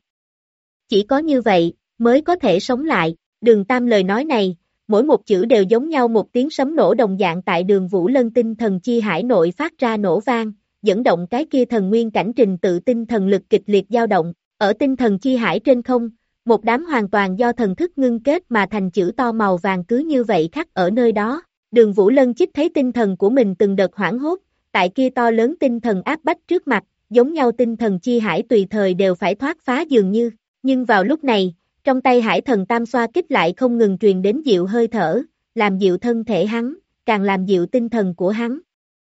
Chỉ có như vậy, mới có thể sống lại. Đường Tam lời nói này, mỗi một chữ đều giống nhau một tiếng sấm nổ đồng dạng tại Đường Vũ Lân tinh thần chi hải nội phát ra nổ vang, dẫn động cái kia thần nguyên cảnh trình tự tinh thần lực kịch liệt dao động. Ở tinh thần chi hải trên không, một đám hoàn toàn do thần thức ngưng kết mà thành chữ to màu vàng cứ như vậy khắc ở nơi đó. Đường Vũ Lân chích thấy tinh thần của mình từng đợt hoảng hốt, tại kia to lớn tinh thần áp bách trước mặt, giống nhau tinh thần chi hải tùy thời đều phải thoát phá dường như, nhưng vào lúc này, trong tay hải thần tam xoa kích lại không ngừng truyền đến dịu hơi thở, làm dịu thân thể hắn, càng làm dịu tinh thần của hắn.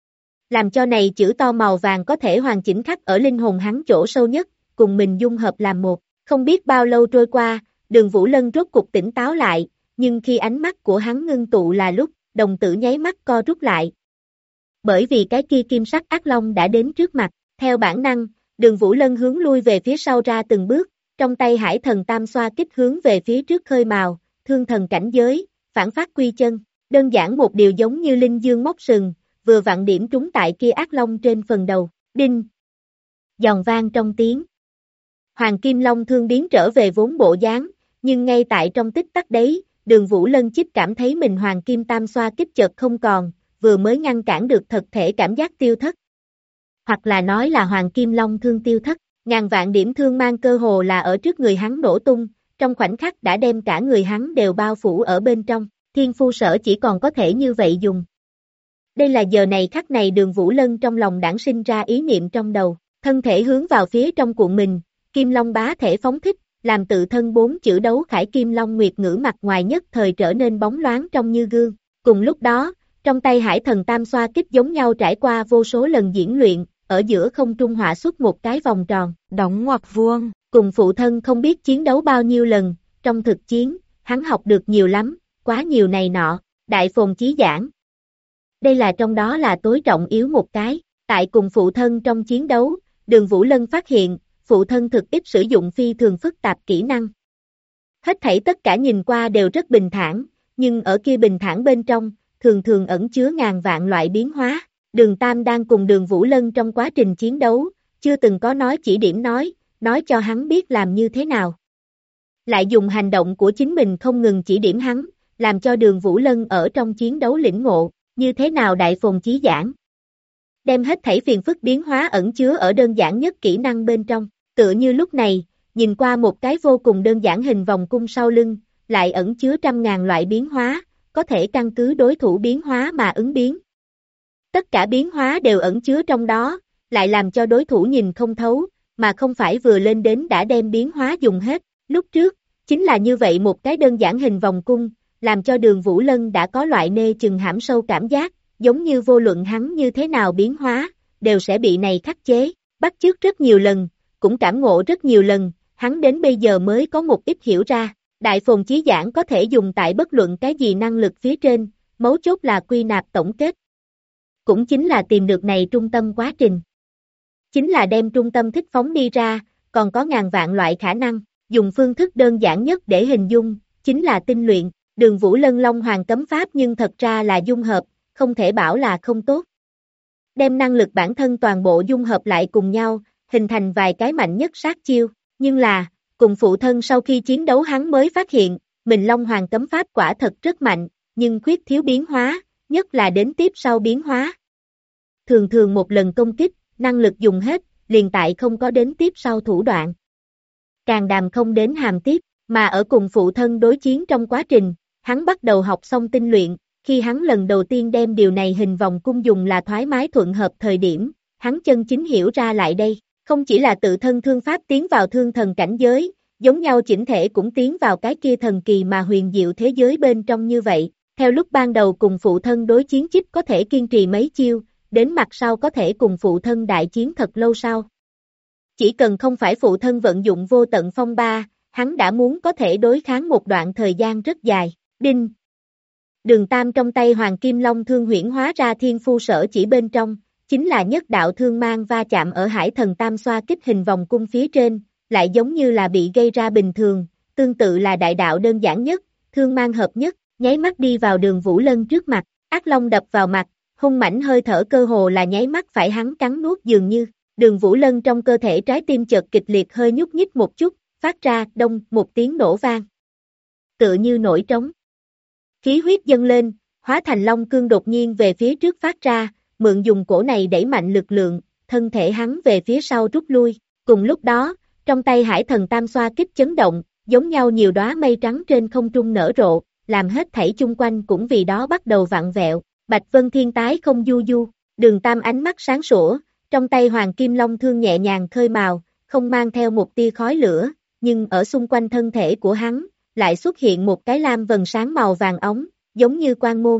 Làm cho này chữ to màu vàng có thể hoàn chỉnh khắc ở linh hồn hắn chỗ sâu nhất, cùng mình dung hợp làm một. Không biết bao lâu trôi qua, Đường Vũ Lân rốt cục tỉnh táo lại, nhưng khi ánh mắt của hắn ngưng tụ là lúc, đồng tử nháy mắt co rút lại. Bởi vì cái kia kim sắc ác long đã đến trước mặt, theo bản năng, Đường Vũ Lân hướng lui về phía sau ra từng bước, trong tay hải thần tam xoa kích hướng về phía trước khơi mào, thương thần cảnh giới, phản phát quy chân, đơn giản một điều giống như linh dương móc sừng, vừa vặn điểm trúng tại kia ác long trên phần đầu, đinh. Giòn vang trong tiếng. Hoàng Kim Long thương biến trở về vốn bộ dáng, nhưng ngay tại trong tích tắc đấy, Đường Vũ Lân chích cảm thấy mình Hoàng Kim tam xoa kích chợt không còn, vừa mới ngăn cản được thật thể cảm giác tiêu thất. Hoặc là nói là Hoàng Kim Long thương tiêu thất, ngàn vạn điểm thương mang cơ hồ là ở trước người hắn nổ tung, trong khoảnh khắc đã đem cả người hắn đều bao phủ ở bên trong, thiên phu sở chỉ còn có thể như vậy dùng. Đây là giờ này khắc này Đường Vũ Lân trong lòng đãng sinh ra ý niệm trong đầu, thân thể hướng vào phía trong cuộn mình, Kim Long bá thể phóng thích, làm tự thân 4 chữ đấu khải Kim Long Nguyệt ngữ mặt ngoài nhất thời trở nên bóng loáng trong như gương. Cùng lúc đó, trong tay Hải Thần Tam Xoa Kích giống nhau trải qua vô số lần diễn luyện, ở giữa không trung họa xuất một cái vòng tròn, đóng ngoặc vuông, cùng phụ thân không biết chiến đấu bao nhiêu lần, trong thực chiến, hắn học được nhiều lắm, quá nhiều này nọ, đại phồn chí giảng. Đây là trong đó là tối trọng yếu một cái, tại cùng phụ thân trong chiến đấu, Đường Vũ Lân phát hiện, phụ thân thực ít sử dụng phi thường phức tạp kỹ năng. Hết thảy tất cả nhìn qua đều rất bình thản, nhưng ở kia bình thản bên trong, thường thường ẩn chứa ngàn vạn loại biến hóa. Đường Tam đang cùng Đường Vũ Lân trong quá trình chiến đấu, chưa từng có nói chỉ điểm nói cho hắn biết làm như thế nào. Lại dùng hành động của chính mình không ngừng chỉ điểm hắn, làm cho Đường Vũ Lân ở trong chiến đấu lĩnh ngộ, như thế nào đại phồn chí giảng. Đem hết thảy phiền phức biến hóa ẩn chứa ở đơn giản nhất kỹ năng bên trong, tựa như lúc này, nhìn qua một cái vô cùng đơn giản hình vòng cung sau lưng, lại ẩn chứa trăm ngàn loại biến hóa, có thể căn cứ đối thủ biến hóa mà ứng biến. Tất cả biến hóa đều ẩn chứa trong đó, lại làm cho đối thủ nhìn không thấu, mà không phải vừa lên đến đã đem biến hóa dùng hết. Lúc trước, chính là như vậy một cái đơn giản hình vòng cung, làm cho Đường Vũ Lân đã có loại nê chừng hãm sâu cảm giác, giống như vô luận hắn như thế nào biến hóa, đều sẽ bị này khắc chế, bắt chước rất nhiều lần, cũng cảm ngộ rất nhiều lần, hắn đến bây giờ mới có một ít hiểu ra. Đại phồn chí giảng có thể dùng tại bất luận cái gì năng lực phía trên, mấu chốt là quy nạp tổng kết. Cũng chính là tìm được này trung tâm quá trình. Chính là đem trung tâm thích phóng đi ra, còn có ngàn vạn loại khả năng, dùng phương thức đơn giản nhất để hình dung, chính là tinh luyện. Đường Vũ Lân Long Hoàng cấm pháp nhưng thật ra là dung hợp, không thể bảo là không tốt. Đem năng lực bản thân toàn bộ dung hợp lại cùng nhau, hình thành vài cái mạnh nhất sát chiêu, nhưng là, cùng phụ thân sau khi chiến đấu hắn mới phát hiện, mình Long Hoàng cấm pháp quả thật rất mạnh, nhưng khuyết thiếu biến hóa, nhất là đến tiếp sau biến hóa. Thường thường một lần công kích, năng lực dùng hết, liền tại không có đến tiếp sau thủ đoạn. Càng đàm không đến hàm tiếp, mà ở cùng phụ thân đối chiến trong quá trình, hắn bắt đầu học xong tinh luyện, khi hắn lần đầu tiên đem điều này hình vòng cung dùng là thoải mái thuận hợp thời điểm, hắn chân chính hiểu ra lại đây, không chỉ là tự thân thương pháp tiến vào thương thần cảnh giới, giống nhau chỉnh thể cũng tiến vào cái kia thần kỳ mà huyền diệu thế giới bên trong như vậy, theo lúc ban đầu cùng phụ thân đối chiến chích có thể kiên trì mấy chiêu, đến mặt sau có thể cùng phụ thân đại chiến thật lâu sau. Chỉ cần không phải phụ thân vận dụng vô tận phong ba, hắn đã muốn có thể đối kháng một đoạn thời gian rất dài. Đinh! Đường Tam trong tay Hoàng Kim Long thương huyễn hóa ra thiên phu sở chỉ bên trong, chính là nhất đạo thương mang va chạm ở Hải Thần Tam Xoa Kích hình vòng cung phía trên, lại giống như là bị gây ra bình thường, tương tự là đại đạo đơn giản nhất, thương mang hợp nhất, nháy mắt đi vào Đường Vũ Lân trước mặt, ác long đập vào mặt, hung mãnh hơi thở cơ hồ là nháy mắt phải hắn cắn nuốt dường như, Đường Vũ Lân trong cơ thể trái tim chợt kịch liệt hơi nhúc nhích một chút, phát ra đông một tiếng nổ vang. Tựa như nổi trống. Khí huyết dâng lên, hóa thành long cương đột nhiên về phía trước phát ra, mượn dùng cổ này đẩy mạnh lực lượng, thân thể hắn về phía sau rút lui, cùng lúc đó, trong tay Hải Thần Tam Xoa Kích chấn động, giống nhau nhiều đóa mây trắng trên không trung nở rộ, làm hết thảy chung quanh cũng vì đó bắt đầu vặn vẹo, Bạch Vân Thiên tái không du du, Đường Tam ánh mắt sáng sủa, trong tay Hoàng Kim Long thương nhẹ nhàng khơi mào, không mang theo một tia khói lửa, nhưng ở xung quanh thân thể của hắn, lại xuất hiện một cái lam vần sáng màu vàng óng, giống như quan môn.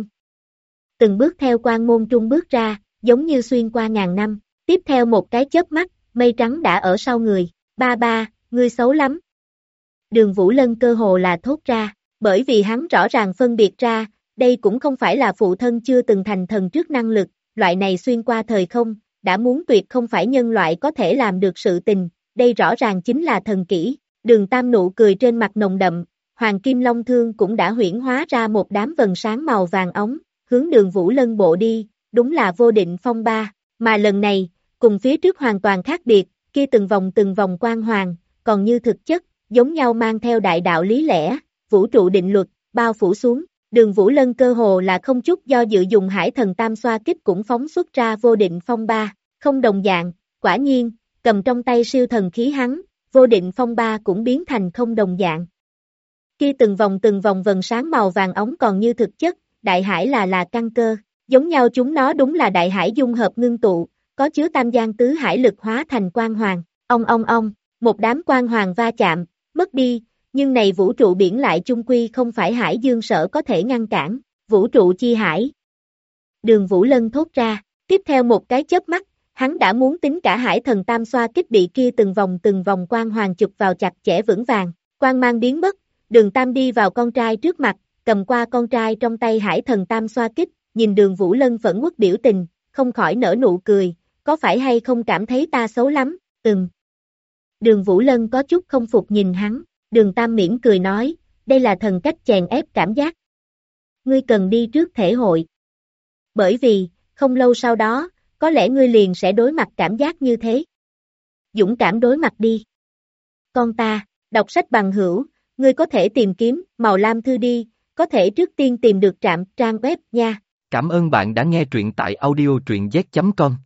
Từng bước theo quan môn trung bước ra, giống như xuyên qua ngàn năm, tiếp theo một cái chớp mắt, mây trắng đã ở sau người, ba, ngươi xấu lắm. Đường Vũ Lân cơ hồ là thốt ra, bởi vì hắn rõ ràng phân biệt ra, đây cũng không phải là phụ thân chưa từng thành thần trước năng lực, loại này xuyên qua thời không, đã muốn tuyệt không phải nhân loại có thể làm được sự tình, đây rõ ràng chính là thần kỹ. Đường Tam nụ cười trên mặt nồng đậm, Hoàng Kim Long Thương cũng đã huyễn hóa ra một đám vần sáng màu vàng ống, hướng Đường Vũ Lân bộ đi, đúng là vô định phong ba, mà lần này, cùng phía trước hoàn toàn khác biệt, kia từng vòng quang hoàng, còn như thực chất, giống nhau mang theo đại đạo lý lẽ, vũ trụ định luật, bao phủ xuống. Đường Vũ Lân cơ hồ là không chút do dự dùng Hải Thần Tam Xoa Kích cũng phóng xuất ra vô định phong ba, không đồng dạng, quả nhiên, cầm trong tay siêu thần khí hắn, vô định phong ba cũng biến thành không đồng dạng. Kia từng vòng vần sáng màu vàng óng còn như thực chất, đại hải là căn cơ, giống nhau chúng nó đúng là đại hải dung hợp ngưng tụ, có chứa tam giang tứ hải lực hóa thành quang hoàng, ong, một đám quang hoàng va chạm, mất đi, nhưng này vũ trụ biển lại chung quy không phải hải dương sở có thể ngăn cản, vũ trụ chi hải. Đường Vũ Lân thốt ra, tiếp theo một cái chớp mắt, hắn đã muốn tính cả hải thần tam xoa kích bị kia từng vòng quang hoàng chụp vào chặt chẽ vững vàng, quang mang biến mất, Đường Tam đi vào con trai trước mặt, cầm qua con trai trong tay hải thần tam xoa kích, nhìn Đường Vũ Lân phẫn uất biểu tình, không khỏi nở nụ cười, có phải hay không cảm thấy ta xấu lắm, Đường Vũ Lân có chút không phục nhìn hắn, Đường Tam mỉm cười nói, đây là thần cách chèn ép cảm giác. Ngươi cần đi trước thể hội. Bởi vì, không lâu sau đó, có lẽ ngươi liền sẽ đối mặt cảm giác như thế. Dũng cảm đối mặt đi. Con ta, đọc sách bằng hữu, ngươi có thể tìm kiếm, màu lam thư đi, có thể trước tiên tìm được trang web nha. Cảm ơn bạn đã nghe truyện tại audio truyện z.com.